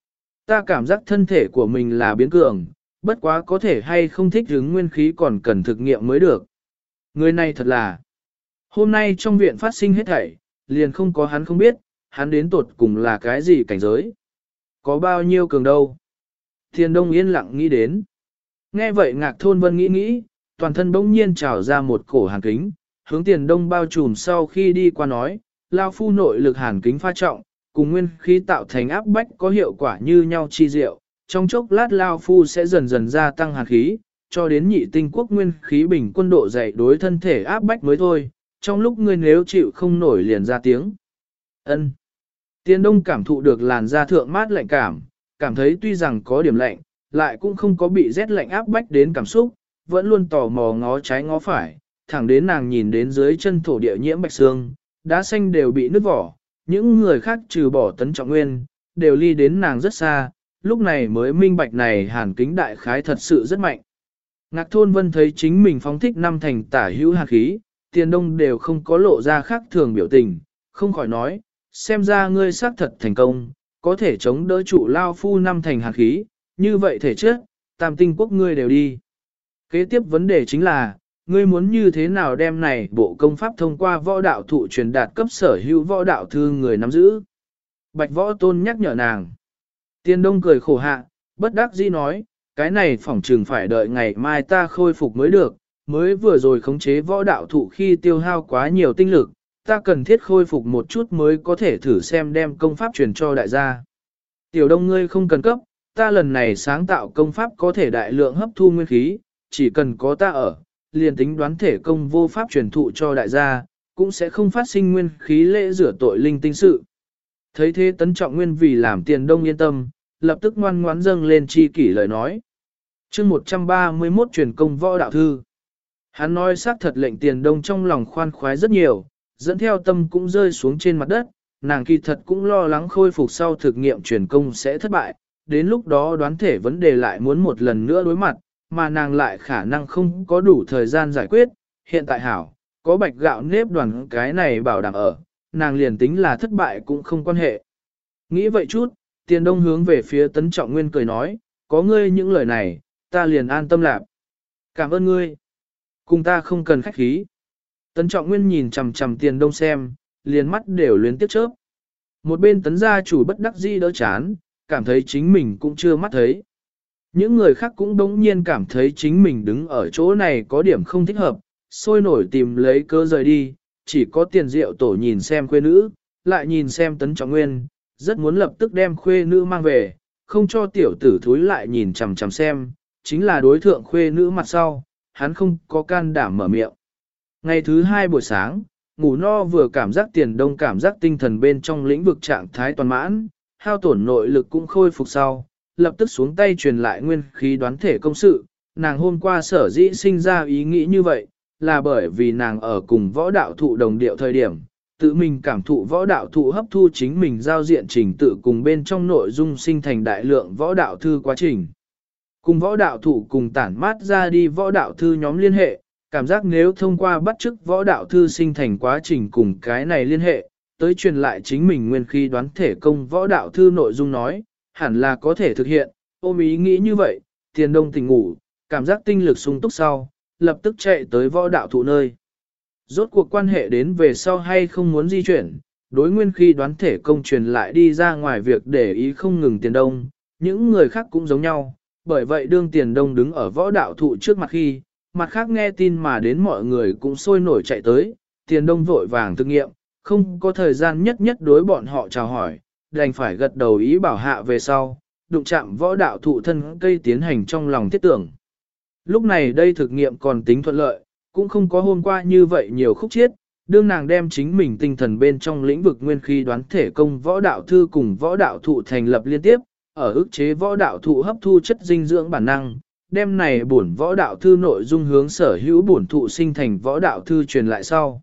Ta cảm giác thân thể của mình là biến cường, bất quá có thể hay không thích ứng nguyên khí còn cần thực nghiệm mới được. Người này thật là, hôm nay trong viện phát sinh hết thảy, liền không có hắn không biết, hắn đến tột cùng là cái gì cảnh giới. Có bao nhiêu cường đâu. Thiên Đông yên lặng nghĩ đến. Nghe vậy Ngạc Thôn Vân nghĩ, toàn thân bỗng nhiên trào ra một cổ hàn kính, hướng Tiền Đông bao trùm sau khi đi qua nói, lao phu nội lực hàn kính pha trọng, cùng nguyên khí tạo thành áp bách có hiệu quả như nhau chi diệu, trong chốc lát lao phu sẽ dần dần gia tăng hàn khí, cho đến nhị tinh quốc nguyên khí bình quân độ dày đối thân thể áp bách mới thôi, trong lúc ngươi nếu chịu không nổi liền ra tiếng. Ân. Tiền Đông cảm thụ được làn da thượng mát lạnh cảm thấy tuy rằng có điểm lạnh, lại cũng không có bị rét lạnh áp bách đến cảm xúc, vẫn luôn tò mò ngó trái ngó phải, thẳng đến nàng nhìn đến dưới chân thổ địa nhiễm bạch xương, đá xanh đều bị nứt vỏ, những người khác trừ bỏ Tấn Trọng Nguyên, đều ly đến nàng rất xa, lúc này mới minh bạch này hàn kính đại khái thật sự rất mạnh. Ngạc Thôn Vân thấy chính mình phóng thích năm thành tả hữu hàn khí, Tiền Đông đều không có lộ ra khác thường biểu tình, không khỏi nói, xem ra ngươi xác thật thành công, có thể chống đỡ trụ lao phu năm thành hàn khí, như vậy thể trước, tam tinh quốc ngươi đều đi. Kế tiếp vấn đề chính là, ngươi muốn như thế nào đem này bộ công pháp thông qua võ đạo thụ truyền đạt cấp sở hữu võ đạo thư người nắm giữ. Bạch Võ Tôn nhắc nhở nàng. Tiền Đông cười khổ hạ, bất đắc dĩ nói, cái này phỏng trừng phải đợi ngày mai ta khôi phục mới được, mới vừa rồi khống chế võ đạo thụ khi tiêu hao quá nhiều tinh lực, ta cần thiết khôi phục một chút mới có thể thử xem đem công pháp truyền cho đại gia. Tiểu Đông ngươi không cần cấp, ta lần này sáng tạo công pháp có thể đại lượng hấp thu nguyên khí, chỉ cần có ta ở, liền tính đoán thể công vô pháp truyền thụ cho đại gia, cũng sẽ không phát sinh nguyên khí lễ rửa tội linh tinh sự. Thấy thế Tấn Trọng Nguyên vì làm Tiền Đông yên tâm, lập tức ngoan ngoãn dâng lên chi kỷ lời nói. Chương 131 truyền công võ đạo thư. Hắn nói xác thật lệnh Tiền Đông trong lòng khoan khoái rất nhiều, dẫn theo tâm cũng rơi xuống trên mặt đất, nàng kỳ thật cũng lo lắng khôi phục sau thực nghiệm truyền công sẽ thất bại, đến lúc đó đoán thể vấn đề lại muốn một lần nữa đối mặt, mà nàng lại khả năng không có đủ thời gian giải quyết, hiện tại hảo, có bạch gạo nếp đoàn cái này bảo đảm ở, nàng liền tính là thất bại cũng không quan hệ. Nghĩ vậy chút, Tiền Đông hướng về phía Tấn Trọng Nguyên cười nói, có ngươi những lời này, ta liền an tâm lạc. Cảm ơn ngươi. Cùng ta không cần khách khí. Tấn Trọng Nguyên nhìn chằm chằm Tiền Đông xem, liền mắt đều luyến tiếp chớp. Một bên Tấn gia chủ bất đắc dĩ đỡ chán, cảm thấy chính mình cũng chưa mắt thấy. Những người khác cũng đống nhiên cảm thấy chính mình đứng ở chỗ này có điểm không thích hợp, sôi nổi tìm lấy cơ rời đi, chỉ có Tiền Diệu Tổ nhìn xem khuê nữ, lại nhìn xem Tấn Trọng Nguyên, rất muốn lập tức đem khuê nữ mang về, không cho tiểu tử thúi lại nhìn chằm chằm xem, chính là đối thượng khuê nữ mặt sau, hắn không có can đảm mở miệng. Ngày thứ hai buổi sáng, ngủ no vừa cảm giác Tiền Đông cảm giác tinh thần bên trong lĩnh vực trạng thái toàn mãn, hao tổn nội lực cũng khôi phục sau, lập tức xuống tay truyền lại nguyên khí đoán thể công sự, nàng hôm qua sở dĩ sinh ra ý nghĩ như vậy, là bởi vì nàng ở cùng võ đạo thụ đồng điệu thời điểm, tự mình cảm thụ võ đạo thụ hấp thu chính mình giao diện trình tự cùng bên trong nội dung sinh thành đại lượng võ đạo thư quá trình. Cùng võ đạo thụ cùng tản mát ra đi võ đạo thư nhóm liên hệ, cảm giác nếu thông qua bắt chước võ đạo thư sinh thành quá trình cùng cái này liên hệ, tới truyền lại chính mình nguyên khí đoán thể công võ đạo thư nội dung nói, hẳn là có thể thực hiện, ôm ý nghĩ như vậy, Tiền Đông tỉnh ngủ, cảm giác tinh lực sung túc sau, lập tức chạy tới võ đạo thụ nơi. Rốt cuộc quan hệ đến về sau hay không muốn di chuyển, đối nguyên khi đoán thể công truyền lại đi ra ngoài việc để ý không ngừng Tiền Đông, những người khác cũng giống nhau, bởi vậy đương Tiền Đông đứng ở võ đạo thụ trước mặt khi, mặt khác nghe tin mà đến mọi người cũng sôi nổi chạy tới, Tiền Đông vội vàng thực nghiệm, không có thời gian nhất đối bọn họ chào hỏi, đành phải gật đầu ý bảo hạ về sau, đụng chạm võ đạo thụ thân cây tiến hành trong lòng thiết tưởng. Lúc này đây thực nghiệm còn tính thuận lợi, cũng không có hôm qua như vậy nhiều khúc chiết, đương nàng đem chính mình tinh thần bên trong lĩnh vực nguyên khí đoán thể công võ đạo thư cùng võ đạo thụ thành lập liên tiếp, ở ức chế võ đạo thụ hấp thu chất dinh dưỡng bản năng, đem này bổn võ đạo thư nội dung hướng sở hữu bổn thụ sinh thành võ đạo thư truyền lại sau.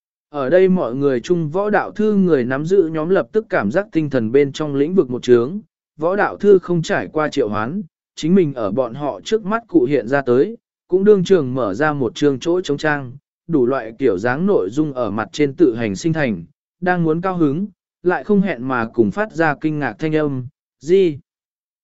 Ở đây mọi người chung võ đạo thư người nắm giữ nhóm lập tức cảm giác tinh thần bên trong lĩnh vực một chướng, võ đạo thư không trải qua triệu hoán, chính mình ở bọn họ trước mắt cụ hiện ra tới, cũng đương trường mở ra một trường chỗ trống trang, đủ loại kiểu dáng nội dung ở mặt trên tự hành sinh thành, đang muốn cao hứng, lại không hẹn mà cùng phát ra kinh ngạc thanh âm, gì?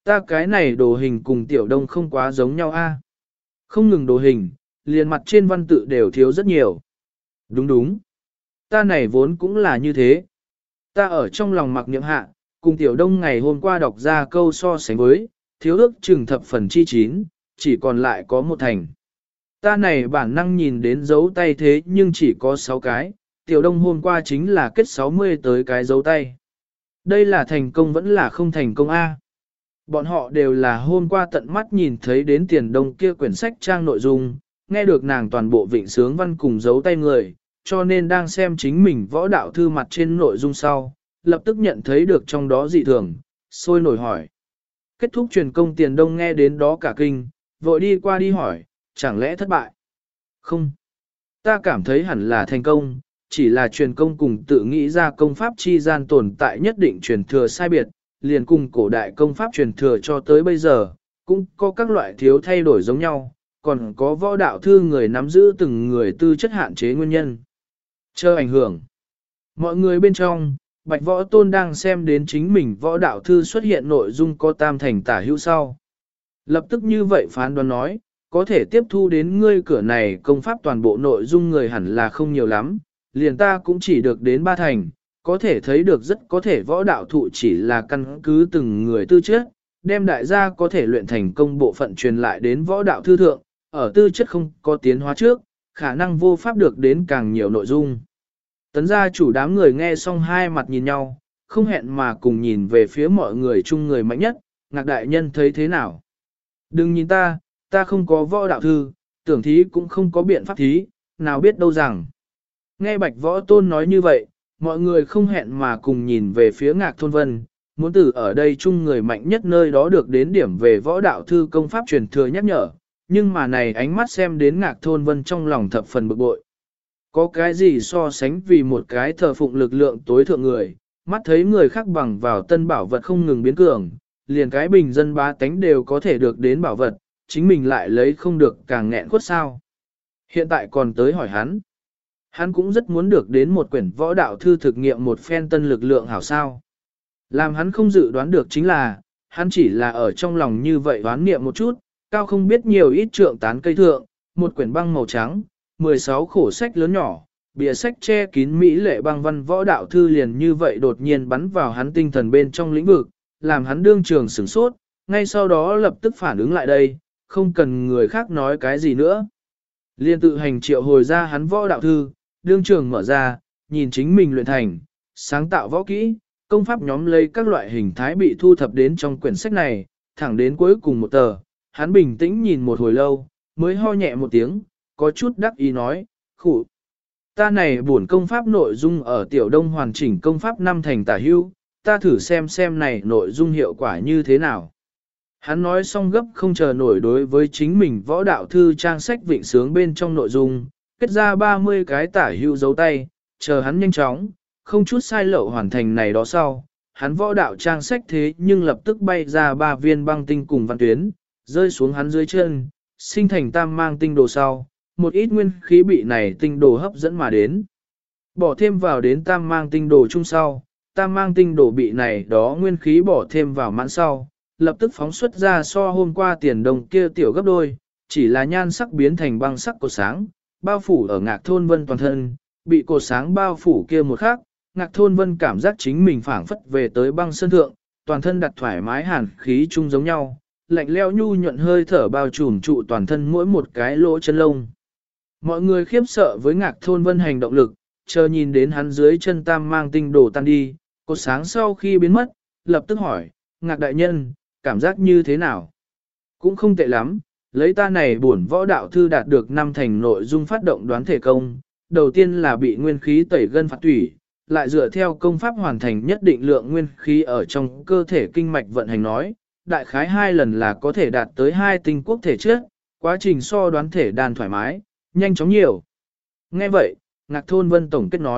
Ta cái này đồ hình cùng tiểu đông không quá giống nhau a. Không ngừng đồ hình, liền mặt trên văn tự đều thiếu rất nhiều. Đúng đúng. Ta này vốn cũng là như thế. Ta ở trong lòng mặc niệm hạ, cùng tiểu đông ngày hôm qua đọc ra câu so sánh với, thiếu ước chừng thập phần chi chín, chỉ còn lại có một thành. Ta này bản năng nhìn đến dấu tay thế nhưng chỉ có 6 cái, tiểu đông hôm qua chính là kết 60 tới cái dấu tay. Đây là thành công vẫn là không thành công A. Bọn họ đều là hôm qua tận mắt nhìn thấy đến tiền đông kia quyển sách trang nội dung, nghe được nàng toàn bộ vịnh sướng văn cùng dấu tay người, cho nên đang xem chính mình võ đạo thư mặt trên nội dung sau, lập tức nhận thấy được trong đó dị thường, sôi nổi hỏi. Kết thúc truyền công tiền đông nghe đến đó cả kinh, vội đi qua đi hỏi, chẳng lẽ thất bại? Không. Ta cảm thấy hẳn là thành công, chỉ là truyền công cùng tự nghĩ ra công pháp chi gian tồn tại nhất định truyền thừa sai biệt, liền cùng cổ đại công pháp truyền thừa cho tới bây giờ, cũng có các loại thiếu thay đổi giống nhau, còn có võ đạo thư người nắm giữ từng người tư chất hạn chế nguyên nhân. Chờ ảnh hưởng. Mọi người bên trong, Bạch Võ Tôn đang xem đến chính mình võ đạo thư xuất hiện nội dung có tam thành tả hữu sau. Lập tức như vậy phán đoán nói, có thể tiếp thu đến ngươi cửa này công pháp toàn bộ nội dung người hẳn là không nhiều lắm, liền ta cũng chỉ được đến 3 thành, có thể thấy được rất có thể võ đạo thụ chỉ là căn cứ từng người tư chất, đem đại gia có thể luyện thành công bộ phận truyền lại đến võ đạo thư thượng, ở tư chất không có tiến hóa trước, khả năng vô pháp được đến càng nhiều nội dung. Tấn gia chủ đám người nghe xong hai mặt nhìn nhau, không hẹn mà cùng nhìn về phía mọi người chung người mạnh nhất, Ngạc đại nhân thấy thế nào? Đừng nhìn ta không có võ đạo thư, tưởng thí cũng không có biện pháp thí, nào biết đâu rằng. Nghe Bạch Võ Tôn nói như vậy, mọi người không hẹn mà cùng nhìn về phía Ngạc Thôn Vân, muốn từ ở đây chung người mạnh nhất nơi đó được đến điểm về võ đạo thư công pháp truyền thừa nhắc nhở, nhưng mà này ánh mắt xem đến Ngạc Thôn Vân trong lòng thập phần bực bội. Có cái gì so sánh vì một cái thờ phụng lực lượng tối thượng người, mắt thấy người khác bằng vào tân bảo vật không ngừng biến cường, liền cái bình dân bá tánh đều có thể được đến bảo vật, chính mình lại lấy không được càng nghẹn khuất sao. Hiện tại còn tới hỏi hắn. Hắn cũng rất muốn được đến một quyển võ đạo thư thực nghiệm một phen tân lực lượng hảo sao. Làm hắn không dự đoán được chính là, hắn chỉ là ở trong lòng như vậy đoán niệm một chút, cao không biết nhiều ít trượng tán cây thượng, một quyển băng màu trắng, 16 khổ sách lớn nhỏ, bìa sách che kín mỹ lệ băng văn võ đạo thư liền như vậy đột nhiên bắn vào hắn tinh thần bên trong lĩnh vực, làm hắn đương trường sửng sốt, ngay sau đó lập tức phản ứng lại đây, không cần người khác nói cái gì nữa. Liên tự hành triệu hồi ra hắn võ đạo thư, đương trường mở ra, nhìn chính mình luyện thành, sáng tạo võ kỹ, công pháp nhóm lấy các loại hình thái bị thu thập đến trong quyển sách này, thẳng đến cuối cùng một tờ, hắn bình tĩnh nhìn một hồi lâu, mới ho nhẹ một tiếng, có chút đắc ý nói, khủ. Ta này buồn công pháp nội dung ở tiểu đông hoàn chỉnh công pháp 5 thành tả hưu, ta thử xem này nội dung hiệu quả như thế nào. Hắn nói xong gấp không chờ nổi đối với chính mình võ đạo thư trang sách vịnh sướng bên trong nội dung, kết ra 30 cái tả hưu dấu tay, chờ hắn nhanh chóng, không chút sai lậu hoàn thành này đó sau. Hắn võ đạo trang sách thế nhưng lập tức bay ra 3 viên băng tinh cùng văn tuyến, rơi xuống hắn dưới chân, sinh thành tam mang tinh đồ sau, một ít nguyên khí bị này tinh đồ hấp dẫn mà đến. Bỏ thêm vào đến tam mang tinh đồ chung sau, tam mang tinh đồ bị này đó nguyên khí bỏ thêm vào mãn sau, lập tức phóng xuất ra so hôm qua tiền đồng kia tiểu gấp đôi, chỉ là nhan sắc biến thành băng sắc cột sáng, bao phủ ở Ngạc Thôn Vân toàn thân, bị cột sáng bao phủ kia một khắc, Ngạc Thôn Vân cảm giác chính mình phảng phất về tới băng sơn thượng, toàn thân đặt thoải mái hàn khí chung giống nhau, lạnh leo nhu nhuận hơi thở bao trùm trụ toàn thân mỗi một cái lỗ chân lông. Mọi người khiếp sợ với Ngạc Thôn Vân hành động lực, chờ nhìn đến hắn dưới chân tam mang tinh đổ tan đi, cột sáng sau khi biến mất, lập tức hỏi, Ngạc đại nhân, cảm giác như thế nào? Cũng không tệ lắm, lấy ta này bổn võ đạo thư đạt được 5 thành nội dung phát động đoán thể công, đầu tiên là bị nguyên khí tẩy gân phạt tủy, lại dựa theo công pháp hoàn thành nhất định lượng nguyên khí ở trong cơ thể kinh mạch vận hành nói, đại khái 2 lần là có thể đạt tới 2 tinh quốc thể trước, quá trình so đoán thể đàn thoải mái, nhanh chóng nhiều. Nghe vậy, Ngạc Thôn Vân tổng kết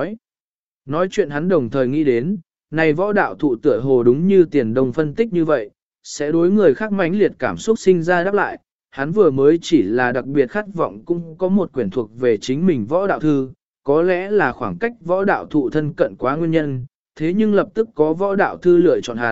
nói chuyện hắn đồng thời nghĩ đến, này võ đạo thụ tựa hồ đúng như tiền đồng phân tích như vậy, sẽ đối người khác mãnh liệt cảm xúc sinh ra đáp lại, hắn vừa mới chỉ là đặc biệt khát vọng cũng có một quyển thuộc về chính mình võ đạo thư, có lẽ là khoảng cách võ đạo thụ thân cận quá nguyên nhân, thế nhưng lập tức có võ đạo thư lựa chọn hắn,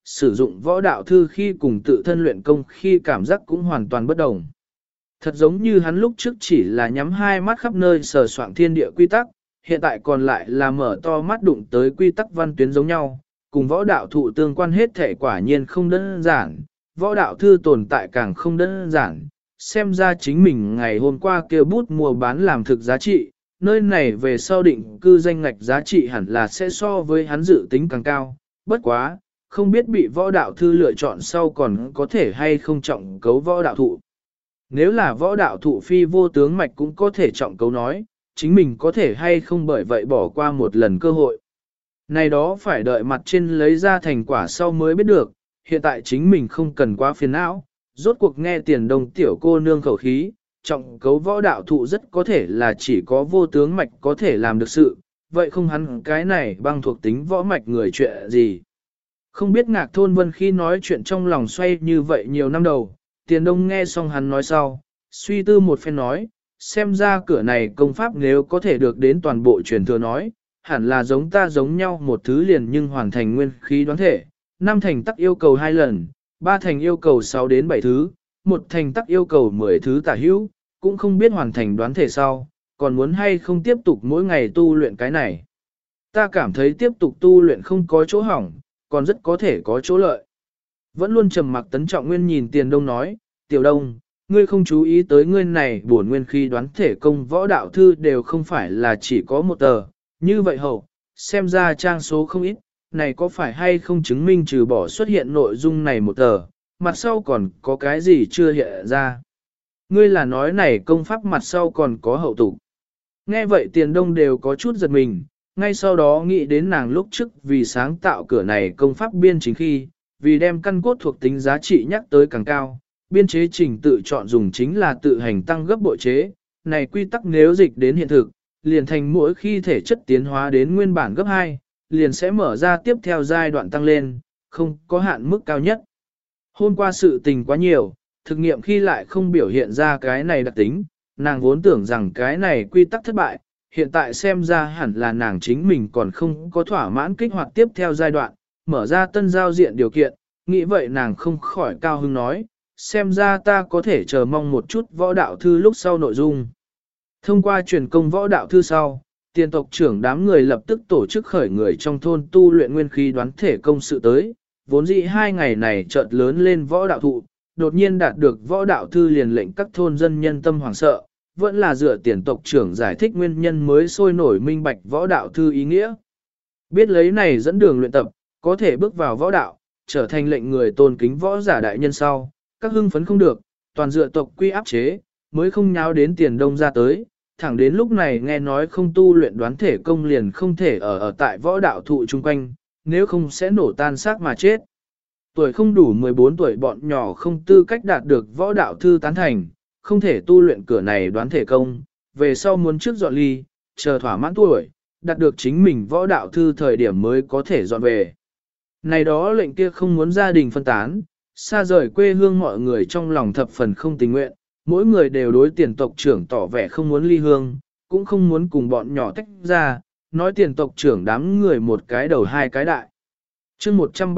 sử dụng võ đạo thư khi cùng tự thân luyện công khi cảm giác cũng hoàn toàn bất đồng. Thật giống như hắn lúc trước chỉ là nhắm hai mắt khắp nơi sờ soạng thiên địa quy tắc, hiện tại còn lại là mở to mắt đụng tới quy tắc văn tuyến giống nhau, cùng võ đạo thụ tương quan hết thể quả nhiên không đơn giản, võ đạo thư tồn tại càng không đơn giản, xem ra chính mình ngày hôm qua kêu bút mua bán làm thực giá trị, nơi này về sau định cư danh ngạch giá trị hẳn là sẽ so với hắn dự tính càng cao, bất quá, không biết bị võ đạo thư lựa chọn sau còn có thể hay không trọng cấu võ đạo thụ. Nếu là võ đạo thụ phi vô tướng mạch cũng có thể trọng cấu nói, chính mình có thể hay không bởi vậy bỏ qua một lần cơ hội. Này đó phải đợi mặt trên lấy ra thành quả sau mới biết được, hiện tại chính mình không cần quá phiền não, rốt cuộc nghe Tiền Đông tiểu cô nương khẩu khí, trọng cấu võ đạo thụ rất có thể là chỉ có vô tướng mạch có thể làm được sự, vậy không hắn cái này băng thuộc tính võ mạch người chuyện gì. Không biết Ngạc Thôn Vân khi nói chuyện trong lòng xoay như vậy nhiều năm đầu, Tiền Đông nghe xong hắn nói sau, suy tư một phen nói, xem ra cửa này công pháp nếu có thể được đến toàn bộ truyền thừa nói, hẳn là giống ta giống nhau một thứ liền nhưng hoàn thành nguyên khí đoán thể, 5 thành tắc yêu cầu 2 lần, 3 thành yêu cầu 6 đến 7 thứ, 1 thành tắc yêu cầu 10 thứ tả hữu, cũng không biết hoàn thành đoán thể sau, còn muốn hay không tiếp tục mỗi ngày tu luyện cái này. Ta cảm thấy tiếp tục tu luyện không có chỗ hỏng, còn rất có thể có chỗ lợi. Vẫn luôn trầm mặc Tấn Trọng Nguyên nhìn Tiền Đông nói, Tiểu Đông, ngươi không chú ý tới ngươi này bổn nguyên khi đoán thể công võ đạo thư đều không phải là chỉ có một tờ, như vậy hậu, xem ra trang số không ít, này có phải hay không chứng minh trừ bỏ xuất hiện nội dung này một tờ, mặt sau còn có cái gì chưa hiện ra. Ngươi là nói này công pháp mặt sau còn có hậu tục. Nghe vậy Tiền Đông đều có chút giật mình, ngay sau đó nghĩ đến nàng lúc trước vì sáng tạo cửa này công pháp biên chính khi, vì đem căn cốt thuộc tính giá trị nhắc tới càng cao, biên chế trình tự chọn dùng chính là tự hành tăng gấp bội chế, này quy tắc nếu dịch đến hiện thực, liền thành mỗi khi thể chất tiến hóa đến nguyên bản gấp 2, liền sẽ mở ra tiếp theo giai đoạn tăng lên, không có hạn mức cao nhất. Hôm qua sự tình quá nhiều, thực nghiệm khi lại không biểu hiện ra cái này đặc tính, nàng vốn tưởng rằng cái này quy tắc thất bại, hiện tại xem ra hẳn là nàng chính mình còn không có thỏa mãn kích hoạt tiếp theo giai đoạn, mở ra tân giao diện điều kiện, nghĩ vậy nàng không khỏi cao hứng nói, xem ra ta có thể chờ mong một chút võ đạo thư lúc sau nội dung. Thông qua truyền công võ đạo thư sau, Tiền tộc trưởng đám người lập tức tổ chức khởi người trong thôn tu luyện nguyên khí đoán thể công sự tới, vốn dĩ 2 ngày này chợt lớn lên võ đạo thụ, đột nhiên đạt được võ đạo thư liền lệnh các thôn dân nhân tâm hoảng sợ, vẫn là dựa Tiền tộc trưởng giải thích nguyên nhân mới sôi nổi minh bạch võ đạo thư ý nghĩa. Biết lấy này dẫn đường luyện tập, có thể bước vào võ đạo, trở thành lệnh người tôn kính võ giả đại nhân sau, các hưng phấn không được, toàn dựa tộc quy áp chế, mới không nháo đến Tiền Đông ra tới, thẳng đến lúc này nghe nói không tu luyện đoán thể công liền không thể ở tại võ đạo thụ chung quanh, nếu không sẽ nổ tan xác mà chết. Tuổi không đủ 14 tuổi bọn nhỏ không tư cách đạt được võ đạo thư tán thành, không thể tu luyện cửa này đoán thể công, về sau muốn trước dọn ly, chờ thỏa mãn tuổi, đạt được chính mình võ đạo thư thời điểm mới có thể dọn về. Này đó lệnh kia không muốn gia đình phân tán, xa rời quê hương mọi người trong lòng thập phần không tình nguyện, mỗi người đều đối Tiền tộc trưởng tỏ vẻ không muốn ly hương, cũng không muốn cùng bọn nhỏ tách ra, nói Tiền tộc trưởng đám người một cái đầu hai cái đại. Chương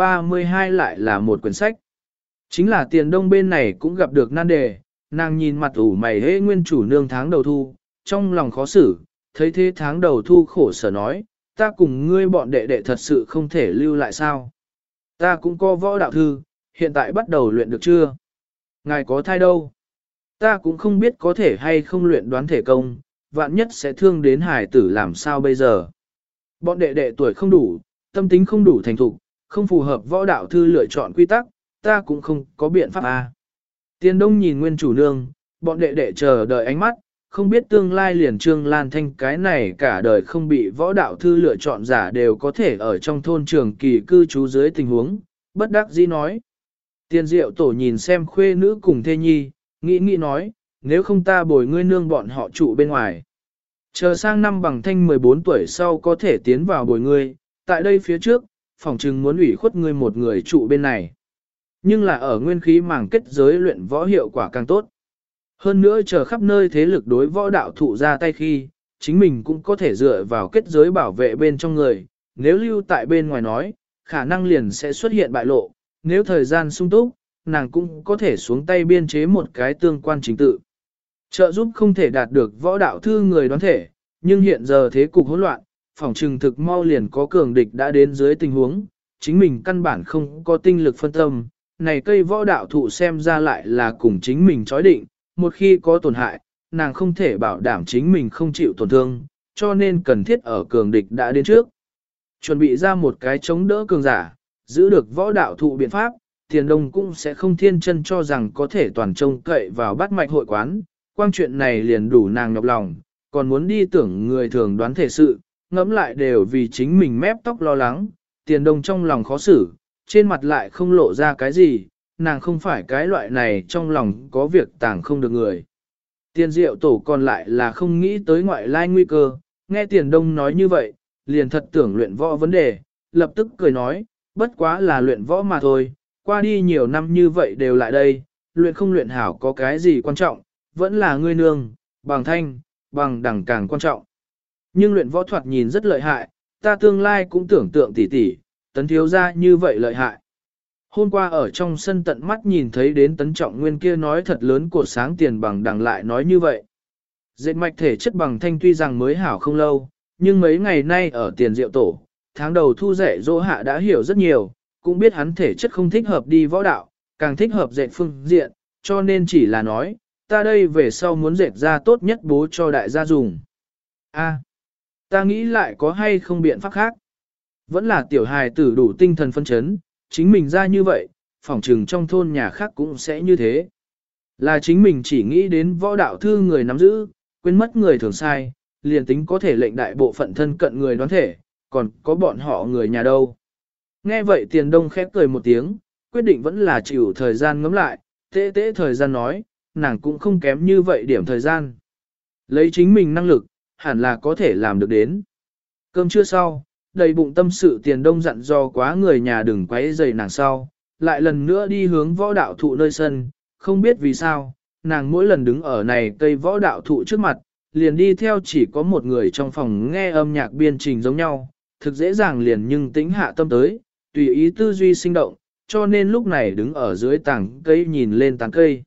132 lại là một quyển sách. Chính là Tiền Đông bên này cũng gặp được nan đề, nàng nhìn mặt ủ mày hễ nguyên chủ nương tháng đầu thu, trong lòng khó xử, thấy thế tháng đầu thu khổ sở nói, ta cùng ngươi bọn đệ đệ thật sự không thể lưu lại sao. Ta cũng có võ đạo thư, hiện tại bắt đầu luyện được chưa? Ngài có thai đâu? Ta cũng không biết có thể hay không luyện đoán thể công, vạn nhất sẽ thương đến hải tử làm sao bây giờ. Bọn đệ đệ tuổi không đủ, tâm tính không đủ thành thục, không phù hợp võ đạo thư lựa chọn quy tắc, ta cũng không có biện pháp à. Tiền Đông nhìn nguyên chủ nương, bọn đệ đệ chờ đợi ánh mắt, không biết tương lai liền Trương Lan Thanh cái này cả đời không bị võ đạo thư lựa chọn giả đều có thể ở trong thôn trường kỳ cư trú dưới tình huống, bất đắc dĩ nói. Tiền Diệu tổ nhìn xem khuê nữ cùng thê nhi, nghĩ nói, nếu không ta bồi ngươi nương bọn họ trụ bên ngoài. Chờ sang năm bằng thanh 14 tuổi sau có thể tiến vào bồi ngươi, tại đây phía trước, phòng trừng muốn ủy khuất ngươi một người trụ bên này. Nhưng là ở nguyên khí màng kết giới luyện võ hiệu quả càng tốt. Hơn nữa chờ khắp nơi thế lực đối võ đạo thụ ra tay khi, chính mình cũng có thể dựa vào kết giới bảo vệ bên trong người, nếu lưu tại bên ngoài nói, khả năng liền sẽ xuất hiện bại lộ, nếu thời gian sung túc, nàng cũng có thể xuống tay biên chế một cái tương quan chính tự. Trợ giúp không thể đạt được võ đạo thư người đoán thể, nhưng hiện giờ thế cục hỗn loạn, phòng trừng thực mau liền có cường địch đã đến dưới tình huống, chính mình căn bản không có tinh lực phân tâm, này cây võ đạo thụ xem ra lại là cùng chính mình chói định, một khi có tổn hại, nàng không thể bảo đảm chính mình không chịu tổn thương, cho nên cần thiết ở cường địch đã đến trước. Chuẩn bị ra một cái chống đỡ cường giả, giữ được võ đạo thụ biện pháp, Tiền Đông cũng sẽ không thiên chân cho rằng có thể toàn trông cậy vào bắt mạch hội quán, quang chuyện này liền đủ nàng nhọc lòng, còn muốn đi tưởng người thường đoán thể sự, ngẫm lại đều vì chính mình mép tóc lo lắng, Tiền Đông trong lòng khó xử, trên mặt lại không lộ ra cái gì, nàng không phải cái loại này trong lòng có việc tàng không được người. Tiền Diệu Tổ còn lại là không nghĩ tới ngoại lai nguy cơ, nghe Tiền Đông nói như vậy, liền thật tưởng luyện võ vấn đề, lập tức cười nói, bất quá là luyện võ mà thôi, qua đi nhiều năm như vậy đều lại đây, luyện không luyện hảo có cái gì quan trọng, vẫn là ngươi nương, bằng thanh, bằng đẳng càng quan trọng. Nhưng luyện võ thoạt nhìn rất lợi hại, ta tương lai cũng tưởng tượng tỉ tỉ, tấn thiếu ra như vậy lợi hại. Hôm qua ở trong sân tận mắt nhìn thấy đến tấn trọng nguyên kia nói thật lớn cột sáng tiền bằng đằng lại nói như vậy. Dệt mạch thể chất bằng thanh tuy rằng mới hảo không lâu, nhưng mấy ngày nay ở Tiền Diệu Tổ, tháng đầu thu rẻ dỗ hạ đã hiểu rất nhiều, cũng biết hắn thể chất không thích hợp đi võ đạo, càng thích hợp dệt phương diện, cho nên chỉ là nói, ta đây về sau muốn dệt ra tốt nhất bố cho đại gia dùng. A, ta nghĩ lại có hay không biện pháp khác. Vẫn là tiểu hài tử đủ tinh thần phân chấn, chính mình ra như vậy, phỏng trừng trong thôn nhà khác cũng sẽ như thế. Là chính mình chỉ nghĩ đến võ đạo thư người nắm giữ, quên mất người thường sai, liền tính có thể lệnh đại bộ phận thân cận người đoán thể, còn có bọn họ người nhà đâu. Nghe vậy Tiền Đông khép cười một tiếng, quyết định vẫn là chịu thời gian ngấm lại, tế tế thời gian nói, nàng cũng không kém như vậy điểm thời gian. Lấy chính mình năng lực, hẳn là có thể làm được đến. Cơm trưa sau, đầy bụng tâm sự Tiền Đông dặn dò quá người nhà đừng quấy rầy nàng sau, lại lần nữa đi hướng võ đạo thụ nơi sân, không biết vì sao, nàng mỗi lần đứng ở này cây võ đạo thụ trước mặt, liền đi theo chỉ có một người trong phòng nghe âm nhạc biên trình giống nhau, thực dễ dàng liền nhưng tĩnh hạ tâm tới, tùy ý tư duy sinh động, cho nên lúc này đứng ở dưới tảng cây nhìn lên tán cây.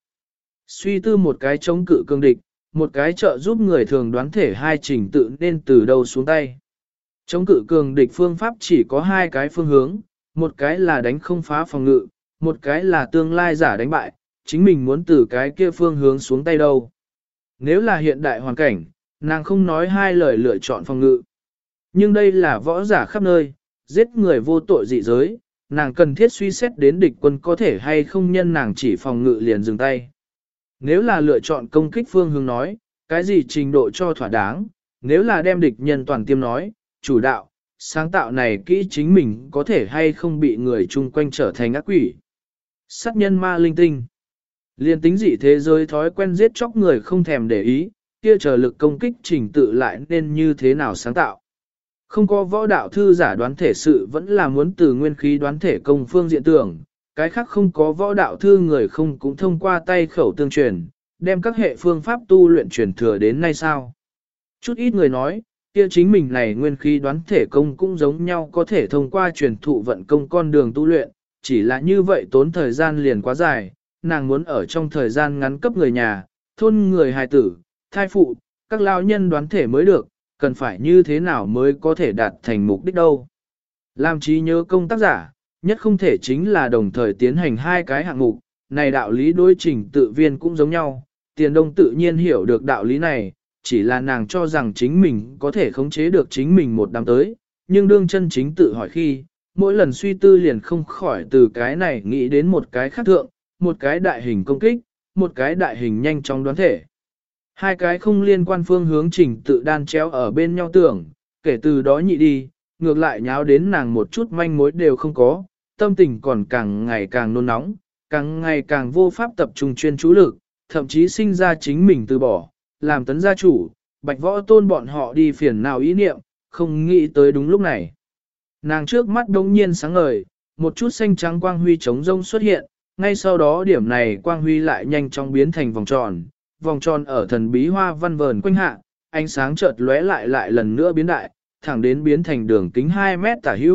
Suy tư một cái chống cự cương địch, một cái trợ giúp người thường đoán thể hai trình tự nên từ đâu xuống tay. Chống cự cường địch phương pháp chỉ có hai cái phương hướng, một cái là đánh không phá phòng ngự, một cái là tương lai giả đánh bại, chính mình muốn từ cái kia phương hướng xuống tay đâu. Nếu là hiện đại hoàn cảnh, nàng không nói hai lời lựa chọn phòng ngự. Nhưng đây là võ giả khắp nơi, giết người vô tội dị giới, nàng cần thiết suy xét đến địch quân có thể hay không nhân nàng chỉ phòng ngự liền dừng tay. Nếu là lựa chọn công kích phương hướng nói, cái gì trình độ cho thỏa đáng, nếu là đem địch nhân toàn tiêm nói, chủ đạo, sáng tạo này kỹ chính mình có thể hay không bị người chung quanh trở thành ác quỷ. Sát nhân ma linh tinh. Liên tính dị thế giới thói quen giết chóc người không thèm để ý, kia chờ lực công kích trình tự lại nên như thế nào sáng tạo. Không có võ đạo thư giả đoán thể sự vẫn là muốn từ nguyên khí đoán thể công phương diện tưởng, cái khác không có võ đạo thư người không cũng thông qua tay khẩu tương truyền, đem các hệ phương pháp tu luyện truyền thừa đến nay sao. Chút ít người nói, kia chính mình này nguyên khí đoán thể công cũng giống nhau có thể thông qua truyền thụ vận công con đường tu luyện, chỉ là như vậy tốn thời gian liền quá dài, nàng muốn ở trong thời gian ngắn cấp người nhà, thôn người hài tử, thai phụ, các lao nhân đoán thể mới được, cần phải như thế nào mới có thể đạt thành mục đích đâu. Làm trí nhớ công tác giả, nhất không thể chính là đồng thời tiến hành hai cái hạng mục, này đạo lý đối trình tự viên cũng giống nhau, Tiền Đông tự nhiên hiểu được đạo lý này, chỉ là nàng cho rằng chính mình có thể khống chế được chính mình một đám tới, nhưng đương chân chính tự hỏi khi, mỗi lần suy tư liền không khỏi từ cái này nghĩ đến một cái khác thượng, một cái đại hình công kích, một cái đại hình nhanh chóng đoán thể. Hai cái không liên quan phương hướng trình tự đan chéo ở bên nhau tưởng, kể từ đó nhị đi, ngược lại nháo đến nàng một chút manh mối đều không có, tâm tình còn càng ngày càng nôn nóng, càng ngày càng vô pháp tập trung chuyên chú lực, thậm chí sinh ra chính mình từ bỏ, làm tấn gia chủ, bạch võ tôn bọn họ đi phiền nào ý niệm, không nghĩ tới đúng lúc này. Nàng trước mắt đống nhiên sáng ngời, một chút xanh trắng quang huy trống rông xuất hiện, ngay sau đó điểm này quang huy lại nhanh chóng biến thành vòng tròn ở thần bí hoa văn vờn quanh hạ, ánh sáng chợt lóe lại lần nữa biến đại, thẳng đến biến thành đường kính 2 mét tả hữu,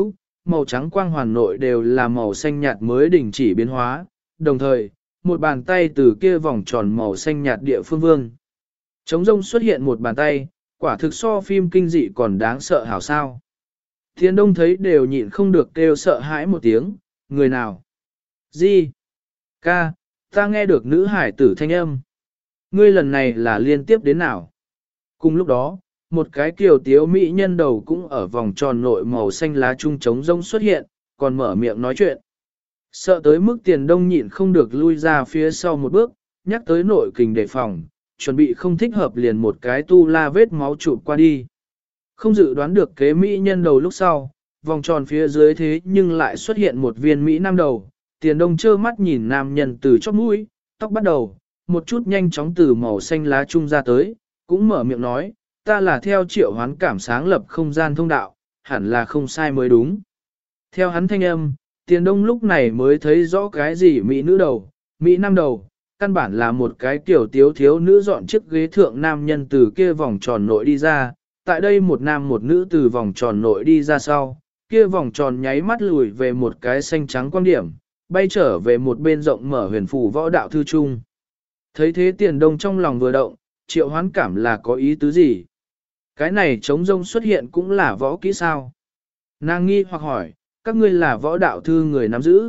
màu trắng quang hoàn nội đều là màu xanh nhạt mới đình chỉ biến hóa, đồng thời, một bàn tay từ kia vòng tròn màu xanh nhạt địa phương vương. Trống rông xuất hiện một bàn tay, quả thực so phim kinh dị còn đáng sợ hảo sao. Thiên Đông thấy đều nhịn không được kêu sợ hãi một tiếng, người nào? Gì? Ca, ta nghe được nữ hải tử thanh âm. Ngươi lần này là liên tiếp đến nào? Cùng lúc đó, một cái kiều tiếu mỹ nhân đầu cũng ở vòng tròn nội màu xanh lá trung trống rông xuất hiện, còn mở miệng nói chuyện. Sợ tới mức Tiền Đông nhịn không được lui ra phía sau một bước, nhắc tới nội kình đề phòng, chuẩn bị không thích hợp liền một cái tu la vết máu chụp qua đi. Không dự đoán được kế mỹ nhân đầu lúc sau, vòng tròn phía dưới thế nhưng lại xuất hiện một viên mỹ nam đầu. Tiền Đông trơ mắt nhìn nam nhân từ chóp mũi, tóc bắt đầu, một chút nhanh chóng từ màu xanh lá trung ra tới, cũng mở miệng nói, ta là theo triệu hoán cảm sáng lập không gian thông đạo, hẳn là không sai mới đúng. Theo hắn thanh âm, Tiền Đông lúc này mới thấy rõ cái gì mỹ nữ đầu, mỹ nam đầu, căn bản là một cái tiểu tiếu thiếu nữ dọn chiếc ghế thượng nam nhân từ kia vòng tròn nội đi ra, tại đây một nam một nữ từ vòng tròn nội đi ra sau, kia vòng tròn nháy mắt lùi về một cái xanh trắng quan điểm, bay trở về một bên rộng mở huyền phù võ đạo thư trung. Thấy thế Tiền Đông trong lòng vừa động, triệu hoán cảm là có ý tứ gì? Cái này trống rông xuất hiện cũng là võ kỹ sao? Nàng nghi hoặc hỏi, các ngươi là võ đạo thư người nắm giữ?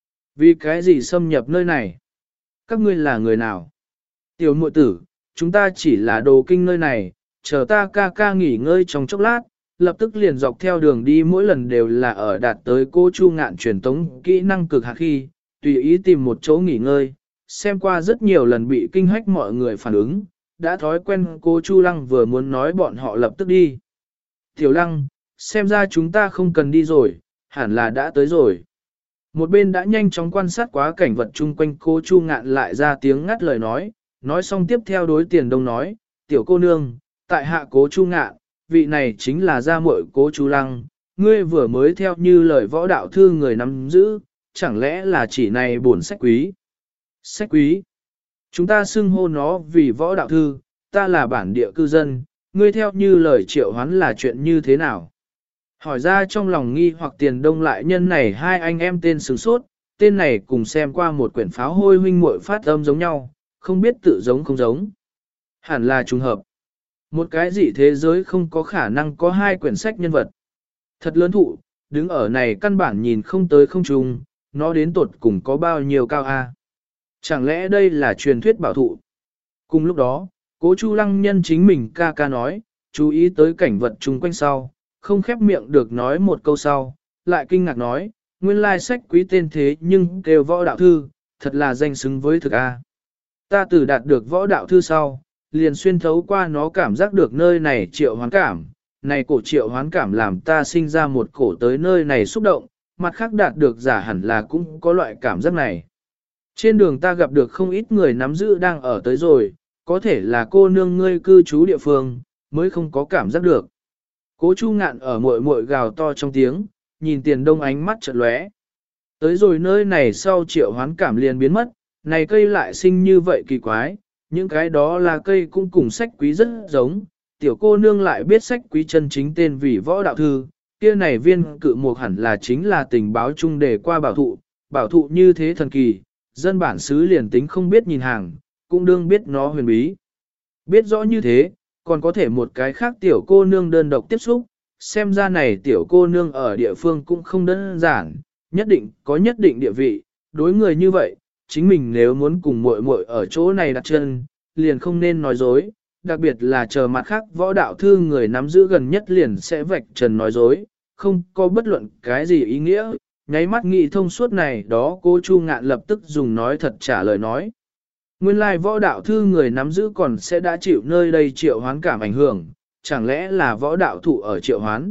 Vì cái gì xâm nhập nơi này? Các ngươi là người nào? Tiểu muội tử, chúng ta chỉ là đồ kinh nơi này, chờ ta ca ca nghỉ ngơi trong chốc lát, lập tức liền dọc theo đường đi mỗi lần đều là ở đạt tới cô Chu Ngạn truyền tống kỹ năng cực hạt khi, tùy ý tìm một chỗ nghỉ ngơi, xem qua rất nhiều lần bị kinh hách mọi người phản ứng, đã thói quen cô Chu Lăng vừa muốn nói bọn họ lập tức đi. Tiểu Lăng, xem ra chúng ta không cần đi rồi, hẳn là đã tới rồi. Một bên đã nhanh chóng quan sát quá cảnh vật chung quanh cô Chu Ngạn lại ra tiếng ngắt lời nói xong tiếp theo đối Tiền Đông nói, tiểu cô nương, tại hạ cố Chu Ngạn, vị này chính là gia muội cố Chu Lăng, ngươi vừa mới theo như lời võ đạo thư người nắm giữ, chẳng lẽ là chỉ này bổn sách quý? Sách quý? Chúng ta xưng hô nó vì võ đạo thư, ta là bản địa cư dân, ngươi theo như lời triệu hoán là chuyện như thế nào? Hỏi ra trong lòng nghi hoặc Tiền Đông lại nhân này hai anh em tên sửng sốt, tên này cùng xem qua một quyển pháo hôi huynh muội phát âm giống nhau, không biết tự giống không giống. Hẳn là trùng hợp. Một cái gì thế giới không có khả năng có hai quyển sách nhân vật. Thật lớn thụ, đứng ở này căn bản nhìn không tới không trùng, nó đến tột cùng có bao nhiêu cao a? Chẳng lẽ đây là truyền thuyết bảo thụ? Cùng lúc đó, cố Chu Lăng nhân chính mình ca ca nói, chú ý tới cảnh vật chung quanh sau, không khép miệng được nói một câu sau, lại kinh ngạc nói, nguyên lai sách quý tên thế nhưng kêu võ đạo thư, thật là danh xứng với thực a. Ta từ đạt được võ đạo thư sau, liền xuyên thấu qua nó cảm giác được nơi này triệu hoán cảm, này cổ triệu hoán cảm làm ta sinh ra một cổ tới nơi này xúc động, mặt khác đạt được giả hẳn là cũng có loại cảm giác này. Trên đường ta gặp được không ít người nắm giữ đang ở tới rồi, có thể là cô nương ngươi cư trú địa phương, mới không có cảm giác được. Cố Chu Ngạn ở muội muội gào to trong tiếng, nhìn Tiền Đông ánh mắt chợt lóe. Tới rồi nơi này sau triệu hoán cảm liền biến mất, này cây lại sinh như vậy kỳ quái, những cái đó là cây cũng cùng sách quý rất giống, tiểu cô nương lại biết sách quý chân chính tên vì võ đạo thư, kia này viên cự mục hẳn là chính là tình báo chung đề qua bảo thụ như thế thần kỳ, dân bản xứ liền tính không biết nhìn hàng, cũng đương biết nó huyền bí. Biết rõ như thế, còn có thể một cái khác tiểu cô nương đơn độc tiếp xúc, xem ra này tiểu cô nương ở địa phương cũng không đơn giản, nhất định có nhất định địa vị, đối người như vậy, chính mình nếu muốn cùng muội muội ở chỗ này đặt chân, liền không nên nói dối, đặc biệt là chờ mặt khác võ đạo thư người nắm giữ gần nhất liền sẽ vạch trần nói dối, không có bất luận cái gì ý nghĩa, nháy mắt nghĩ thông suốt này đó cô Chu Ngạn lập tức dùng nói thật trả lời nói. Nguyên lai võ đạo thư người nắm giữ còn sẽ đã chịu nơi đây triệu hoán cảm ảnh hưởng, chẳng lẽ là võ đạo thụ ở triệu hoán?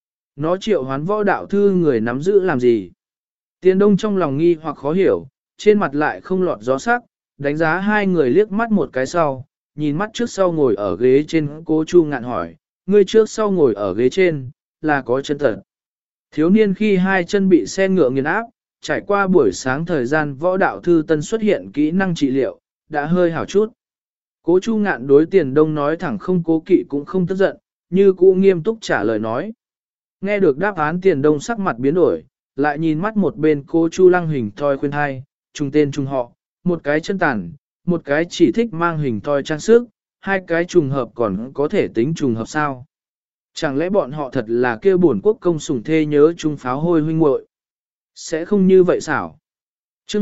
Nó triệu hoán võ đạo thư người nắm giữ làm gì? Tiền Đông trong lòng nghi hoặc khó hiểu, trên mặt lại không lọt gió sắc, đánh giá hai người liếc mắt một cái sau, nhìn mắt trước sau ngồi ở ghế trên cô Chu Ngạn hỏi, ngươi trước sau ngồi ở ghế trên, là có chân thật. Thiếu niên khi hai chân bị xe ngựa nghiền áp, trải qua buổi sáng thời gian võ đạo thư tân xuất hiện kỹ năng trị liệu, đã hơi hảo chút. Cố Chu Ngạn đối Tiền Đông nói thẳng không cố kỵ cũng không tức giận, như cũ nghiêm túc trả lời nói. Nghe được đáp án Tiền Đông sắc mặt biến đổi, lại nhìn mắt một bên cô Chu Lăng hình thoi khuyên hai, trùng tên trùng họ, một cái chân tàn, một cái chỉ thích mang hình thoi trang sức, hai cái trùng hợp còn có thể tính trùng hợp sao. Chẳng lẽ bọn họ thật là kêu bổn quốc công sủng thê nhớ chung pháo hôi huynh muội? Sẽ không như vậy xảo. chương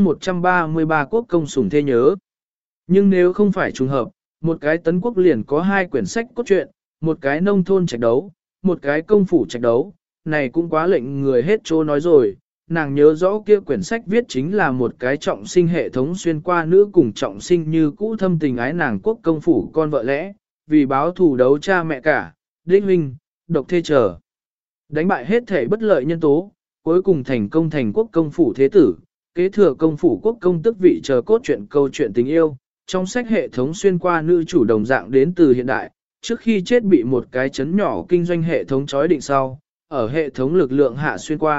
133 quốc công sủng thê nhớ. Nhưng nếu không phải trùng hợp, một cái tấn quốc liền có hai quyển sách cốt truyện, một cái nông thôn trạch đấu, một cái công phủ trạch đấu, này cũng quá lệnh người hết trô nói rồi. Nàng nhớ rõ kia quyển sách viết chính là một cái trọng sinh hệ thống xuyên qua nữ cùng trọng sinh như cũ thâm tình ái nàng quốc công phủ con vợ lẽ, vì báo thù đấu cha mẹ cả, đích huynh, độc thê trở. Đánh bại hết thể bất lợi nhân tố, cuối cùng thành công thành quốc công phủ thế tử, kế thừa công phủ quốc công tức vị chờ cốt truyện câu chuyện tình yêu. Trong sách hệ thống xuyên qua nữ chủ đồng dạng đến từ hiện đại, trước khi chết bị một cái chấn nhỏ kinh doanh hệ thống chói định sau, ở hệ thống lực lượng hạ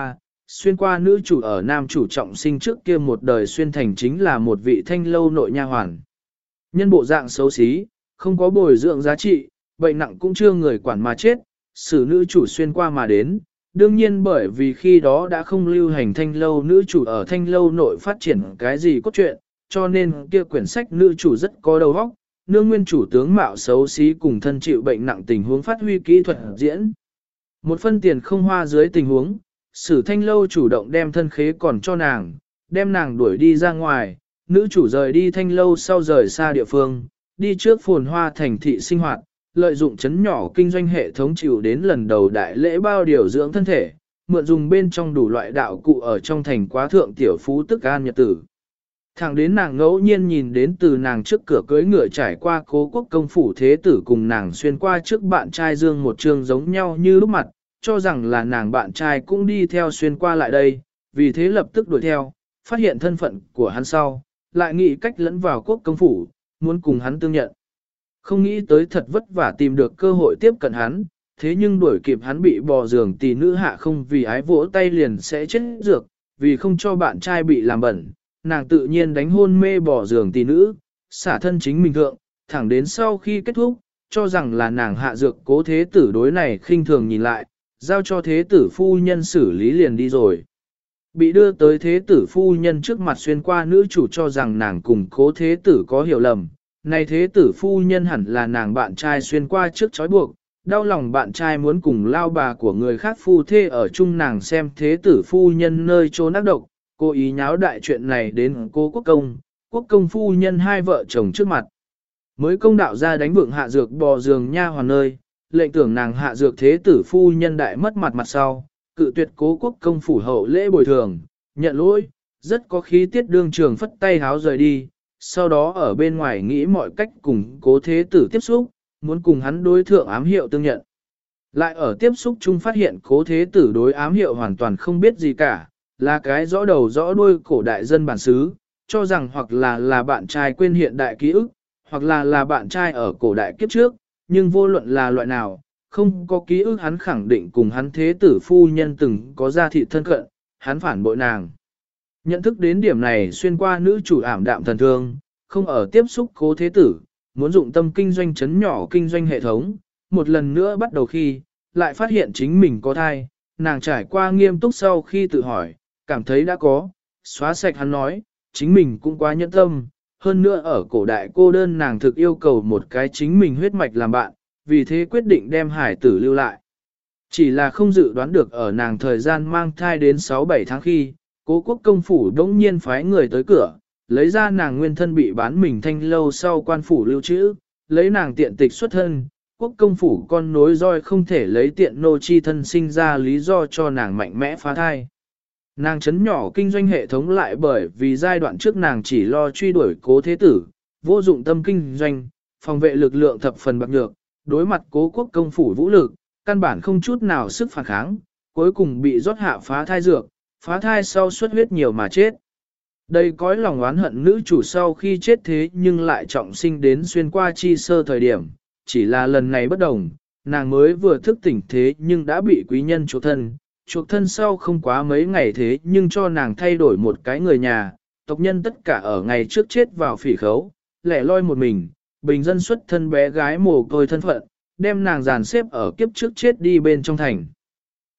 xuyên qua nữ chủ ở nam chủ trọng sinh trước kia một đời xuyên thành chính là một vị thanh lâu nội nha hoàn. Nhân bộ dạng xấu xí, không có bồi dưỡng giá trị, bệnh nặng cũng chưa người quản mà chết, xử nữ chủ xuyên qua mà đến. Đương nhiên bởi vì khi đó đã không lưu hành thanh lâu nữ chủ ở thanh lâu nội phát triển cái gì cốt truyện, cho nên kia quyển sách nữ chủ rất có đầu óc, nương nguyên chủ tướng mạo xấu xí cùng thân chịu bệnh nặng tình huống phát huy kỹ thuật diễn. Một phân tiền không hoa dưới tình huống, Sử Thanh lâu chủ động đem thân khế còn cho nàng, đem nàng đuổi đi ra ngoài, nữ chủ rời đi Thanh lâu sau rời xa địa phương, đi trước phồn hoa thành thị sinh hoạt, lợi dụng chấn nhỏ kinh doanh hệ thống chịu đến lần đầu đại lễ bao điều dưỡng thân thể, mượn dùng bên trong đủ loại đạo cụ ở trong thành quá thượng tiểu phú tức an nhật tử. Thẳng đến nàng ngẫu nhiên nhìn đến từ nàng trước cửa cưới ngựa trải qua Cố Quốc công phủ thế tử cùng nàng xuyên qua trước bạn trai Dương một trường giống nhau như lúc mặt, cho rằng là nàng bạn trai cũng đi theo xuyên qua lại đây, vì thế lập tức đuổi theo, phát hiện thân phận của hắn sau, lại nghĩ cách lẫn vào Quốc công phủ, muốn cùng hắn tương nhận. Không nghĩ tới thật vất vả tìm được cơ hội tiếp cận hắn, thế nhưng đuổi kịp hắn bị bò giường tỷ nữ hạ không vì ái vỗ tay liền sẽ chết dược, vì không cho bạn trai bị làm bẩn. Nàng tự nhiên đánh hôn mê bỏ giường tỷ nữ, xả thân chính mình thượng, thẳng đến sau khi kết thúc, cho rằng là nàng hạ dược cố thế tử đối này khinh thường nhìn lại, giao cho thế tử phu nhân xử lý liền đi rồi. Bị đưa tới thế tử phu nhân trước mặt xuyên qua nữ chủ cho rằng nàng cùng cố thế tử có hiểu lầm, này thế tử phu nhân hẳn là nàng bạn trai xuyên qua trước trói buộc, đau lòng bạn trai muốn cùng lao bà của người khác phu thê ở chung nàng xem thế tử phu nhân nơi trốn ác độc. Cô ý nháo đại chuyện này đến cô quốc công phu nhân hai vợ chồng trước mặt. Mới công đạo ra đánh vượng hạ dược bò giường nha hoàn nơi, lệnh tưởng nàng hạ dược thế tử phu nhân đại mất mặt mặt sau, cự tuyệt cố quốc công phủ hậu lễ bồi thường, nhận lỗi, rất có khí tiết đương trường phất tay háo rời đi, sau đó ở bên ngoài nghĩ mọi cách cùng cố thế tử tiếp xúc, muốn cùng hắn đối thượng ám hiệu tương nhận. Lại ở tiếp xúc chung phát hiện cố thế tử đối ám hiệu hoàn toàn không biết gì cả, là cái rõ đầu rõ đuôi cổ đại dân bản xứ, cho rằng hoặc là bạn trai quên hiện đại ký ức, hoặc là bạn trai ở cổ đại kiếp trước, nhưng vô luận là loại nào, không có ký ức hắn khẳng định cùng hắn thế tử phu nhân từng có gia thị thân cận, hắn phản bội nàng. Nhận thức đến điểm này xuyên qua nữ chủ ảm đạm thần thương, không ở tiếp xúc cố thế tử, muốn dụng tâm kinh doanh chấn nhỏ kinh doanh hệ thống, một lần nữa bắt đầu khi, lại phát hiện chính mình có thai, nàng trải qua nghiêm túc sau khi tự hỏi, cảm thấy đã có, xóa sạch hắn nói, chính mình cũng quá nhẫn tâm, hơn nữa ở cổ đại cô đơn nàng thực yêu cầu một cái chính mình huyết mạch làm bạn, vì thế quyết định đem hải tử lưu lại. Chỉ là không dự đoán được ở nàng thời gian mang thai đến 6-7 tháng khi, Cố quốc công phủ đống nhiên phái người tới cửa, lấy ra nàng nguyên thân bị bán mình thanh lâu sau quan phủ lưu trữ, lấy nàng tiện tịch xuất thân, quốc công phủ con nối roi không thể lấy tiện nô chi thân sinh ra lý do cho nàng mạnh mẽ phá thai. Nàng chấn nhỏ kinh doanh hệ thống lại bởi vì giai đoạn trước nàng chỉ lo truy đuổi cố thế tử, vô dụng tâm kinh doanh, phòng vệ lực lượng thập phần bạc nhược, đối mặt cố quốc công phủ vũ lực, căn bản không chút nào sức phản kháng, cuối cùng bị rót hạ phá thai dược, phá thai sau xuất huyết nhiều mà chết. Đây cõi lòng oán hận nữ chủ sau khi chết thế nhưng lại trọng sinh đến xuyên qua chi sơ thời điểm, chỉ là lần này bất đồng, nàng mới vừa thức tỉnh thế nhưng đã bị quý nhân chuộc thân sau không quá mấy ngày thế nhưng cho nàng thay đổi một cái người nhà, tộc nhân tất cả ở ngày trước chết vào phỉ khấu, lẻ loi một mình, bình dân xuất thân bé gái mồ côi thân phận, đem nàng dàn xếp ở kiếp trước chết đi bên trong thành.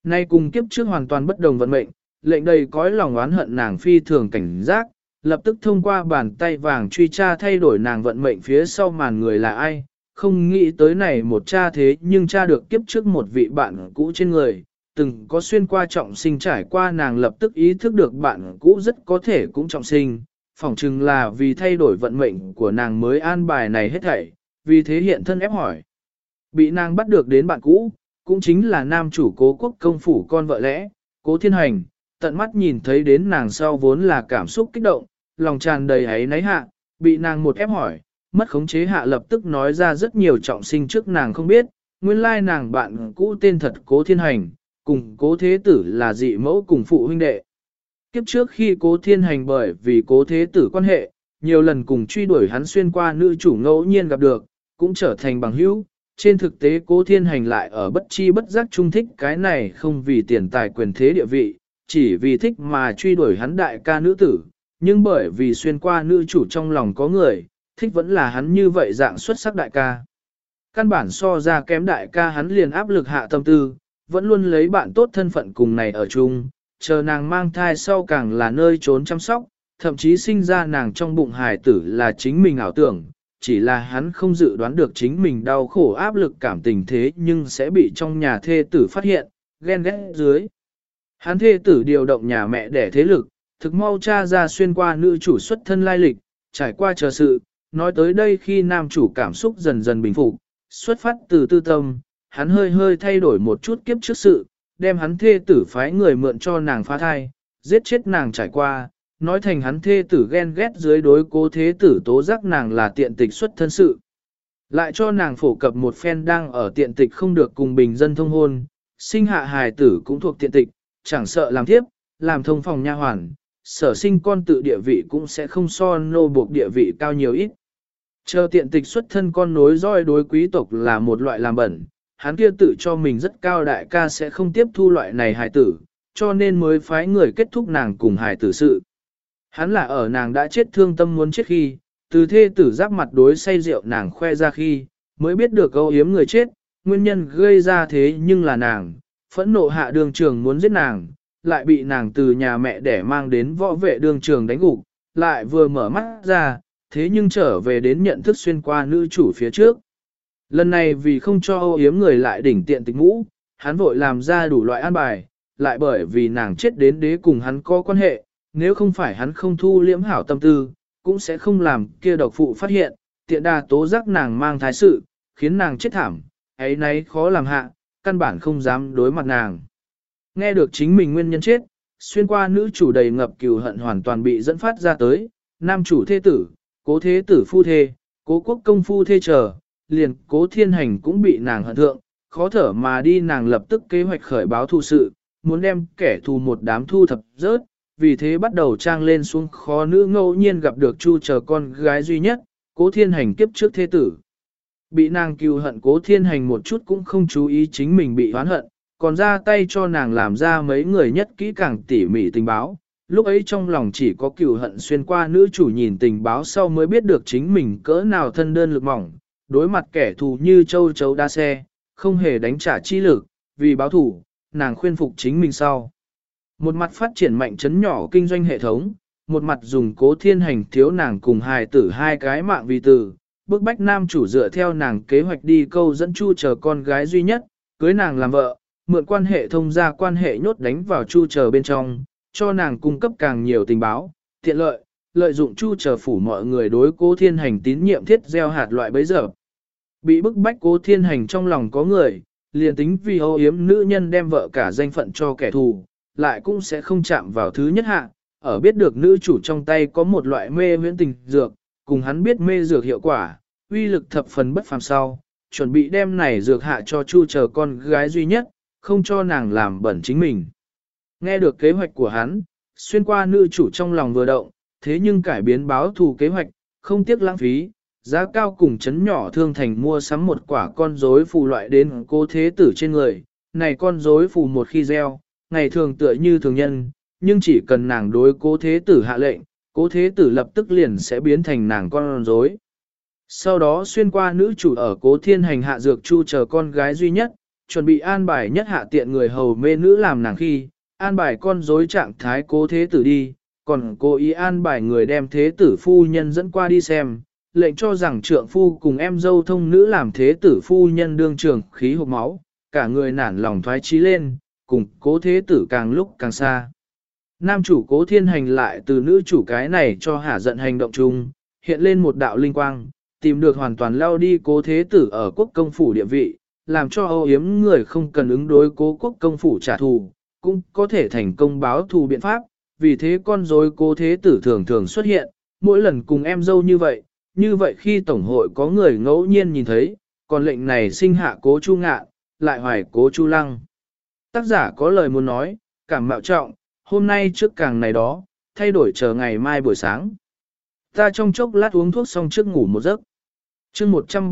Nay cùng kiếp trước hoàn toàn bất đồng vận mệnh, lệnh đầy cõi lòng oán hận nàng phi thường cảnh giác, lập tức thông qua bàn tay vàng truy tra thay đổi nàng vận mệnh phía sau màn người là ai, không nghĩ tới này một cha thế nhưng cha được kiếp trước một vị bạn cũ trên người, từng có xuyên qua trọng sinh trải qua nàng lập tức ý thức được bạn cũ rất có thể cũng trọng sinh, phỏng chừng là vì thay đổi vận mệnh của nàng mới an bài này hết thảy, vì thế hiện thân ép hỏi. Bị nàng bắt được đến bạn cũ, cũng chính là nam chủ Cố Quốc công phủ con vợ lẽ, Cố Thiên Hành, tận mắt nhìn thấy đến nàng sau vốn là cảm xúc kích động, lòng tràn đầy ấy náy hạ, bị nàng một ép hỏi, mất khống chế hạ lập tức nói ra rất nhiều trọng sinh trước nàng không biết, nguyên lai nàng bạn cũ tên thật Cố Thiên Hành, cùng Cố Thế Tử là dị mẫu cùng phụ huynh đệ. Kiếp trước khi Cố Thiên Hành bởi vì Cố Thế Tử quan hệ, nhiều lần cùng truy đuổi hắn xuyên qua nữ chủ ngẫu nhiên gặp được, cũng trở thành bằng hữu. Trên thực tế Cố Thiên Hành lại ở bất chi bất giác trung thích cái này không vì tiền tài quyền thế địa vị, chỉ vì thích mà truy đuổi hắn đại ca nữ tử, nhưng bởi vì xuyên qua nữ chủ trong lòng có người, thích vẫn là hắn như vậy dạng xuất sắc đại ca. Căn bản so ra kém đại ca hắn liền áp lực hạ tâm tư, vẫn luôn lấy bạn tốt thân phận cùng này ở chung, chờ nàng mang thai sau càng là nơi trốn chăm sóc, thậm chí sinh ra nàng trong bụng hài tử là chính mình ảo tưởng, chỉ là hắn không dự đoán được chính mình đau khổ áp lực cảm tình thế nhưng sẽ bị trong nhà thê tử phát hiện, ghen ghét dưới. Hắn thê tử điều động nhà mẹ để thế lực, thực mau tra ra xuyên qua nữ chủ xuất thân lai lịch, trải qua chờ sự, nói tới đây khi nam chủ cảm xúc dần dần bình phục, xuất phát từ tư tâm, hắn hơi hơi thay đổi một chút kiếp trước sự, đem hắn thê tử phái người mượn cho nàng phá thai, giết chết nàng trải qua, nói thành hắn thê tử ghen ghét dưới đối Cố Thế Tử tố giác nàng là tiện tịch xuất thân sự. Lại cho nàng phổ cập một phen đang ở tiện tịch không được cùng bình dân thông hôn, sinh hạ hài tử cũng thuộc tiện tịch, chẳng sợ làm thiếp, làm thông phòng nha hoàn, sở sinh con tự địa vị cũng sẽ không so nô buộc địa vị cao nhiều ít. Chờ tiện tịch xuất thân con nối roi đối quý tộc là một loại làm bẩn, hắn kia tự cho mình rất cao đại ca sẽ không tiếp thu loại này hài tử, cho nên mới phái người kết thúc nàng cùng hài tử sự. Hắn là ở nàng đã chết thương tâm muốn chết khi, từ thê tử giáp mặt đối say rượu nàng khoe ra khi, mới biết được âu yếm người chết, nguyên nhân gây ra thế nhưng là nàng, phẫn nộ hạ đường trường muốn giết nàng, lại bị nàng từ nhà mẹ để mang đến võ vệ đường trường đánh gục, lại vừa mở mắt ra, thế nhưng trở về đến nhận thức xuyên qua nữ chủ phía trước. Lần này vì không cho âu yếm người lại đỉnh tiện tịch ngũ, hắn vội làm ra đủ loại an bài, lại bởi vì nàng chết đến đế cùng hắn có quan hệ, nếu không phải hắn không thu liễm hảo tâm tư, cũng sẽ không làm kia độc phụ phát hiện, tiện đà tố giác nàng mang thái sự, khiến nàng chết thảm, ấy nấy khó làm hạ, căn bản không dám đối mặt nàng. Nghe được chính mình nguyên nhân chết, xuyên qua nữ chủ đầy ngập cừu hận hoàn toàn bị dẫn phát ra tới, nam chủ thê tử, Cố Thế Tử phu thê, Cố Quốc công phu thê chờ, liền Cố Thiên Hành cũng bị nàng hận thượng, khó thở mà đi nàng lập tức kế hoạch khởi báo thù sự, muốn đem kẻ thù một đám thu thập rớt, vì thế bắt đầu trang lên xuống khó nữ ngẫu nhiên gặp được Chu chờ con gái duy nhất, Cố Thiên Hành kiếp trước thế tử. Bị nàng cừu hận Cố Thiên Hành một chút cũng không chú ý chính mình bị oán hận, còn ra tay cho nàng làm ra mấy người nhất kỹ càng tỉ mỉ tình báo. Lúc ấy trong lòng chỉ có cừu hận xuyên qua nữ chủ nhìn tình báo sau mới biết được chính mình cỡ nào thân đơn lực mỏng, đối mặt kẻ thù như châu chấu đa xe, không hề đánh trả chi lực, vì báo thù, nàng khuyên phục chính mình sau. Một mặt phát triển mạnh chấn nhỏ kinh doanh hệ thống, một mặt dùng Cố Thiên Hành thiếu nàng cùng hài tử hai cái mạng vì tử, bức bách nam chủ dựa theo nàng kế hoạch đi câu dẫn Chu chờ con gái duy nhất, cưới nàng làm vợ, mượn quan hệ thông gia quan hệ nhốt đánh vào Chu chờ bên trong, cho nàng cung cấp càng nhiều tình báo, tiện lợi, lợi dụng Chu chờ phủ mọi người đối Cố Thiên Hành tín nhiệm thiết gieo hạt loại bấy giờ. Bị bức bách Cố Thiên Hành trong lòng có người, liền tính vì âu yếm nữ nhân đem vợ cả danh phận cho kẻ thù, lại cũng sẽ không chạm vào thứ nhất hạ, ở biết được nữ chủ trong tay có một loại mê huyễn tình dược, cùng hắn biết mê dược hiệu quả, uy lực thập phần bất phàm sau, chuẩn bị đem này dược hạ cho Chu chờ con gái duy nhất, không cho nàng làm bẩn chính mình. Nghe được kế hoạch của hắn, xuyên qua nữ chủ trong lòng vừa động, thế nhưng cải biến báo thù kế hoạch, không tiếc lãng phí, giá cao cùng chấn nhỏ thương thành mua sắm một quả con rối phù loại đến Cố Thế Tử trên người, này con rối phù một khi gieo, ngày thường tựa như thường nhân, nhưng chỉ cần nàng đối Cố Thế Tử hạ lệnh, Cố Thế Tử lập tức liền sẽ biến thành nàng con rối. Sau đó xuyên qua nữ chủ ở Cố Thiên Hành hạ dược Chu chờ con gái duy nhất, chuẩn bị an bài nhất hạ tiện người hầu mê nữ làm nàng khi, an bài con rối trạng thái cố thế tử đi, còn cố ý an bài người đem thế tử phu nhân dẫn qua đi xem, lệnh cho rằng trượng phu cùng em dâu thông nữ làm thế tử phu nhân đương trường khí hộp máu, cả người nản lòng thoái chí lên, cùng cố thế tử càng lúc càng xa. Nam chủ cố thiên hành lại từ nữ chủ cái này cho hả giận hành động chung, hiện lên một đạo linh quang, tìm được hoàn toàn lao đi cố thế tử ở quốc công phủ địa vị, làm cho âu yếm người không cần ứng đối cố quốc công phủ trả thù, cũng có thể thành công báo thù biện pháp, vì thế con rối cố thế tử thường thường xuất hiện, mỗi lần cùng em dâu như vậy khi tổng hội có người ngẫu nhiên nhìn thấy, còn lệnh này sinh hạ cố chu ngạn, lại hoài cố chu lăng. Tác giả có lời muốn nói, cảm mạo trọng, hôm nay trước càng này đó, thay đổi chờ ngày mai buổi sáng. Ta trong chốc lát uống thuốc xong trước ngủ một giấc. Chương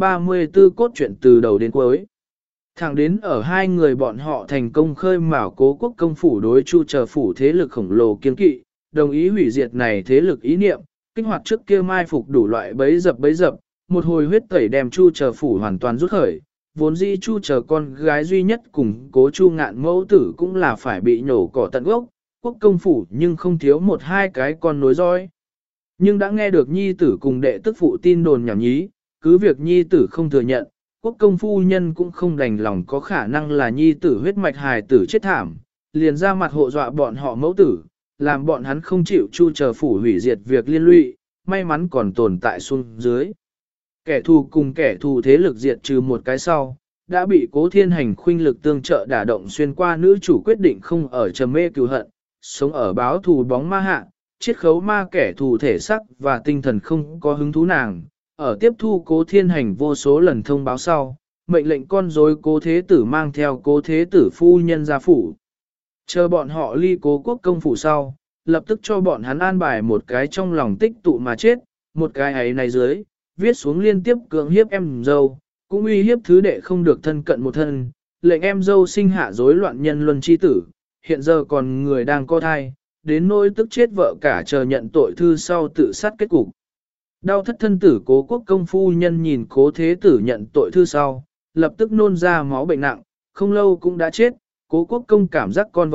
134 cốt truyện từ đầu đến cuối. Thẳng đến ở hai người bọn họ thành công khơi mào cố quốc công phủ đối chu chờ phủ thế lực khổng lồ kiên kỵ, đồng ý hủy diệt này thế lực ý niệm, kích hoạt trước kia mai phục đủ loại bấy dập, một hồi huyết tẩy đem chu chờ phủ hoàn toàn rút khởi, vốn dĩ chu chờ con gái duy nhất cùng cố chu ngạn mẫu tử cũng là phải bị nhổ cỏ tận gốc, quốc công phủ nhưng không thiếu một hai cái con nối roi. Nhưng đã nghe được nhi tử cùng đệ tức phụ tin đồn nhảm nhí, cứ việc nhi tử không thừa nhận, quốc công phu nhân cũng không đành lòng có khả năng là nhi tử huyết mạch hài tử chết thảm, liền ra mặt hộ dọa bọn họ mẫu tử, làm bọn hắn không chịu chu chờ phủ hủy diệt việc liên lụy, may mắn còn tồn tại xuống dưới. Kẻ thù cùng kẻ thù thế lực diệt trừ một cái sau, đã bị cố thiên hành khuynh lực tương trợ đả động xuyên qua nữ chủ quyết định không ở trầm mê cừu hận, sống ở báo thù bóng ma hạ, chiết khấu ma kẻ thù thể sắc và tinh thần không có hứng thú nàng. Ở tiếp thu cố thiên hành vô số lần thông báo sau, mệnh lệnh con rối cố thế tử mang theo cố thế tử phu nhân ra phủ. Chờ bọn họ ly cố quốc công phủ sau, lập tức cho bọn hắn an bài một cái trong lòng tích tụ mà chết, một cái ấy này dưới, viết xuống liên tiếp cưỡng hiếp em dâu, cũng uy hiếp thứ đệ không được thân cận một thân, lệnh em dâu sinh hạ rối loạn nhân luân chi tử, hiện giờ còn người đang có thai, đến nỗi tức chết vợ cả chờ nhận tội thư sau tự sát kết cục. Đau thất thân tử cố quốc công phu nhân nhìn cố thế tử nhận tội thư sau, lập tức nôn ra máu bệnh nặng, không lâu cũng đã chết, cố quốc công cảm giác con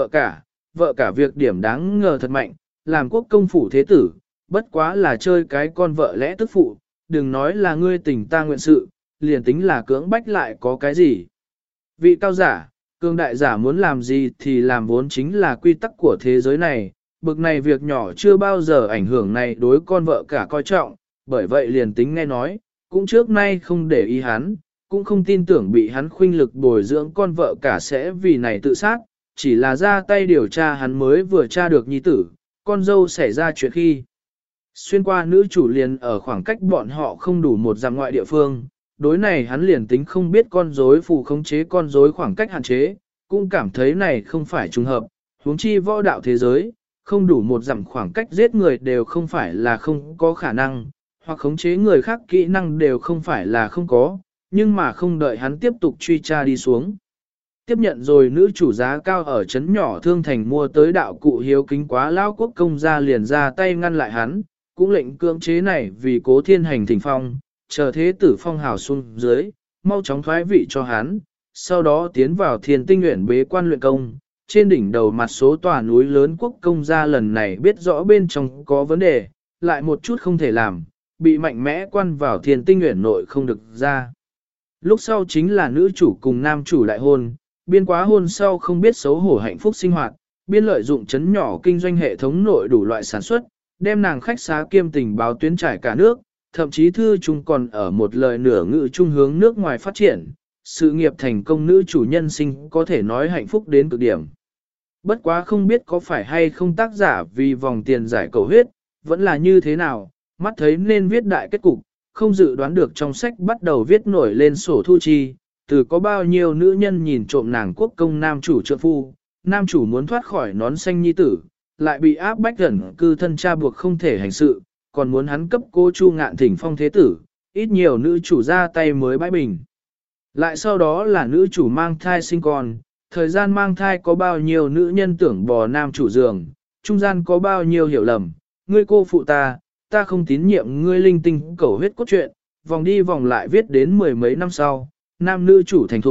vợ cả việc điểm đáng ngờ thật mạnh, làm quốc công phủ thế tử, bất quá là chơi cái con vợ lẽ tức phụ, đừng nói là ngươi tình ta nguyện sự, liền tính là cưỡng bách lại có cái gì. Vị cao giả, cường đại giả muốn làm gì thì làm vốn chính là quy tắc của thế giới này, bực này việc nhỏ chưa bao giờ ảnh hưởng này đối con vợ cả coi trọng, bởi vậy liền tính nghe nói, cũng trước nay không để ý hắn, cũng không tin tưởng bị hắn khuynh lực bồi dưỡng con vợ cả sẽ vì này tự sát, chỉ là ra tay điều tra hắn mới vừa tra được nhi tử, con dâu xảy ra chuyện khi. Xuyên qua nữ chủ liền ở khoảng cách bọn họ không đủ một dặm ngoại địa phương, đối này hắn liền tính không biết con rối phù khống chế con rối khoảng cách hạn chế, cũng cảm thấy này không phải trùng hợp, huống chi võ đạo thế giới, không đủ một dặm khoảng cách giết người đều không phải là không có khả năng, hoặc khống chế người khác kỹ năng đều không phải là không có, nhưng mà không đợi hắn tiếp tục truy tra đi xuống. Tiếp nhận rồi nữ chủ giá cao ở trấn nhỏ Thương Thành mua tới đạo cụ hiếu kính quá lao quốc công gia liền ra tay ngăn lại hắn, cũng lệnh cưỡng chế này vì cố thiên hành thỉnh phong, chờ thế tử phong hào xuống dưới, mau chóng thoái vị cho hắn, sau đó tiến vào Thiên Tinh Nguyện bế quan luyện công. Trên đỉnh đầu mặt số tòa núi lớn quốc công gia lần này biết rõ bên trong có vấn đề, lại một chút không thể làm, bị mạnh mẽ quan vào Thiên Tinh Nguyện nội không được ra. Lúc sau chính là nữ chủ cùng nam chủ đại hôn, biên quá hôn sau không biết xấu hổ hạnh phúc sinh hoạt, biên lợi dụng chấn nhỏ kinh doanh hệ thống nội đủ loại sản xuất, đem nàng khách xá kiêm tình báo tuyến trải cả nước, thậm chí thư chung còn ở một lời nửa ngữ trung hướng nước ngoài phát triển, sự nghiệp thành công nữ chủ nhân sinh có thể nói hạnh phúc đến cực điểm. Bất quá không biết có phải hay không tác giả vì vòng tiền giải cầu huyết, vẫn là như thế nào, mắt thấy nên viết đại kết cục, không dự đoán được trong sách bắt đầu viết nổi lên sổ thu chi, từ có bao nhiêu nữ nhân nhìn trộm nàng quốc công nam chủ trượng phu, nam chủ muốn thoát khỏi nón xanh nhi tử, lại bị áp bách gần cư thân cha buộc không thể hành sự, còn muốn hắn cấp cô Chu Ngạn thỉnh phong thế tử, ít nhiều nữ chủ ra tay mới bãi bình. Lại sau đó là nữ chủ mang thai sinh con, thời gian mang thai có bao nhiêu nữ nhân tưởng bò nam chủ giường, trung gian có bao nhiêu hiểu lầm, ngươi cô phụ ta không tín nhiệm ngươi linh tinh cầu huyết cốt truyện, vòng đi vòng lại viết đến mười mấy năm sau, nam nữ chủ thành thục,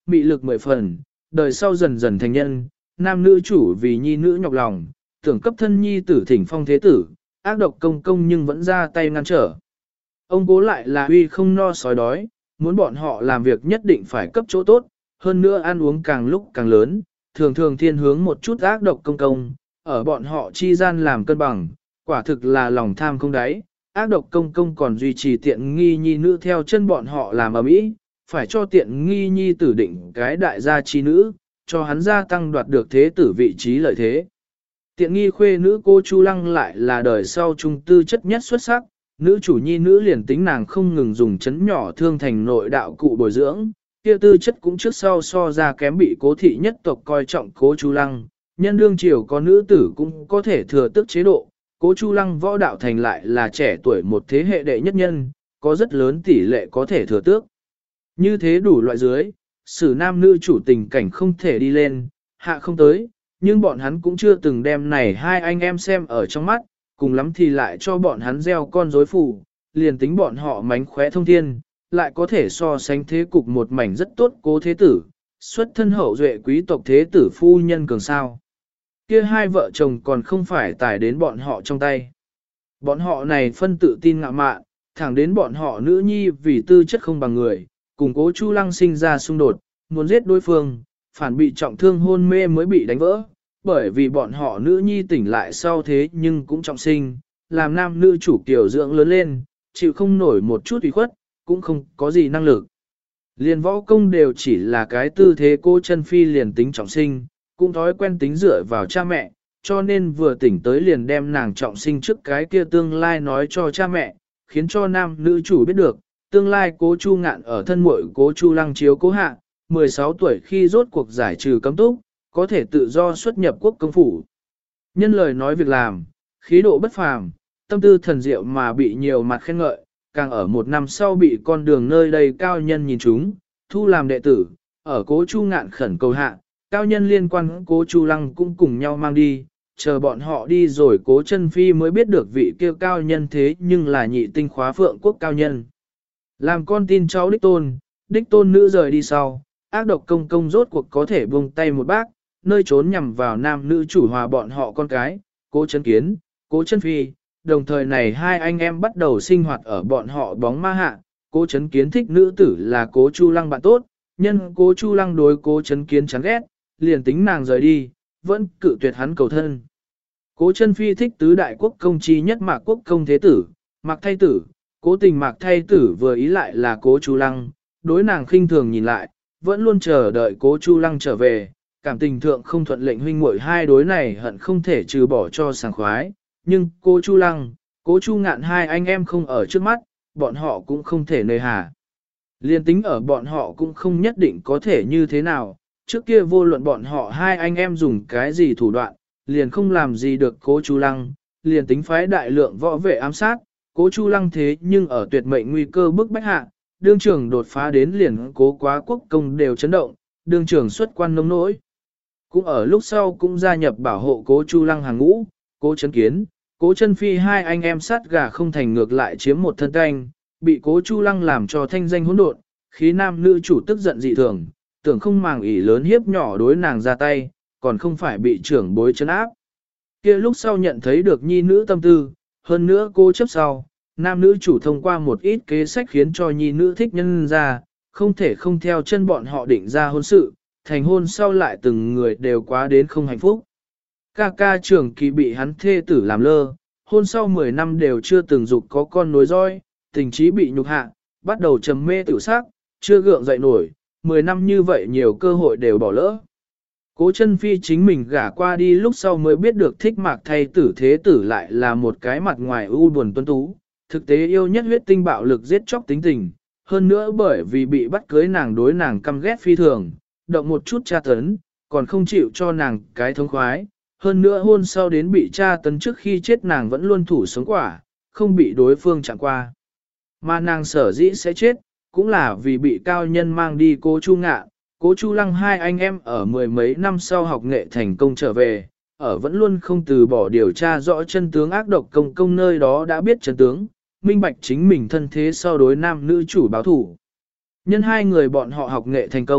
mị lực 10 phần, đời sau dần dần thành nhân, nam nữ chủ vì nhi nữ nhọc lòng, tưởng cấp thân nhi tử thỉnh phong thế tử, ác độc công công nhưng vẫn ra tay ngăn trở. Ông cố lại là uy không no sói đói, muốn bọn họ làm việc nhất định phải cấp chỗ tốt, hơn nữa ăn uống càng lúc càng lớn, thường thường thiên hướng một chút ác độc công công, ở bọn họ chi gian làm cân bằng, quả thực là lòng tham không đáy, ác độc công công còn duy trì tiện nghi nhi nữ theo chân bọn họ làm ở mỹ, phải cho tiện nghi nhi tử định cái đại gia chi nữ, cho hắn gia tăng đoạt được thế tử vị trí lợi thế. Tiện nghi khuê nữ cô Chu Lăng lại là đời sau trung tư chất nhất xuất sắc, nữ chủ nhi nữ liền tính nàng không ngừng dùng chấn nhỏ thương thành nội đạo cụ bồi dưỡng, kia tư chất cũng trước sau so ra kém bị cố thị nhất tộc coi trọng cố Chu Lăng, nhân đương triều có nữ tử cũng có thể thừa tước chế độ, cố Chu Lăng võ đạo thành lại là trẻ tuổi một thế hệ đệ nhất nhân, có rất lớn tỷ lệ có thể thừa tước. Như thế đủ loại dưới, sử nam nữ chủ tình cảnh không thể đi lên, hạ không tới, nhưng bọn hắn cũng chưa từng đem này hai anh em xem ở trong mắt, cùng lắm thì lại cho bọn hắn gieo con rối phù, liền tính bọn họ mánh khóe thông thiên, lại có thể so sánh thế cục một mảnh rất tốt cố thế tử, xuất thân hậu duệ quý tộc thế tử phu nhân cường sao. Kia hai vợ chồng còn không phải tải đến bọn họ trong tay. Bọn họ này phân tự tin ngạo mạn, thẳng đến bọn họ nữ nhi vì tư chất không bằng người, cùng cố Chu Lăng sinh ra xung đột, muốn giết đối phương, phản bị trọng thương hôn mê mới bị đánh vỡ, bởi vì bọn họ nữ nhi tỉnh lại sau thế nhưng cũng trọng sinh, làm nam nữ chủ kiểu dưỡng lớn lên, chịu không nổi một chút ủy khuất, cũng không có gì năng lực. Liền võ công đều chỉ là cái tư thế cô chân phi liền tính trọng sinh, cũng thói quen tính dựa vào cha mẹ, cho nên vừa tỉnh tới liền đem nàng trọng sinh trước cái kia tương lai nói cho cha mẹ, khiến cho nam nữ chủ biết được, tương lai cố Chu Ngạn ở thân muội cố Chu Lăng chiếu cố hạ, 16 tuổi khi rốt cuộc giải trừ cấm túc, có thể tự do xuất nhập quốc công phủ. Nhân lời nói việc làm, khí độ bất phàm, tâm tư thần diệu mà bị nhiều mặt khen ngợi, càng ở một năm sau bị con đường nơi đây cao nhân nhìn chúng, thu làm đệ tử, ở cố Chu Ngạn khẩn cầu hạ, cao nhân liên quan cố Chu Lăng cũng cùng nhau mang đi, chờ bọn họ đi rồi cố chân phi mới biết được vị kia cao nhân thế nhưng là nhị tinh khóa phượng quốc cao nhân. Làm con tin cháu đích tôn nữ rời đi sau, ác độc công công rốt cuộc có thể buông tay một bác, nơi trốn nhằm vào nam nữ chủ hòa bọn họ con cái, cố chân kiến, cố chân phi, đồng thời này hai anh em bắt đầu sinh hoạt ở bọn họ bóng ma hạ, cố chân kiến thích nữ tử là cố Chu Lăng bạn tốt, nhân cố Chu Lăng đối cố chân kiến chán ghét, liền tính nàng rời đi, vẫn cự tuyệt hắn cầu thân. Cố chân phi thích tứ đại quốc công chi nhất Mạc quốc công thế tử, Mạc thay tử, cố tình Mạc thay tử vừa ý lại là cố Chu Lăng, đối nàng khinh thường nhìn lại, vẫn luôn chờ đợi cố Chu Lăng trở về, cảm tình thượng không thuận lệnh huynh muội hai đối này hận không thể trừ bỏ cho sảng khoái, nhưng cố Chu Lăng, cố Chu Ngạn hai anh em không ở trước mắt, bọn họ cũng không thể nơi hà. Liên tính ở bọn họ cũng không nhất định có thể như thế nào, trước kia vô luận bọn họ hai anh em dùng cái gì thủ đoạn, liền không làm gì được cố Chu Lăng, liền tính phái đại lượng võ vệ ám sát, cố Chu Lăng thế nhưng ở tuyệt mệnh nguy cơ bức bách hạ, đương trưởng đột phá đến liền cố quá quốc công đều chấn động, đương trưởng xuất quan nông nỗi. Cũng ở lúc sau cũng gia nhập bảo hộ cố Chu Lăng hàng ngũ, cố Chấn Kiến, cố Chân Phi hai anh em sát gà không thành ngược lại chiếm một thân canh, bị cố Chu Lăng làm cho thanh danh hỗn độn, khí nam nữ chủ tức giận dị thường, tưởng không màng ỷ lớn hiếp nhỏ đối nàng ra tay, còn không phải bị trưởng bối trấn áp. Kia lúc sau nhận thấy được nhi nữ tâm tư, hơn nữa cô chấp sau, nam nữ chủ thông qua một ít kế sách khiến cho nhi nữ thích nhân ra, không thể không theo chân bọn họ định ra hôn sự, thành hôn sau lại từng người đều quá đến không hạnh phúc. Ca ca trưởng kỳ bị hắn thê tử làm lơ, hôn sau 10 năm đều chưa từng dục có con nối roi, tình trí bị nhục hạ, bắt đầu trầm mê tiểu sắc, chưa gượng dậy nổi, 10 năm như vậy nhiều cơ hội đều bỏ lỡ. Cố Chân Phi chính mình gả qua đi lúc sau mới biết được thích Mạc thay tử thế tử lại là một cái mặt ngoài u buồn tuấn tú, thực tế yêu nhất huyết tinh bạo lực giết chóc tính tình, hơn nữa bởi vì bị bắt cưới nàng đối nàng căm ghét phi thường, động một chút tra tấn, còn không chịu cho nàng cái thống khoái, hơn nữa hôn sau đến bị tra tấn trước khi chết nàng vẫn luôn thủ sống quả, không bị đối phương chạm qua. Mà nàng sở dĩ sẽ chết, cũng là vì bị cao nhân mang đi cố Chu Ngạn, cố Chu Lăng hai anh em ở mười mấy năm sau học nghệ thành công trở về, ở vẫn luôn không từ bỏ điều tra rõ chân tướng ác độc công công nơi đó đã biết chân tướng, minh bạch chính mình thân thế sau đối nam nữ chủ báo thủ. Nhân hai người bọn họ học nghệ thành công,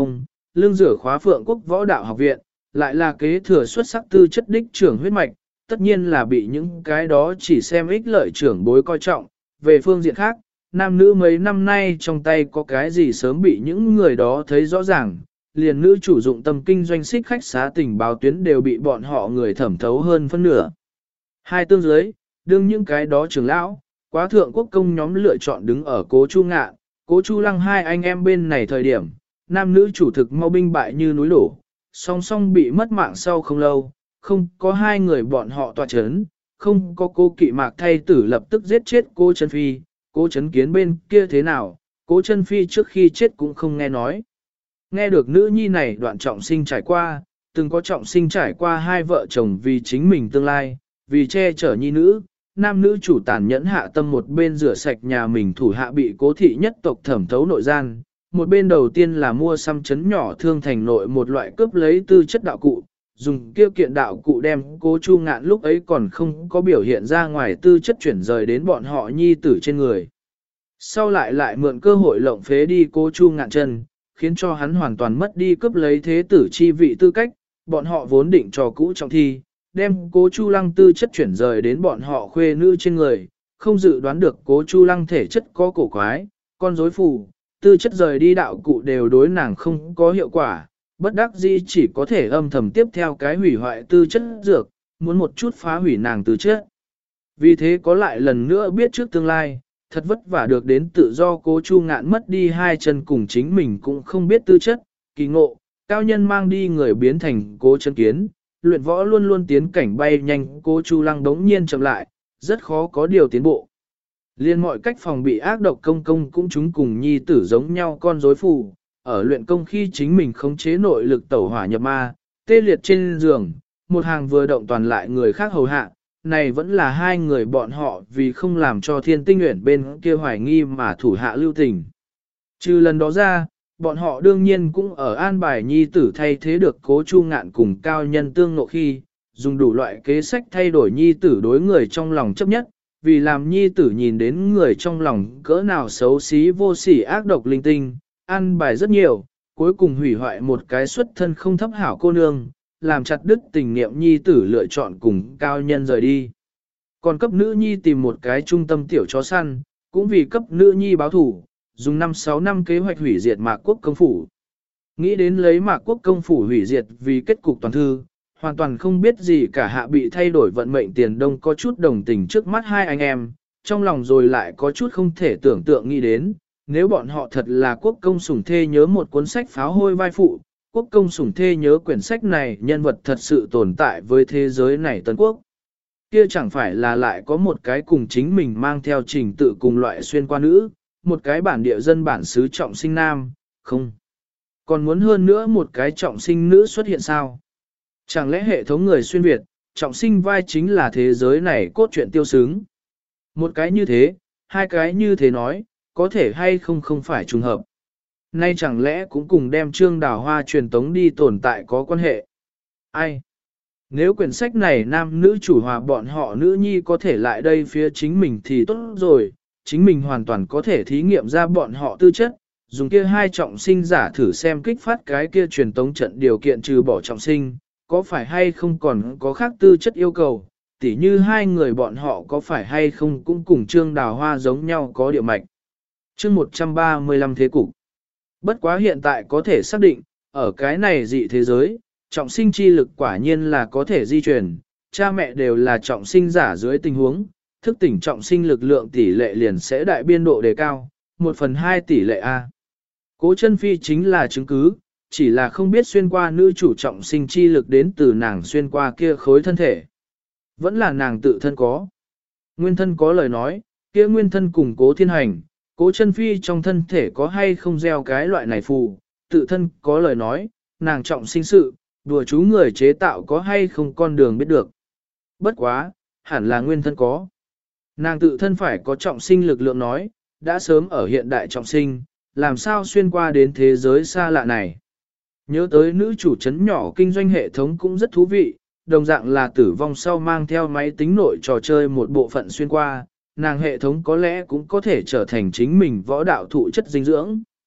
lương rửa khóa Phượng Quốc Võ Đạo Học Viện, lại là kế thừa xuất sắc tư chất đích trưởng huyết mạch, tất nhiên là bị những cái đó chỉ xem ích lợi trưởng bối coi trọng. Về phương diện khác, nam nữ mấy năm nay trong tay có cái gì sớm bị những người đó thấy rõ ràng, liền nữ chủ dụng tâm kinh doanh xích khách xá tình báo tuyến đều bị bọn họ người thẩm thấu hơn phân nửa. Hai tương dưới, đương những cái đó trưởng lão, quá thượng quốc công nhóm lựa chọn đứng ở Cố Chu Ngạn, Cố Chu Lăng hai anh em bên này thời điểm, nam nữ chủ thực mau binh bại như núi đổ, song song bị mất mạng sau không lâu, không có hai người bọn họ tọa chấn, không có Cố Kỵ Mạc thay tử lập tức giết chết Cố Chân Phi, Cố Chấn Kiến bên kia thế nào, Cố Chân Phi trước khi chết cũng không nghe nói. Nghe được nữ nhi này đoạn trọng sinh trải qua, từng có trọng sinh trải qua hai vợ chồng vì chính mình tương lai, vì che chở nhi nữ, nam nữ chủ tàn nhẫn hạ tâm một bên rửa sạch nhà mình thủ hạ bị Cố thị nhất tộc thẩm thấu nội gian, một bên đầu tiên là mua xăm chấn nhỏ thương thành nội một loại cướp lấy tư chất đạo cụ, dùng kia kiện đạo cụ đem Cố Chu Ngạn lúc ấy còn không có biểu hiện ra ngoài tư chất chuyển rời đến bọn họ nhi tử trên người. Sau lại mượn cơ hội lộng phế đi Cố Chu Ngạn chân, khiến cho hắn hoàn toàn mất đi cướp lấy thế tử chi vị tư cách, bọn họ vốn định trò cũ trọng thi, đem Cố Chu Lăng tư chất chuyển rời đến bọn họ khuê nữ trên người, không dự đoán được Cố Chu Lăng thể chất có cổ quái, con rối phù, tư chất rời đi đạo cụ đều đối nàng không có hiệu quả, bất đắc dĩ chỉ có thể âm thầm tiếp theo cái hủy hoại tư chất dược, muốn một chút phá hủy nàng tư chất. Vì thế có lại lần nữa biết trước tương lai, thật vất vả được đến tự do Cố Chu Ngạn mất đi hai chân cùng chính mình cũng không biết tư chất, kỳ ngộ, cao nhân mang đi người biến thành Cố Chân Kiến, luyện võ luôn luôn tiến cảnh bay nhanh, Cố Chu Lăng đống nhiên chậm lại, rất khó có điều tiến bộ. Liên mọi cách phòng bị ác độc công công cũng chúng cùng nhi tử giống nhau con rối phù, ở luyện công khi chính mình khống chế nội lực tẩu hỏa nhập ma, tê liệt trên giường, một hàng vừa động toàn lại người khác hầu hạ, này vẫn là hai người bọn họ vì không làm cho Thiên Tinh Uyển bên kia hoài nghi mà thủ hạ lưu tình. Trừ lần đó ra, bọn họ đương nhiên cũng ở an bài nhi tử thay thế được Cố Chu Ngạn cùng cao nhân tương nộ khi, dùng đủ loại kế sách thay đổi nhi tử đối người trong lòng chấp nhất, vì làm nhi tử nhìn đến người trong lòng cỡ nào xấu xí vô sỉ ác độc linh tinh, an bài rất nhiều, cuối cùng hủy hoại một cái xuất thân không thấp hảo cô nương, làm chặt đứt tình niệm nhi tử lựa chọn cùng cao nhân rời đi. Còn cấp nữ nhi tìm một cái trung tâm tiểu chó săn, cũng vì cấp nữ nhi báo thủ, dùng 5-6 năm kế hoạch hủy diệt Mạc Quốc công phủ. Nghĩ đến lấy Mạc Quốc công phủ hủy diệt vì kết cục toàn thư, hoàn toàn không biết gì cả hạ bị thay đổi vận mệnh tiền đông có chút đồng tình trước mắt hai anh em, trong lòng rồi lại có chút không thể tưởng tượng nghĩ đến, nếu bọn họ thật là quốc công sủng thê nhớ một cuốn sách pháo hôi vai phụ, quốc công sủng thê nhớ quyển sách này nhân vật thật sự tồn tại với thế giới này Tân Quốc. Kia chẳng phải là lại có một cái cùng chính mình mang theo trình tự cùng loại xuyên qua nữ, một cái bản địa dân bản xứ trọng sinh nam, không. Còn muốn hơn nữa một cái trọng sinh nữ xuất hiện sao? Chẳng lẽ hệ thống người xuyên Việt, trọng sinh vai chính là thế giới này cốt truyện tiêu xứng? Một cái như thế, hai cái như thế nói, có thể hay không phải trùng hợp. Nay chẳng lẽ cũng cùng đem Trương Đào Hoa truyền tống đi tồn tại có quan hệ? Ai? Nếu quyển sách này nam nữ chủ hòa bọn họ nữ nhi có thể lại đây phía chính mình thì tốt rồi, chính mình hoàn toàn có thể thí nghiệm ra bọn họ tư chất, dùng kia hai trọng sinh giả thử xem kích phát cái kia truyền tống trận điều kiện trừ bỏ trọng sinh, có phải hay không còn có khác tư chất yêu cầu, tỉ như hai người bọn họ có phải hay không cũng cùng Trương Đào Hoa giống nhau có địa mạch. Chương 135 thế cục. Bất quá hiện tại có thể xác định, ở cái này dị thế giới, trọng sinh chi lực quả nhiên là có thể di chuyển, cha mẹ đều là trọng sinh giả dưới tình huống, thức tỉnh trọng sinh lực lượng tỷ lệ liền sẽ đại biên độ đề cao, 1/2 tỷ lệ A. Cố Chân Phi chính là chứng cứ, chỉ là không biết xuyên qua nữ chủ trọng sinh chi lực đến từ nàng xuyên qua kia khối thân thể. Vẫn là nàng tự thân có. Nguyên thân có lời nói, kia nguyên thân cùng Cố Thiên Hành, Cố Chân Phi trong thân thể có hay không gieo cái loại này phù, tự thân có lời nói, nàng trọng sinh sự, đùa chú người chế tạo có hay không con đường biết được. Bất quá, hẳn là nguyên thân có. Nàng tự thân phải có trọng sinh lực lượng nói, đã sớm ở hiện đại trọng sinh, làm sao xuyên qua đến thế giới xa lạ này. Nhớ tới nữ chủ trấn nhỏ kinh doanh hệ thống cũng rất thú vị, đồng dạng là tử vong sau mang theo máy tính nội trò chơi một bộ phận xuyên qua, nàng hệ thống có lẽ cũng có thể trở thành chính mình võ đạo thụ chất dinh dưỡng.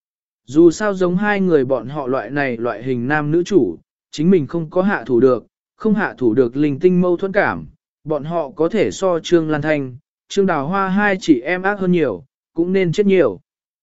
Dù sao giống hai người bọn họ loại này loại hình nam nữ chủ, chính mình không có hạ thủ được, không hạ thủ được linh tinh mâu thuẫn cảm, bọn họ có thể so Trương Lan Thanh, Trương Đào Hoa hai chị em ác hơn nhiều, cũng nên chết nhiều.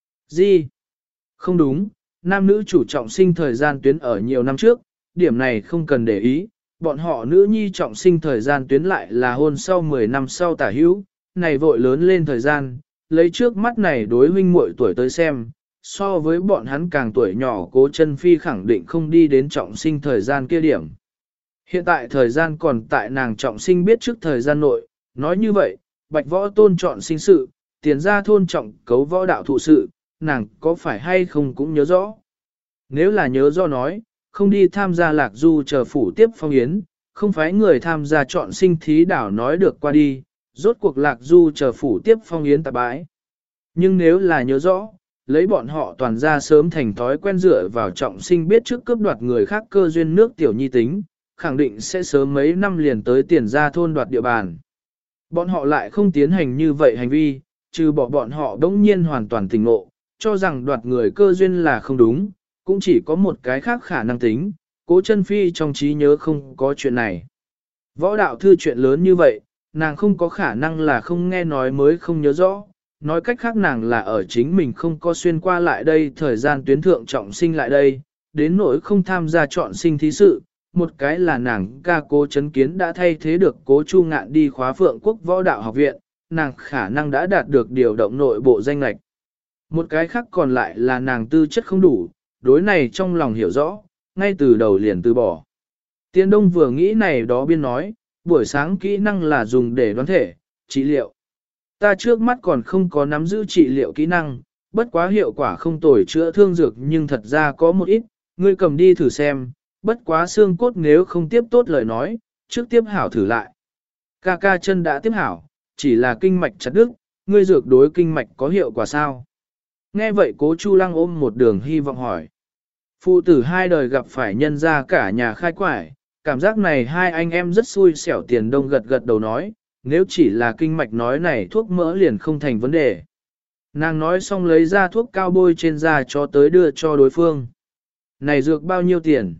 Gì? Không đúng, nam nữ chủ trọng sinh thời gian tuyến ở nhiều năm trước, điểm này không cần để ý, bọn họ nữ nhi trọng sinh thời gian tuyến lại là hôn sau 10 năm sau tả hữu, này vội lớn lên thời gian, lấy trước mắt này đối huynh muội tuổi tới xem, so với bọn hắn càng tuổi nhỏ Cố Chân Phi khẳng định không đi đến trọng sinh thời gian kia điểm. Hiện tại thời gian còn tại nàng trọng sinh biết trước thời gian nội, nói như vậy, Bạch Võ Tôn chọn sinh sự, tiền ra thôn trọng cấu võ đạo thụ sự, nàng có phải hay không cũng nhớ rõ. Nếu là nhớ rõ nói, không đi tham gia lạc du chờ phủ tiếp phong yến, không phải người tham gia chọn sinh thí đảo nói được qua đi, rốt cuộc lạc du chờ phủ tiếp phong yến tạp bãi. Nhưng nếu là nhớ rõ, lấy bọn họ toàn ra sớm thành thói quen dựa vào trọng sinh biết trước cướp đoạt người khác cơ duyên nước tiểu nhi tính, khẳng định sẽ sớm mấy năm liền tới tiền ra thôn đoạt địa bàn. Bọn họ lại không tiến hành như vậy hành vi, trừ bỏ bọn họ đống nhiên hoàn toàn tỉnh ngộ, cho rằng đoạt người cơ duyên là không đúng, cũng chỉ có một cái khác khả năng tính, Cố Chân Phi trong trí nhớ không có chuyện này. Võ đạo thư chuyện lớn như vậy, nàng không có khả năng là không nghe nói mới không nhớ rõ, nói cách khác nàng là ở chính mình không có xuyên qua lại đây thời gian tuyến thượng trọng sinh lại đây, đến nỗi không tham gia chọn sinh thí sự, một cái là nàng ca Cố Chấn Kiến đã thay thế được Cố Chu Ngạn đi khóa Phượng Quốc Võ Đạo Học Viện, nàng khả năng đã đạt được điều động nội bộ danh lệch. Một cái khác còn lại là nàng tư chất không đủ, đối này trong lòng hiểu rõ, ngay từ đầu liền từ bỏ. Tiên Đông vừa nghĩ này đó biên nói, buổi sáng kỹ năng là dùng để đoán thể, trị liệu. Ta trước mắt còn không có nắm giữ trị liệu kỹ năng, bất quá hiệu quả không tồi chữa thương dược nhưng thật ra có một ít, ngươi cầm đi thử xem, bất quá xương cốt nếu không tiếp tốt lời nói, trước tiếp hảo thử lại. Ca ca chân đã tiếp hảo, chỉ là kinh mạch chặt đứt, ngươi dược đối kinh mạch có hiệu quả sao? Nghe vậy Cố Chu Lăng ôm một đường hy vọng hỏi. Phụ tử hai đời gặp phải nhân ra cả nhà khai quải, cảm giác này hai anh em rất xui xẻo. Tiền Đông gật gật đầu nói, nếu chỉ là kinh mạch nói này thuốc mỡ liền không thành vấn đề. Nàng nói xong lấy ra thuốc cao bôi trên da cho tới đưa cho đối phương. Này dược bao nhiêu tiền?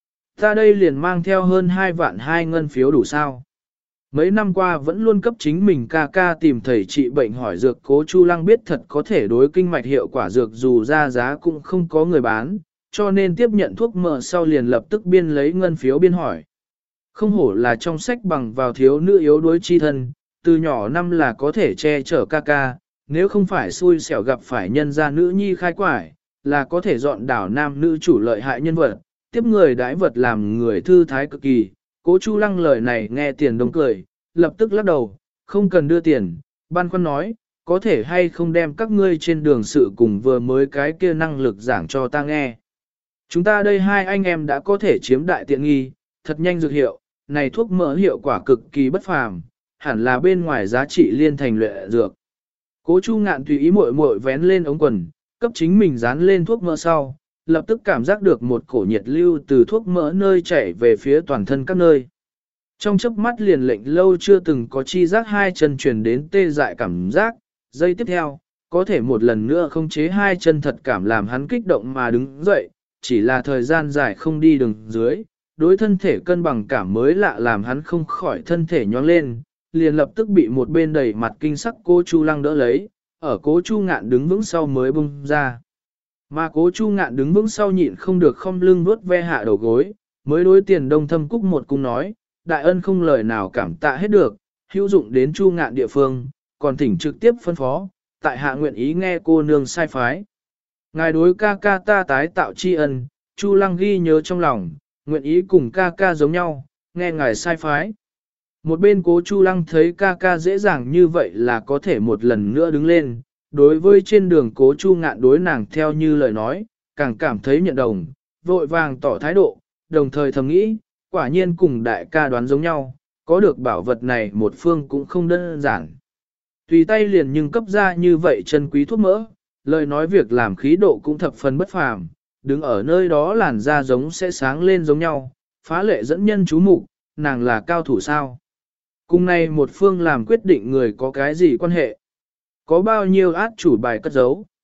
Ta đây liền mang theo hơn 2 vạn 2 ngân phiếu đủ sao? Mấy năm qua vẫn luôn cấp chính mình ca ca tìm thầy trị bệnh hỏi dược. Cố Chu Lăng biết thật có thể đối kinh mạch hiệu quả dược dù ra giá cũng không có người bán, cho nên tiếp nhận thuốc mỡ sau liền lập tức biên lấy ngân phiếu biên hỏi. Không hổ là trong sách bằng vào thiếu nữ yếu đuối chi thân, từ nhỏ năm là có thể che chở ca ca, nếu không phải xui xẻo gặp phải nhân gia nữ nhi khai quải, là có thể dọn đảo nam nữ chủ lợi hại nhân vật, tiếp người đãi vật làm người thư thái cực kỳ. Cố Chu Lăng lời này nghe Tiền Đông cười, lập tức lắc đầu, không cần đưa tiền, băn khoăn nói, có thể hay không đem các ngươi trên đường sự cùng vừa mới cái kia năng lực giảng cho ta nghe. Chúng ta đây hai anh em đã có thể chiếm đại tiện nghi, thật nhanh dược hiệu, này thuốc mỡ hiệu quả cực kỳ bất phàm, hẳn là bên ngoài giá trị liên thành luyện dược. Cố Chu Ngạn tùy ý muội muội vén lên ống quần, cấp chính mình dán lên thuốc mỡ sau, lập tức cảm giác được một cổ nhiệt lưu từ thuốc mỡ nơi chảy về phía toàn thân các nơi. Trong chớp mắt liền lệnh lâu chưa từng có chi giác hai chân truyền đến tê dại cảm giác, giây tiếp theo, có thể một lần nữa không chế hai chân thật cảm làm hắn kích động mà đứng dậy, chỉ là thời gian dài không đi đường dưới, đối thân thể cân bằng cảm mới lạ làm hắn không khỏi thân thể nhoáng lên, liền lập tức bị một bên đầy mặt kinh sắc Cố Chu Lăng đỡ lấy, ở Cố Chu Ngạn đứng vững sau mới bung ra. Mà Cố Chu Ngạn đứng vững sau nhịn không được khom lưng vuốt ve hạ đầu gối, mới đối Tiền Đông thâm cúc một cung nói, đại ân không lời nào cảm tạ hết được, hữu dụng đến Chu Ngạn địa phương, còn thỉnh trực tiếp phân phó, tại hạ nguyện ý nghe cô nương sai phái. Ngài đối ca ca ta tái tạo tri ân, Chu Lăng ghi nhớ trong lòng, nguyện ý cùng ca ca giống nhau, nghe ngài sai phái. Một bên Cố Chu Lăng thấy ca ca dễ dàng như vậy là có thể một lần nữa đứng lên, đối với trên đường Cố Chu Ngạn đối nàng theo như lời nói, càng cảm thấy nhận đồng, vội vàng tỏ thái độ, đồng thời thầm nghĩ, quả nhiên cùng đại ca đoán giống nhau, có được bảo vật này một phương cũng không đơn giản. Tùy tay liền nhưng cấp ra như vậy chân quý thuốc mỡ, lời nói việc làm khí độ cũng thập phần bất phàm, đứng ở nơi đó làn da giống sẽ sáng lên giống nhau, phá lệ dẫn nhân chú mục, nàng là cao thủ sao. Cùng này một phương làm quyết định người có cái gì quan hệ, có bao nhiêu át chủ bài cất giấu.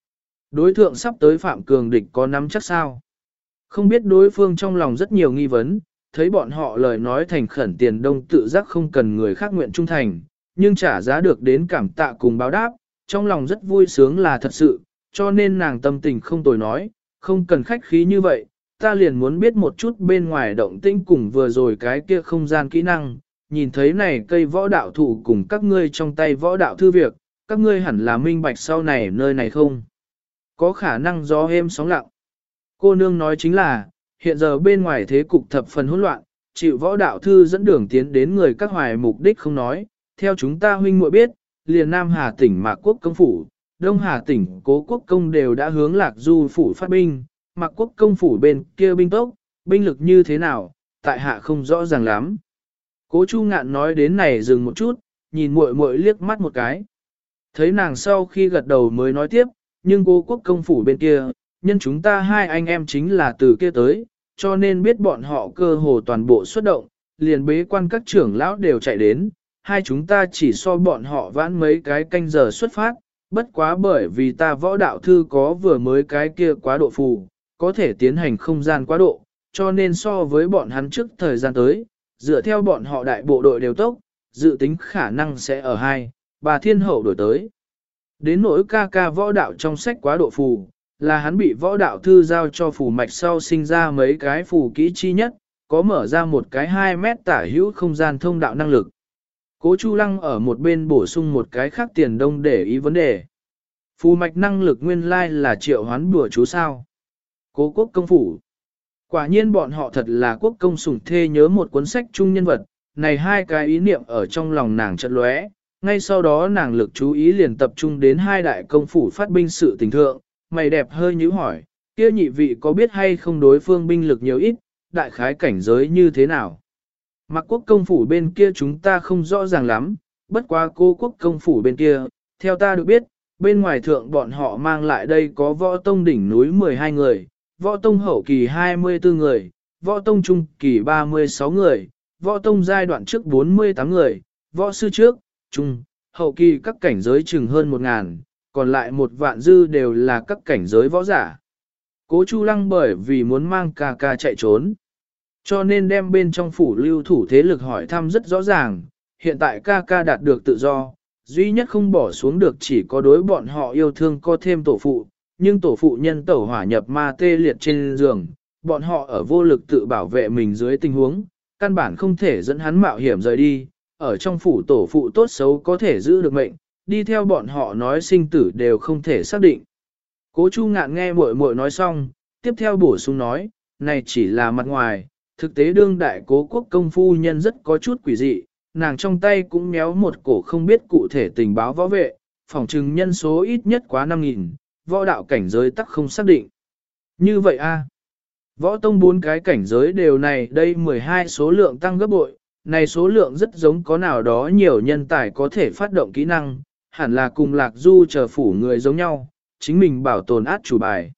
Đối thượng sắp tới Phạm Cường địch có nắm chắc sao? Không biết đối phương trong lòng rất nhiều nghi vấn, thấy bọn họ lời nói thành khẩn Tiền Đông tự giác không cần người khác nguyện trung thành, nhưng trả giá được đến cảm tạ cùng báo đáp, trong lòng rất vui sướng là thật sự, cho nên nàng tâm tình không tồi nói, không cần khách khí như vậy, ta liền muốn biết một chút bên ngoài động tĩnh cùng vừa rồi cái kia không gian kỹ năng, nhìn thấy này cây võ đạo thủ cùng các ngươi trong tay võ đạo thư việc, các ngươi hẳn là minh bạch sau này nơi này không? Có khả năng gió êm sóng lặng. Cô nương nói chính là, hiện giờ bên ngoài thế cục thập phần hỗn loạn, chịu võ đạo thư dẫn đường tiến đến người các hoài mục đích không nói, theo chúng ta huynh muội biết, liền Nam Hà tỉnh Mạc Quốc công phủ, Đông Hà tỉnh Cố Quốc công đều đã hướng Lạc Du phủ phát binh, Mạc Quốc công phủ bên kia binh tốc, binh lực như thế nào, tại hạ không rõ ràng lắm. Cố Chu Ngạn nói đến này dừng một chút, nhìn muội muội liếc mắt một cái. Thấy nàng sau khi gật đầu mới nói tiếp, nhưng Cố Quốc công phủ bên kia, nhân chúng ta hai anh em chính là từ kia tới, cho nên biết bọn họ cơ hồ toàn bộ xuất động, liền bế quan các trưởng lão đều chạy đến, hai chúng ta chỉ so bọn họ vãn mấy cái canh giờ xuất phát, bất quá bởi vì ta võ đạo thư có vừa mới cái kia quá độ phù, có thể tiến hành không gian quá độ, cho nên so với bọn hắn trước thời gian tới, dựa theo bọn họ đại bộ đội đều tốc, dự tính khả năng sẽ ở 2-3 thiên hậu đổi tới. Đến nỗi ca ca võ đạo trong sách quá độ phù, là hắn bị võ đạo thư giao cho phù mạch sau sinh ra mấy cái phù kỹ chi nhất, có mở ra một cái 2 mét tả hữu không gian thông đạo năng lực. Cố Chu Lăng ở một bên bổ sung một cái khác Tiền Đông để ý vấn đề. Phù mạch năng lực nguyên lai là triệu hoán bùa chú sao. Cố quốc công phủ. Quả nhiên bọn họ thật là quốc công sủng thê nhớ một cuốn sách chung nhân vật, này hai cái ý niệm ở trong lòng nàng chợt lóe, ngay sau đó nàng lực chú ý liền tập trung đến hai đại công phủ phát binh sự tình thượng, mày đẹp hơi nhíu hỏi, kia nhị vị có biết hay không đối phương binh lực nhiều ít, đại khái cảnh giới như thế nào? Mặc quốc công phủ bên kia chúng ta không rõ ràng lắm, bất quá cô quốc công phủ bên kia, theo ta được biết, bên ngoài thượng bọn họ mang lại đây có võ tông đỉnh núi 12 người, võ tông hậu kỳ 24 người, võ tông trung kỳ 36 người, võ tông giai đoạn trước 48 người, võ sư trước, trung, hậu kỳ các cảnh giới chừng hơn 1.000, còn lại 1.000 dư đều là các cảnh giới võ giả. Cố Chu Lăng bởi vì muốn mang ca ca chạy trốn, cho nên đem bên trong phủ lưu thủ thế lực hỏi thăm rất rõ ràng, hiện tại ca ca đạt được tự do, duy nhất không bỏ xuống được chỉ có đối bọn họ yêu thương có thêm tổ phụ, nhưng tổ phụ nhân tẩu hỏa nhập ma tê liệt trên giường, bọn họ ở vô lực tự bảo vệ mình dưới tình huống, căn bản không thể dẫn hắn mạo hiểm rời đi, ở trong phủ tổ phụ tốt xấu có thể giữ được mệnh, đi theo bọn họ nói sinh tử đều không thể xác định. Cố Chu Ngạn nghe muội muội nói xong, tiếp theo bổ sung nói, này chỉ là mặt ngoài, thực tế đương đại Cố quốc công phu nhân rất có chút quỷ dị, nàng trong tay cũng méo một cổ không biết cụ thể tình báo võ vệ, phỏng chừng nhân số ít nhất quá 5.000, võ đạo cảnh giới tắc không xác định. Như vậy a, võ tông 4 cái cảnh giới đều này đây 12 số lượng tăng gấp bội, này số lượng rất giống có nào đó nhiều nhân tài có thể phát động kỹ năng, hẳn là cùng Lạc Du chờ phủ người giống nhau, chính mình bảo tồn át chủ bài.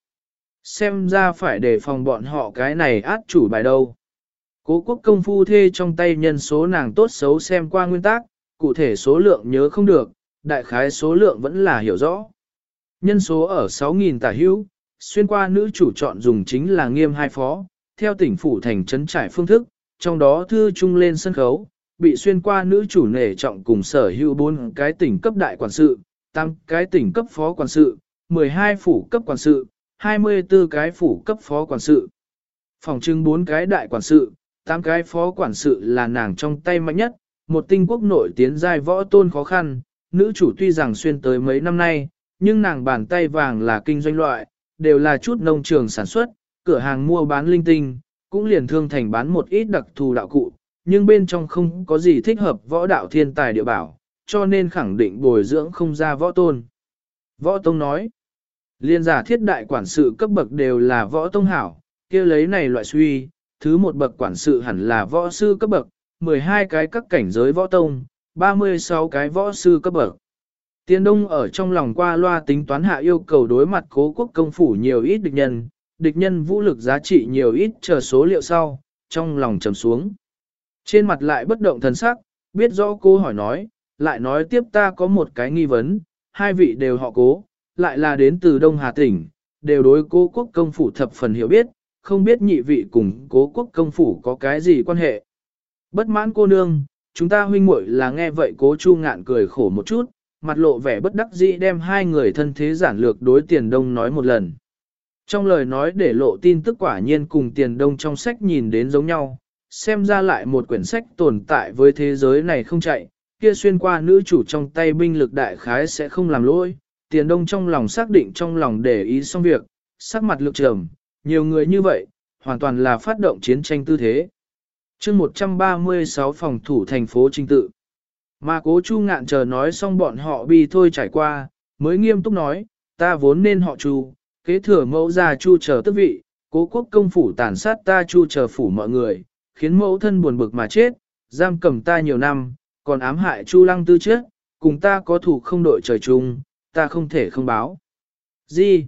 Xem ra phải đề phòng bọn họ cái này át chủ bài đâu. Cố quốc công phu thê trong tay nhân số nàng tốt xấu xem qua nguyên tắc, cụ thể số lượng nhớ không được, đại khái số lượng vẫn là hiểu rõ. Nhân số ở 6.000 tả hữu, xuyên qua nữ chủ chọn dùng chính là nghiêm hai phó, theo tỉnh phủ thành trấn trải phương thức, trong đó thư trung lên sân khấu, bị xuyên qua nữ chủ nể trọng cùng sở hữu 4 cái tỉnh cấp đại quản sự, 8 cái tỉnh cấp phó quản sự, 12 phủ cấp quản sự, 24 cái phủ cấp phó quản sự. Phòng trưng 4 cái đại quản sự, 8 cái phó quản sự là nàng trong tay mạnh nhất, một tinh quốc nội tiến giai võ tôn khó khăn, nữ chủ tuy rằng xuyên tới mấy năm nay, nhưng nàng bàn tay vàng là kinh doanh loại, đều là chút nông trường sản xuất, cửa hàng mua bán linh tinh, cũng liền thương thành bán một ít đặc thù đạo cụ, nhưng bên trong không có gì thích hợp võ đạo thiên tài địa bảo, cho nên khẳng định bồi dưỡng không ra võ tôn. Võ tông nói, liên giả thiết đại quản sự cấp bậc đều là võ tông hảo, kia lấy này loại suy, thứ một bậc quản sự hẳn là võ sư cấp bậc, 12 cái các cảnh giới võ tông, 36 cái võ sư cấp bậc. Tiền Đông ở trong lòng qua loa tính toán hạ yêu cầu đối mặt Cố quốc công phủ nhiều ít địch nhân vũ lực giá trị nhiều ít chờ số liệu sau, trong lòng trầm xuống. Trên mặt lại bất động thần sắc, biết rõ cô hỏi nói, lại nói tiếp ta có một cái nghi vấn, hai vị đều họ Cố, lại là đến từ Đông Hà tỉnh, đều đối Cố Quốc công phủ thập phần hiểu biết, không biết nhị vị cùng Cố Quốc công phủ có cái gì quan hệ. Bất mãn cô nương, chúng ta huynh muội là nghe vậy Cố Chu Ngạn cười khổ một chút, mặt lộ vẻ bất đắc dĩ đem hai người thân thế giản lược đối Tiền Đông nói một lần. Trong lời nói để lộ tin tức quả nhiên cùng Tiền Đông trong sách nhìn đến giống nhau, xem ra lại một quyển sách tồn tại với thế giới này không chạy, kia xuyên qua nữ chủ trong tay binh lực đại khái sẽ không làm lỗi. Tiền Đông trong lòng xác định trong lòng để ý xong việc, sắc mặt lực trầm, nhiều người như vậy, hoàn toàn là phát động chiến tranh tư thế. chương 136 phòng thủ thành phố Trinh Tự. Mà Cố Chu Ngạn chờ nói xong bọn họ bi thôi trải qua, mới nghiêm túc nói, ta vốn nên họ Chu, kế thừa mẫu gia Chu chờ tước vị, Cố Quốc công phủ tàn sát ta Chu chờ phủ mọi người, khiến mẫu thân buồn bực mà chết, giam cầm ta nhiều năm, còn ám hại Chu Lăng Tư chết, cùng ta có thủ không đội trời chung, ta không thể không báo. Gì?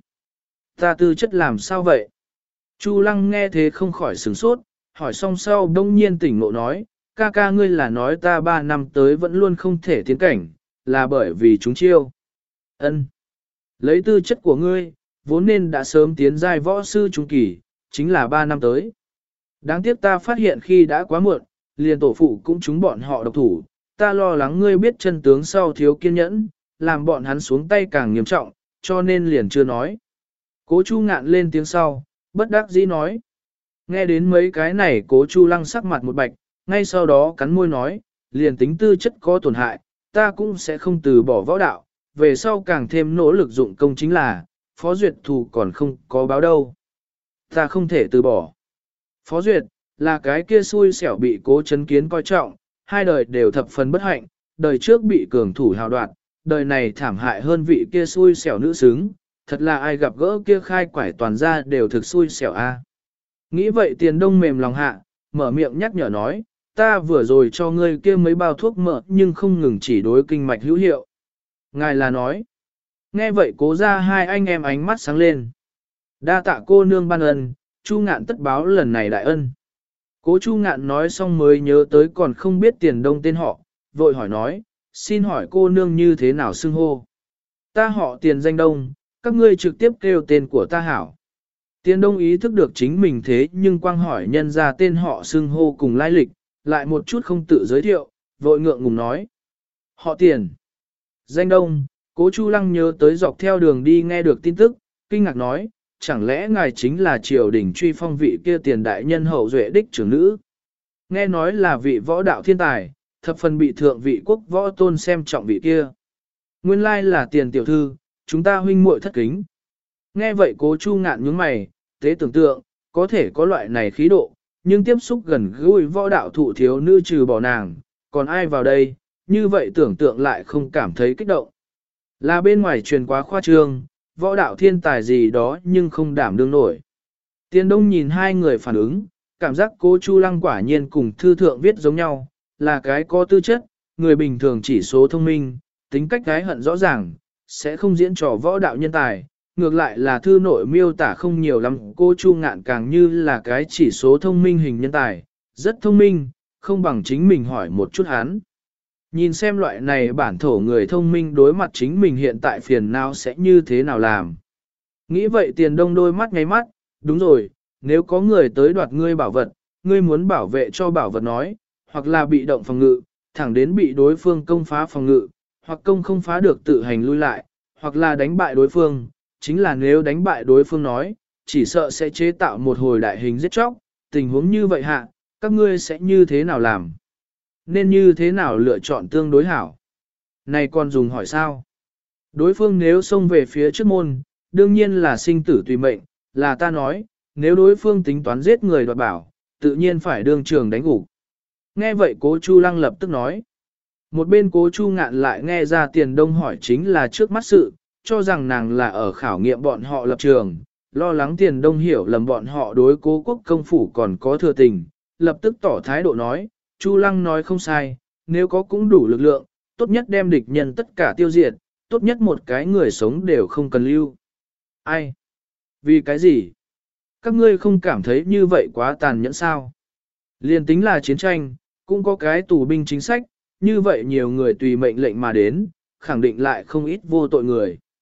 Ta tư chất làm sao vậy? Chu Lăng nghe thế không khỏi sửng sốt, hỏi xong sau đông nhiên tỉnh ngộ nói, ca ca ngươi là nói ta 3 năm tới vẫn luôn không thể tiến cảnh, là bởi vì chúng chiêu. Ân, lấy tư chất của ngươi, vốn nên đã sớm tiến giai võ sư trung kỳ, chính là 3 năm tới. Đáng tiếc ta phát hiện khi đã quá muộn, liền tổ phụ cũng chúng bọn họ độc thủ, ta lo lắng ngươi biết chân tướng sau thiếu kiên nhẫn, làm bọn hắn xuống tay càng nghiêm trọng, cho nên liền chưa nói. Cố Chu Ngạn lên tiếng sau, bất đắc dĩ nói. Nghe đến mấy cái này Cố Chu Lăng sắc mặt một bạch, ngay sau đó cắn môi nói, liền tính tư chất có tổn hại, ta cũng sẽ không từ bỏ võ đạo, về sau càng thêm nỗ lực dụng công chính là, Phó Duyệt thù còn không có báo đâu. Ta không thể từ bỏ. Phó Duyệt, là cái kia xui xẻo bị Cố Chấn Kiến coi trọng, hai đời đều thập phần bất hạnh, đời trước bị cường thủ hào đoạt, đời này thảm hại hơn vị kia xui xẻo nữ xứng, thật là ai gặp gỡ kia khai quải toàn ra đều thực xui xẻo a. Nghĩ vậy Tiền Đông mềm lòng hạ, mở miệng nhắc nhở nói, ta vừa rồi cho ngươi kia mấy bao thuốc mỡ nhưng không ngừng chỉ đối kinh mạch hữu hiệu. Ngài là nói, nghe vậy Cố ra hai anh em ánh mắt sáng lên. Đa tạ cô nương ban ân, Chu Ngạn tất báo lần này đại ân. Cố Chu Ngạn nói xong mới nhớ tới còn không biết Tiền Đông tên họ, vội hỏi nói, xin hỏi cô nương như thế nào xưng hô. Ta họ Tiền danh Đông, các ngươi trực tiếp kêu tên của ta hảo. Tiền Đông ý thức được chính mình thế nhưng quang hỏi nhân ra tên họ xưng hô cùng lai lịch, lại một chút không tự giới thiệu, vội ngượng ngùng nói. Họ Tiền. Danh Đông, Cố Chu Lăng nhớ tới dọc theo đường đi nghe được tin tức, kinh ngạc nói, chẳng lẽ ngài chính là triều đình truy phong vị kia Tiền đại nhân hậu duệ đích trưởng nữ. Nghe nói là vị võ đạo thiên tài, thập phần bị thượng vị quốc võ tôn xem trọng vị kia. Nguyên lai là Tiền tiểu thư, chúng ta huynh muội thất kính. Nghe vậy Cố Chu Ngạn nhướng mày, tế tưởng tượng, có thể có loại này khí độ, nhưng tiếp xúc gần gũi võ đạo thụ thiếu nữ trừ bỏ nàng, còn ai vào đây, như vậy tưởng tượng lại không cảm thấy kích động. Là bên ngoài truyền quá khoa trương, võ đạo thiên tài gì đó nhưng không đảm đương nổi. Tiền Đông nhìn hai người phản ứng, cảm giác Cố Chu Lăng quả nhiên cùng thư thượng viết giống nhau, là cái có tư chất, người bình thường chỉ số thông minh, tính cách gái hận rõ ràng, sẽ không diễn trò võ đạo nhân tài, ngược lại là thư nội miêu tả không nhiều lắm, Cố Chu Ngạn càng như là cái chỉ số thông minh hình nhân tài, rất thông minh, không bằng chính mình hỏi một chút hắn. Nhìn xem loại này bản thổ người thông minh đối mặt chính mình hiện tại phiền não sẽ như thế nào làm. Nghĩ vậy Tiền Đông đôi mắt ngáy mắt, đúng rồi, nếu có người tới đoạt ngươi bảo vật, ngươi muốn bảo vệ cho bảo vật nói, hoặc là bị động phòng ngự, thẳng đến bị đối phương công phá phòng ngự, hoặc công không phá được tự hành lui lại, hoặc là đánh bại đối phương, chính là nếu đánh bại đối phương nói, chỉ sợ sẽ chế tạo một hồi đại hình giết chóc, tình huống như vậy hạ, các ngươi sẽ như thế nào làm? Nên như thế nào lựa chọn tương đối hảo? Này còn dùng hỏi sao? Đối phương nếu xông về phía trước môn, đương nhiên là sinh tử tùy mệnh, là ta nói, nếu đối phương tính toán giết người đoạt bảo, tự nhiên phải đương trường đánh gục. Nghe vậy Cố Chu Lăng lập tức nói. Một bên Cố Chu Ngạn lại nghe ra Tiền Đông hỏi chính là trước mắt sự, cho rằng nàng là ở khảo nghiệm bọn họ lập trường, lo lắng Tiền Đông hiểu lầm bọn họ đối Cố Quốc công phủ còn có thừa tình, lập tức tỏ thái độ nói, Chu Lăng nói không sai, nếu có cũng đủ lực lượng, tốt nhất đem địch nhân tất cả tiêu diệt, tốt nhất một cái người sống đều không cần lưu. Ai? Vì cái gì? Các ngươi không cảm thấy như vậy quá tàn nhẫn sao? Liên tính là chiến tranh, cũng có cái tù binh chính sách, như vậy nhiều người tùy mệnh lệnh mà đến, khẳng định lại không ít vô tội người.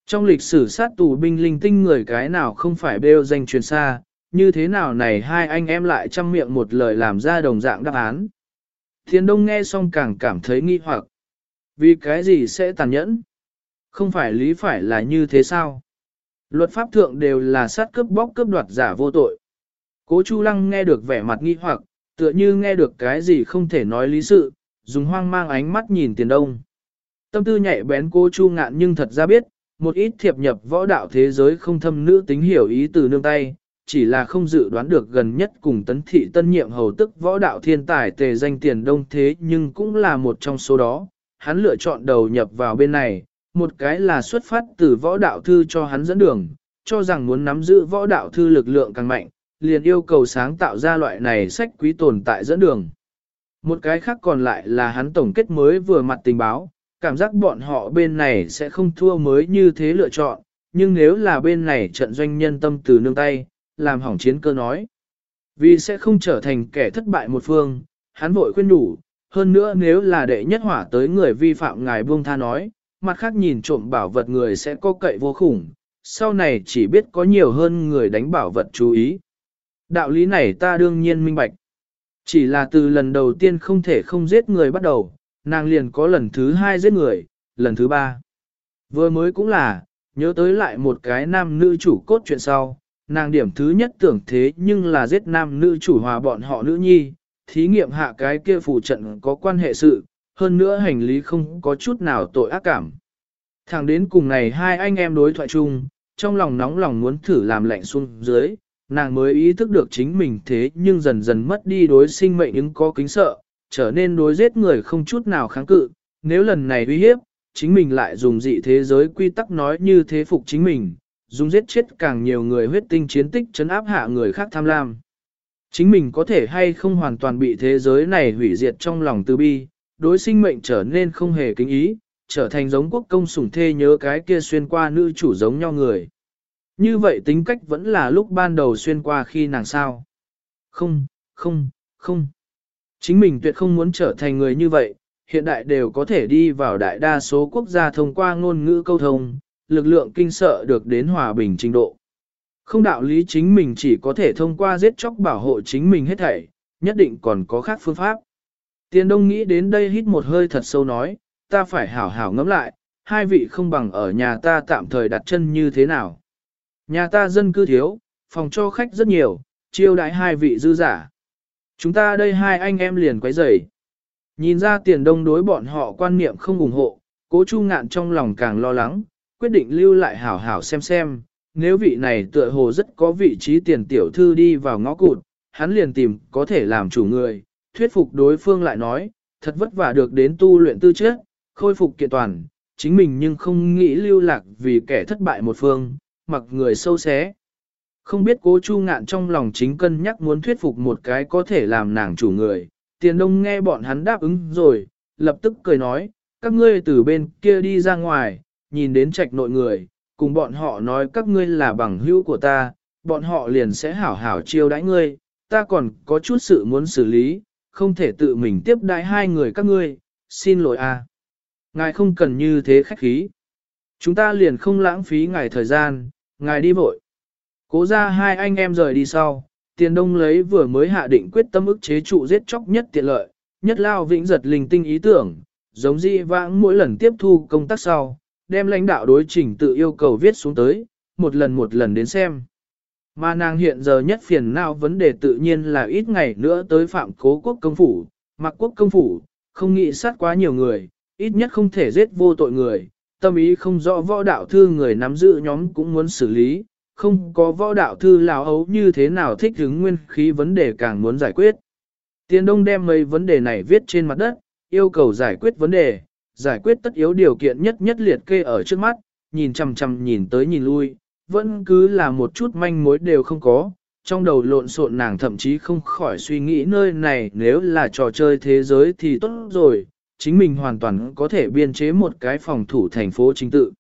Trong lịch sử sát tù binh linh tinh người cái nào không phải bêu danh truyền xa, như thế nào này hai anh em lại chăm miệng một lời làm ra đồng dạng đáp án. Thiên Đông nghe xong càng cảm thấy nghi hoặc. Vì cái gì sẽ tàn nhẫn? Không phải lý phải là như thế sao? Luật pháp thượng đều là sát cướp bóc cướp đoạt giả vô tội. Cố Chu Lăng nghe được vẻ mặt nghi hoặc, tựa như nghe được cái gì không thể nói lý sự, dùng hoang mang ánh mắt nhìn Tiền Đông. Tâm tư nhạy bén Cố Chu Ngạn nhưng thật ra biết, một ít thiệp nhập võ đạo thế giới không thâm nữ tính hiểu ý từ nương tay, chỉ là không dự đoán được gần nhất cùng tấn thị tân nhiệm hầu tức võ đạo thiên tài tề danh Tiền Đông thế nhưng cũng là một trong số đó. Hắn lựa chọn đầu nhập vào bên này, một cái là xuất phát từ võ đạo thư cho hắn dẫn đường, cho rằng muốn nắm giữ võ đạo thư lực lượng càng mạnh, liền yêu cầu sáng tạo ra loại này sách quý tồn tại dẫn đường. Một cái khác còn lại là hắn tổng kết mới vừa mặt tình báo, cảm giác bọn họ bên này sẽ không thua mới như thế lựa chọn, nhưng nếu là bên này trận doanh nhân tâm từ nương tay, làm hỏng chiến cơ nói. Vì sẽ không trở thành kẻ thất bại một phương, hắn vội khuyên đủ, hơn nữa nếu là đệ nhất hỏa tới người vi phạm ngài buông tha nói, mặt khác nhìn trộm bảo vật người sẽ có cậy vô khủng, sau này chỉ biết có nhiều hơn người đánh bảo vật chú ý. Đạo lý này ta đương nhiên minh bạch. Chỉ là từ lần đầu tiên không thể không giết người bắt đầu, nàng liền có lần thứ hai giết người, lần thứ ba. Vừa mới cũng là, nhớ tới lại một cái nam nữ chủ cốt chuyện sau, nàng điểm thứ nhất tưởng thế nhưng là giết nam nữ chủ hòa bọn họ nữ nhi, thí nghiệm hạ cái kia phù trận có quan hệ sự, hơn nữa hành lý không có chút nào tội ác cảm. Thẳng đến cùng này hai anh em đối thoại chung, trong lòng nóng lòng muốn thử làm lạnh xuống dưới, nàng mới ý thức được chính mình thế nhưng dần dần mất đi đối sinh mệnh ứng có kính sợ, trở nên đối giết người không chút nào kháng cự, nếu lần này uy hiếp, chính mình lại dùng dị thế giới quy tắc nói như thế phục chính mình, dùng giết chết càng nhiều người huyết tinh chiến tích trấn áp hạ người khác tham lam. Chính mình có thể hay không hoàn toàn bị thế giới này hủy diệt trong lòng từ bi, đối sinh mệnh trở nên không hề kính ý, trở thành giống quốc công sủng thê nhớ cái kia xuyên qua nữ chủ giống nhau người. Như vậy tính cách vẫn là lúc ban đầu xuyên qua khi nàng sao. Không, không, không. Chính mình tuyệt không muốn trở thành người như vậy, hiện đại đều có thể đi vào đại đa số quốc gia thông qua ngôn ngữ câu thông, lực lượng kinh sợ được đến hòa bình trình độ. Không đạo lý chính mình chỉ có thể thông qua giết chóc bảo hộ chính mình hết thảy, nhất định còn có khác phương pháp. Tiền Đông nghĩ đến đây hít một hơi thật sâu nói, ta phải hảo hảo ngẫm lại, hai vị không bằng ở nhà ta tạm thời đặt chân như thế nào. Nhà ta dân cư thiếu, phòng cho khách rất nhiều, chiêu đãi hai vị dư giả. Chúng ta đây hai anh em liền quấy rầy. Nhìn ra Tiền Đông đối bọn họ quan niệm không ủng hộ, Cố Chu Ngạn trong lòng càng lo lắng, quyết định lưu lại hảo hảo xem, nếu vị này tựa hồ rất có vị trí tiền tiểu thư đi vào ngõ cụt, hắn liền tìm có thể làm chủ người, thuyết phục đối phương lại nói, thật vất vả được đến tu luyện tư chất, khôi phục kiện toàn, chính mình nhưng không nghĩ lưu lạc vì kẻ thất bại một phương, mặc người sâu xé. Không biết Cố Chu Ngạn trong lòng chính cân nhắc muốn thuyết phục một cái có thể làm nàng chủ người, Tiền Đông nghe bọn hắn đáp ứng rồi, lập tức cười nói, các ngươi từ bên kia đi ra ngoài, nhìn đến trạch nội người, cùng bọn họ nói các ngươi là bằng hữu của ta, bọn họ liền sẽ hảo hảo chiêu đãi ngươi, ta còn có chút sự muốn xử lý, không thể tự mình tiếp đãi hai người các ngươi, xin lỗi a. Ngài không cần như thế khách khí. Chúng ta liền không lãng phí ngài thời gian, ngài đi vội. Cố ra hai anh em rời đi sau, Tiền Đông lấy vừa mới hạ định quyết tâm ức chế trụ giết chóc nhất tiện lợi, nhất lao vĩnh giật linh tinh ý tưởng, giống di vãng mỗi lần tiếp thu công tác sau, đem lãnh đạo đối trình tự yêu cầu viết xuống tới, một lần đến xem. Mà nàng hiện giờ nhất phiền não vấn đề tự nhiên là ít ngày nữa tới Phạm Cố quốc công phủ, Mạc quốc công phủ, không nghĩ sát quá nhiều người, ít nhất không thể giết vô tội người, tâm ý không rõ võ đạo thư người nắm giữ nhóm cũng muốn xử lý, không có võ đạo thư lào ấu như thế nào thích hứng nguyên khí vấn đề càng muốn giải quyết. Tiền Đông đem mấy vấn đề này viết trên mặt đất, yêu cầu giải quyết vấn đề, giải quyết tất yếu điều kiện nhất liệt kê ở trước mắt, nhìn chằm chằm nhìn tới nhìn lui, vẫn cứ là một chút manh mối đều không có, trong đầu lộn xộn nàng thậm chí không khỏi suy nghĩ nơi này nếu là trò chơi thế giới thì tốt rồi, chính mình hoàn toàn có thể biên chế một cái phòng thủ thành phố trình tự.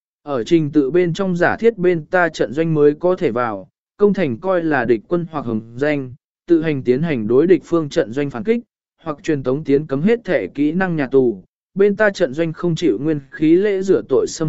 Ở trình tự bên trong giả thiết bên ta trận doanh mới có thể vào, công thành coi là địch quân hoặc hồng danh, tự hành tiến hành đối địch phương trận doanh phản kích, hoặc truyền tống tiến cấm hết thể kỹ năng nhà tù, bên ta trận doanh không chịu nguyên khí lễ rửa tội xâm hại,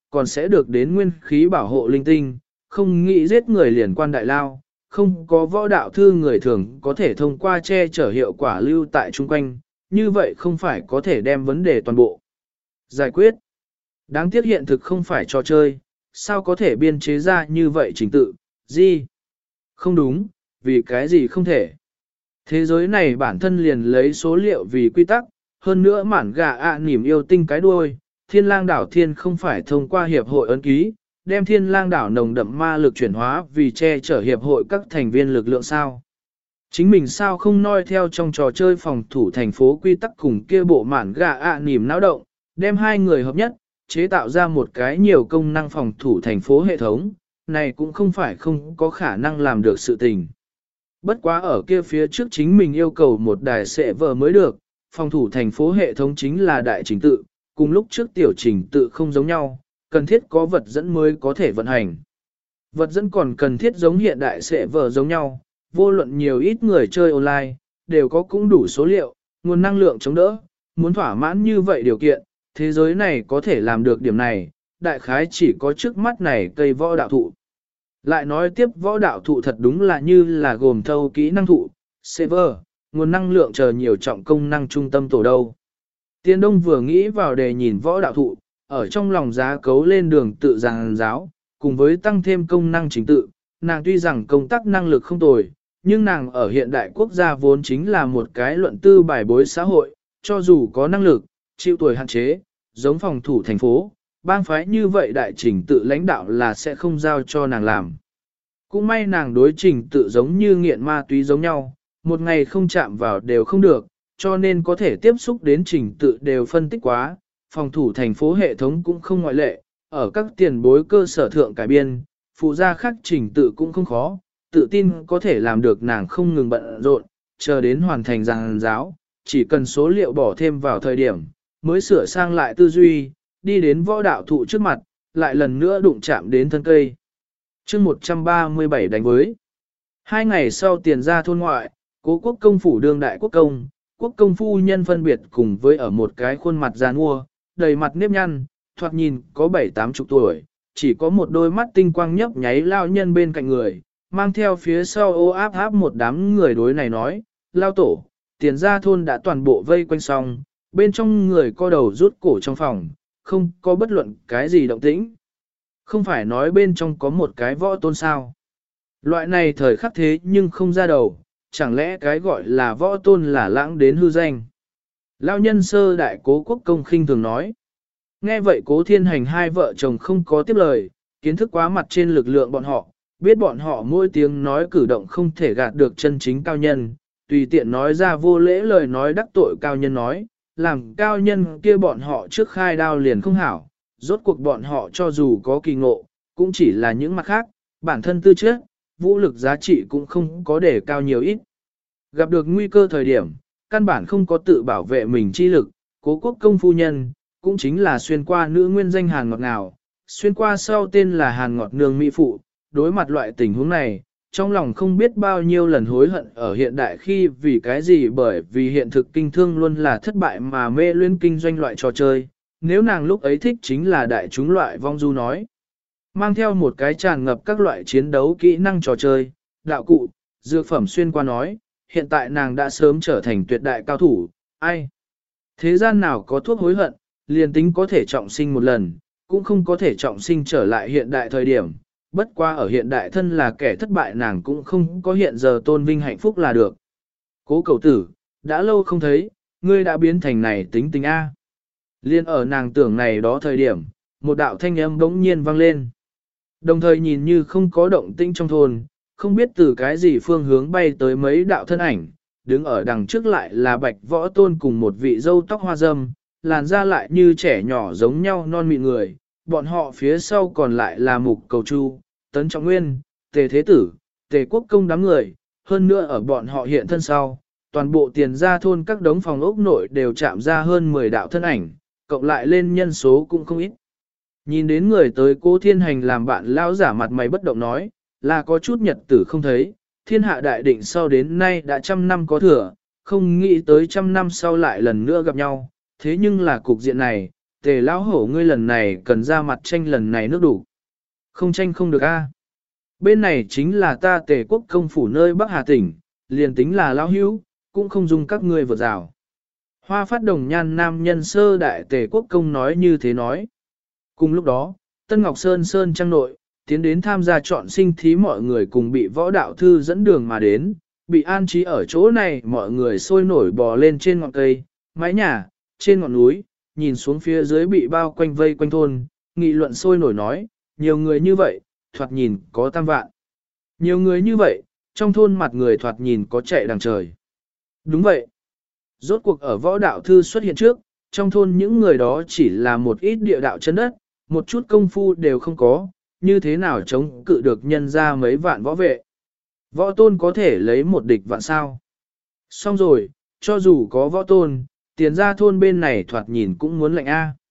còn sẽ được đến nguyên khí bảo hộ linh tinh, không nghĩ giết người liền quan đại lao, không có võ đạo thư người thường có thể thông qua che chở hiệu quả lưu tại chung quanh, như vậy không phải có thể đem vấn đề toàn bộ giải quyết. Đáng tiếc hiện thực không phải trò chơi, sao có thể biên chế ra như vậy trình tự, gì? Không đúng, vì cái gì không thể. Thế giới này bản thân liền lấy số liệu vì quy tắc, hơn nữa mản gà nỉm yêu tinh cái đuôi, thiên lang đảo thiên không phải thông qua hiệp hội ấn ký, đem thiên lang đảo nồng đậm ma lực chuyển hóa vì che chở hiệp hội các thành viên lực lượng sao. Chính mình sao không noi theo trong trò chơi phòng thủ thành phố quy tắc cùng kia bộ mản gà nỉm náo động, đem hai người hợp nhất, chế tạo ra một cái nhiều công năng phòng thủ thành phố hệ thống, này cũng không phải không có khả năng làm được sự tình. Bất quá ở kia phía trước chính mình yêu cầu một đài xệ vờ mới được, phòng thủ thành phố hệ thống chính là đại trình tự, cùng lúc trước tiểu trình tự không giống nhau, cần thiết có vật dẫn mới có thể vận hành. Vật dẫn còn cần thiết giống hiện đại xệ vờ giống nhau, vô luận nhiều ít người chơi online, đều có cũng đủ số liệu, nguồn năng lượng chống đỡ, muốn thỏa mãn như vậy điều kiện, thế giới này có thể làm được điểm này, đại khái chỉ có trước mắt này cây võ đạo thụ. Lại nói tiếp võ đạo thụ thật đúng là như là gồm thâu kỹ năng thụ, server, nguồn năng lượng chờ nhiều trọng công năng trung tâm tổ đâu. Tiên Đông vừa nghĩ vào để nhìn võ đạo thụ, ở trong lòng giá cấu lên đường tự giảng giáo, cùng với tăng thêm công năng chính tự, nàng tuy rằng công tác năng lực không tồi, nhưng nàng ở hiện đại quốc gia vốn chính là một cái luận tư bài bối xã hội, cho dù có năng lực, chịu tuổi hạn chế, giống phòng thủ thành phố, bang phái như vậy đại trình tự lãnh đạo là sẽ không giao cho nàng làm. Cũng may nàng đối trình tự giống như nghiện ma túy giống nhau, một ngày không chạm vào đều không được, cho nên có thể tiếp xúc đến trình tự đều phân tích quá, phòng thủ thành phố hệ thống cũng không ngoại lệ, ở các tiền bối cơ sở thượng cải biên, phụ gia khác trình tự cũng không khó, tự tin có thể làm được nàng không ngừng bận rộn, chờ đến hoàn thành giảng giáo, chỉ cần số liệu bỏ thêm vào thời điểm, mới sửa sang lại tư duy, đi đến võ đạo thụ trước mặt, lại lần nữa đụng chạm đến thân cây. chương 137 đánh với. 2 ngày sau tiền ra thôn ngoại, Cố quốc công phủ đương đại quốc công phu nhân phân biệt cùng với ở một cái khuôn mặt già nua, đầy mặt nếp nhăn, thoạt nhìn có 7-8 chục tuổi, chỉ có một đôi mắt tinh quang nhấp nháy lao nhân bên cạnh người, mang theo phía sau ô áp áp một đám người đối này nói, lao tổ, tiền ra thôn đã toàn bộ vây quanh xong, bên trong người co đầu rút cổ trong phòng, không có bất luận cái gì động tĩnh. Không phải nói bên trong có một cái võ tôn sao. Loại này thời khắc thế nhưng không ra đầu, chẳng lẽ cái gọi là võ tôn là lãng đến hư danh. Lao nhân sơ đại Cố quốc công khinh thường nói. Nghe vậy Cố Thiên Hành hai vợ chồng không có tiếp lời, kiến thức quá mặt trên lực lượng bọn họ, biết bọn họ mỗi tiếng nói cử động không thể gạt được chân chính cao nhân, tùy tiện nói ra vô lễ lời nói đắc tội cao nhân nói, làm cao nhân kia bọn họ trước khai đao liền không hảo, rốt cuộc bọn họ cho dù có kỳ ngộ, cũng chỉ là những mặt khác, bản thân tư chất, vũ lực giá trị cũng không có để cao nhiều ít. Gặp được nguy cơ thời điểm, căn bản không có tự bảo vệ mình chi lực, Cố quốc công phu nhân, cũng chính là xuyên qua nữ nguyên danh Hàn Ngọt Ngào, xuyên qua sau tên là Hàn Ngọt Nương Mỹ Phụ, đối mặt loại tình huống này, trong lòng không biết bao nhiêu lần hối hận ở hiện đại khi vì cái gì bởi vì hiện thực kinh thương luôn là thất bại mà mê luyến kinh doanh loại trò chơi, nếu nàng lúc ấy thích chính là đại chúng loại vong du nói. Mang theo một cái tràn ngập các loại chiến đấu kỹ năng trò chơi, đạo cụ, dược phẩm xuyên qua nói, hiện tại nàng đã sớm trở thành tuyệt đại cao thủ, ai? Thế gian nào có thuốc hối hận, liền tính có thể trọng sinh một lần, cũng không có thể trọng sinh trở lại hiện đại thời điểm, bất qua ở hiện đại thân là kẻ thất bại nàng cũng không có hiện giờ tôn vinh hạnh phúc là được. Cố cầu tử, đã lâu không thấy, ngươi đã biến thành này tính tình A. Liên ở nàng tưởng này đó thời điểm, một đạo thanh âm bỗng nhiên vang lên. Đồng thời nhìn như không có động tĩnh trong thôn, không biết từ cái gì phương hướng bay tới mấy đạo thân ảnh, đứng ở đằng trước lại là Bạch Võ Tôn cùng một vị dâu tóc hoa râm, làn da lại như trẻ nhỏ giống nhau non mịn người, bọn họ phía sau còn lại là Mục Cầu Chu, Tấn Trọng Nguyên, Tề Thế Tử, Tề Quốc Công đám người, hơn nữa ở bọn họ hiện thân sau, toàn bộ tiền gia thôn các đống phòng ốc nội đều chạm ra hơn 10 đạo thân ảnh, cộng lại lên nhân số cũng không ít. Nhìn đến người tới Cố Thiên Hành làm bạn lão giả mặt mày bất động nói, là có chút nhật tử không thấy, thiên hạ đại định sau đến nay đã 100 năm có thừa, không nghĩ tới 100 năm sau lại lần nữa gặp nhau, thế nhưng là cục diện này, Tề lão hổ ngươi lần này cần ra mặt tranh lần này nước đủ. Không tranh không được a. Bên này chính là ta Tề quốc công phủ nơi Bắc Hà tỉnh, liền tính là lão hữu, cũng không dùng các ngươi vượt rào. Hoa phát đồng nhan nam nhân sơ đại Tề quốc công nói như thế nói. Cùng lúc đó, Tân Ngọc Sơn trang nội, tiến đến tham gia chọn sinh thí mọi người cùng bị võ đạo thư dẫn đường mà đến, bị an trí ở chỗ này mọi người sôi nổi bò lên trên ngọn cây, mái nhà, trên ngọn núi, nhìn xuống phía dưới bị bao quanh vây quanh thôn, nghị luận sôi nổi nói, nhiều người như vậy, thoạt nhìn có tam vạn. Nhiều người như vậy, trong thôn mặt người thoạt nhìn có chạy đằng trời. Đúng vậy. Rốt cuộc ở võ đạo thư xuất hiện trước, trong thôn những người đó chỉ là một ít địa đạo chân đất, một chút công phu đều không có, như thế nào chống cự được nhân ra mấy vạn võ vệ. Võ tôn có thể lấy một địch vạn sao. Xong rồi, cho dù có võ tôn, tiền ra thôn bên này thoạt nhìn cũng muốn lệnh A.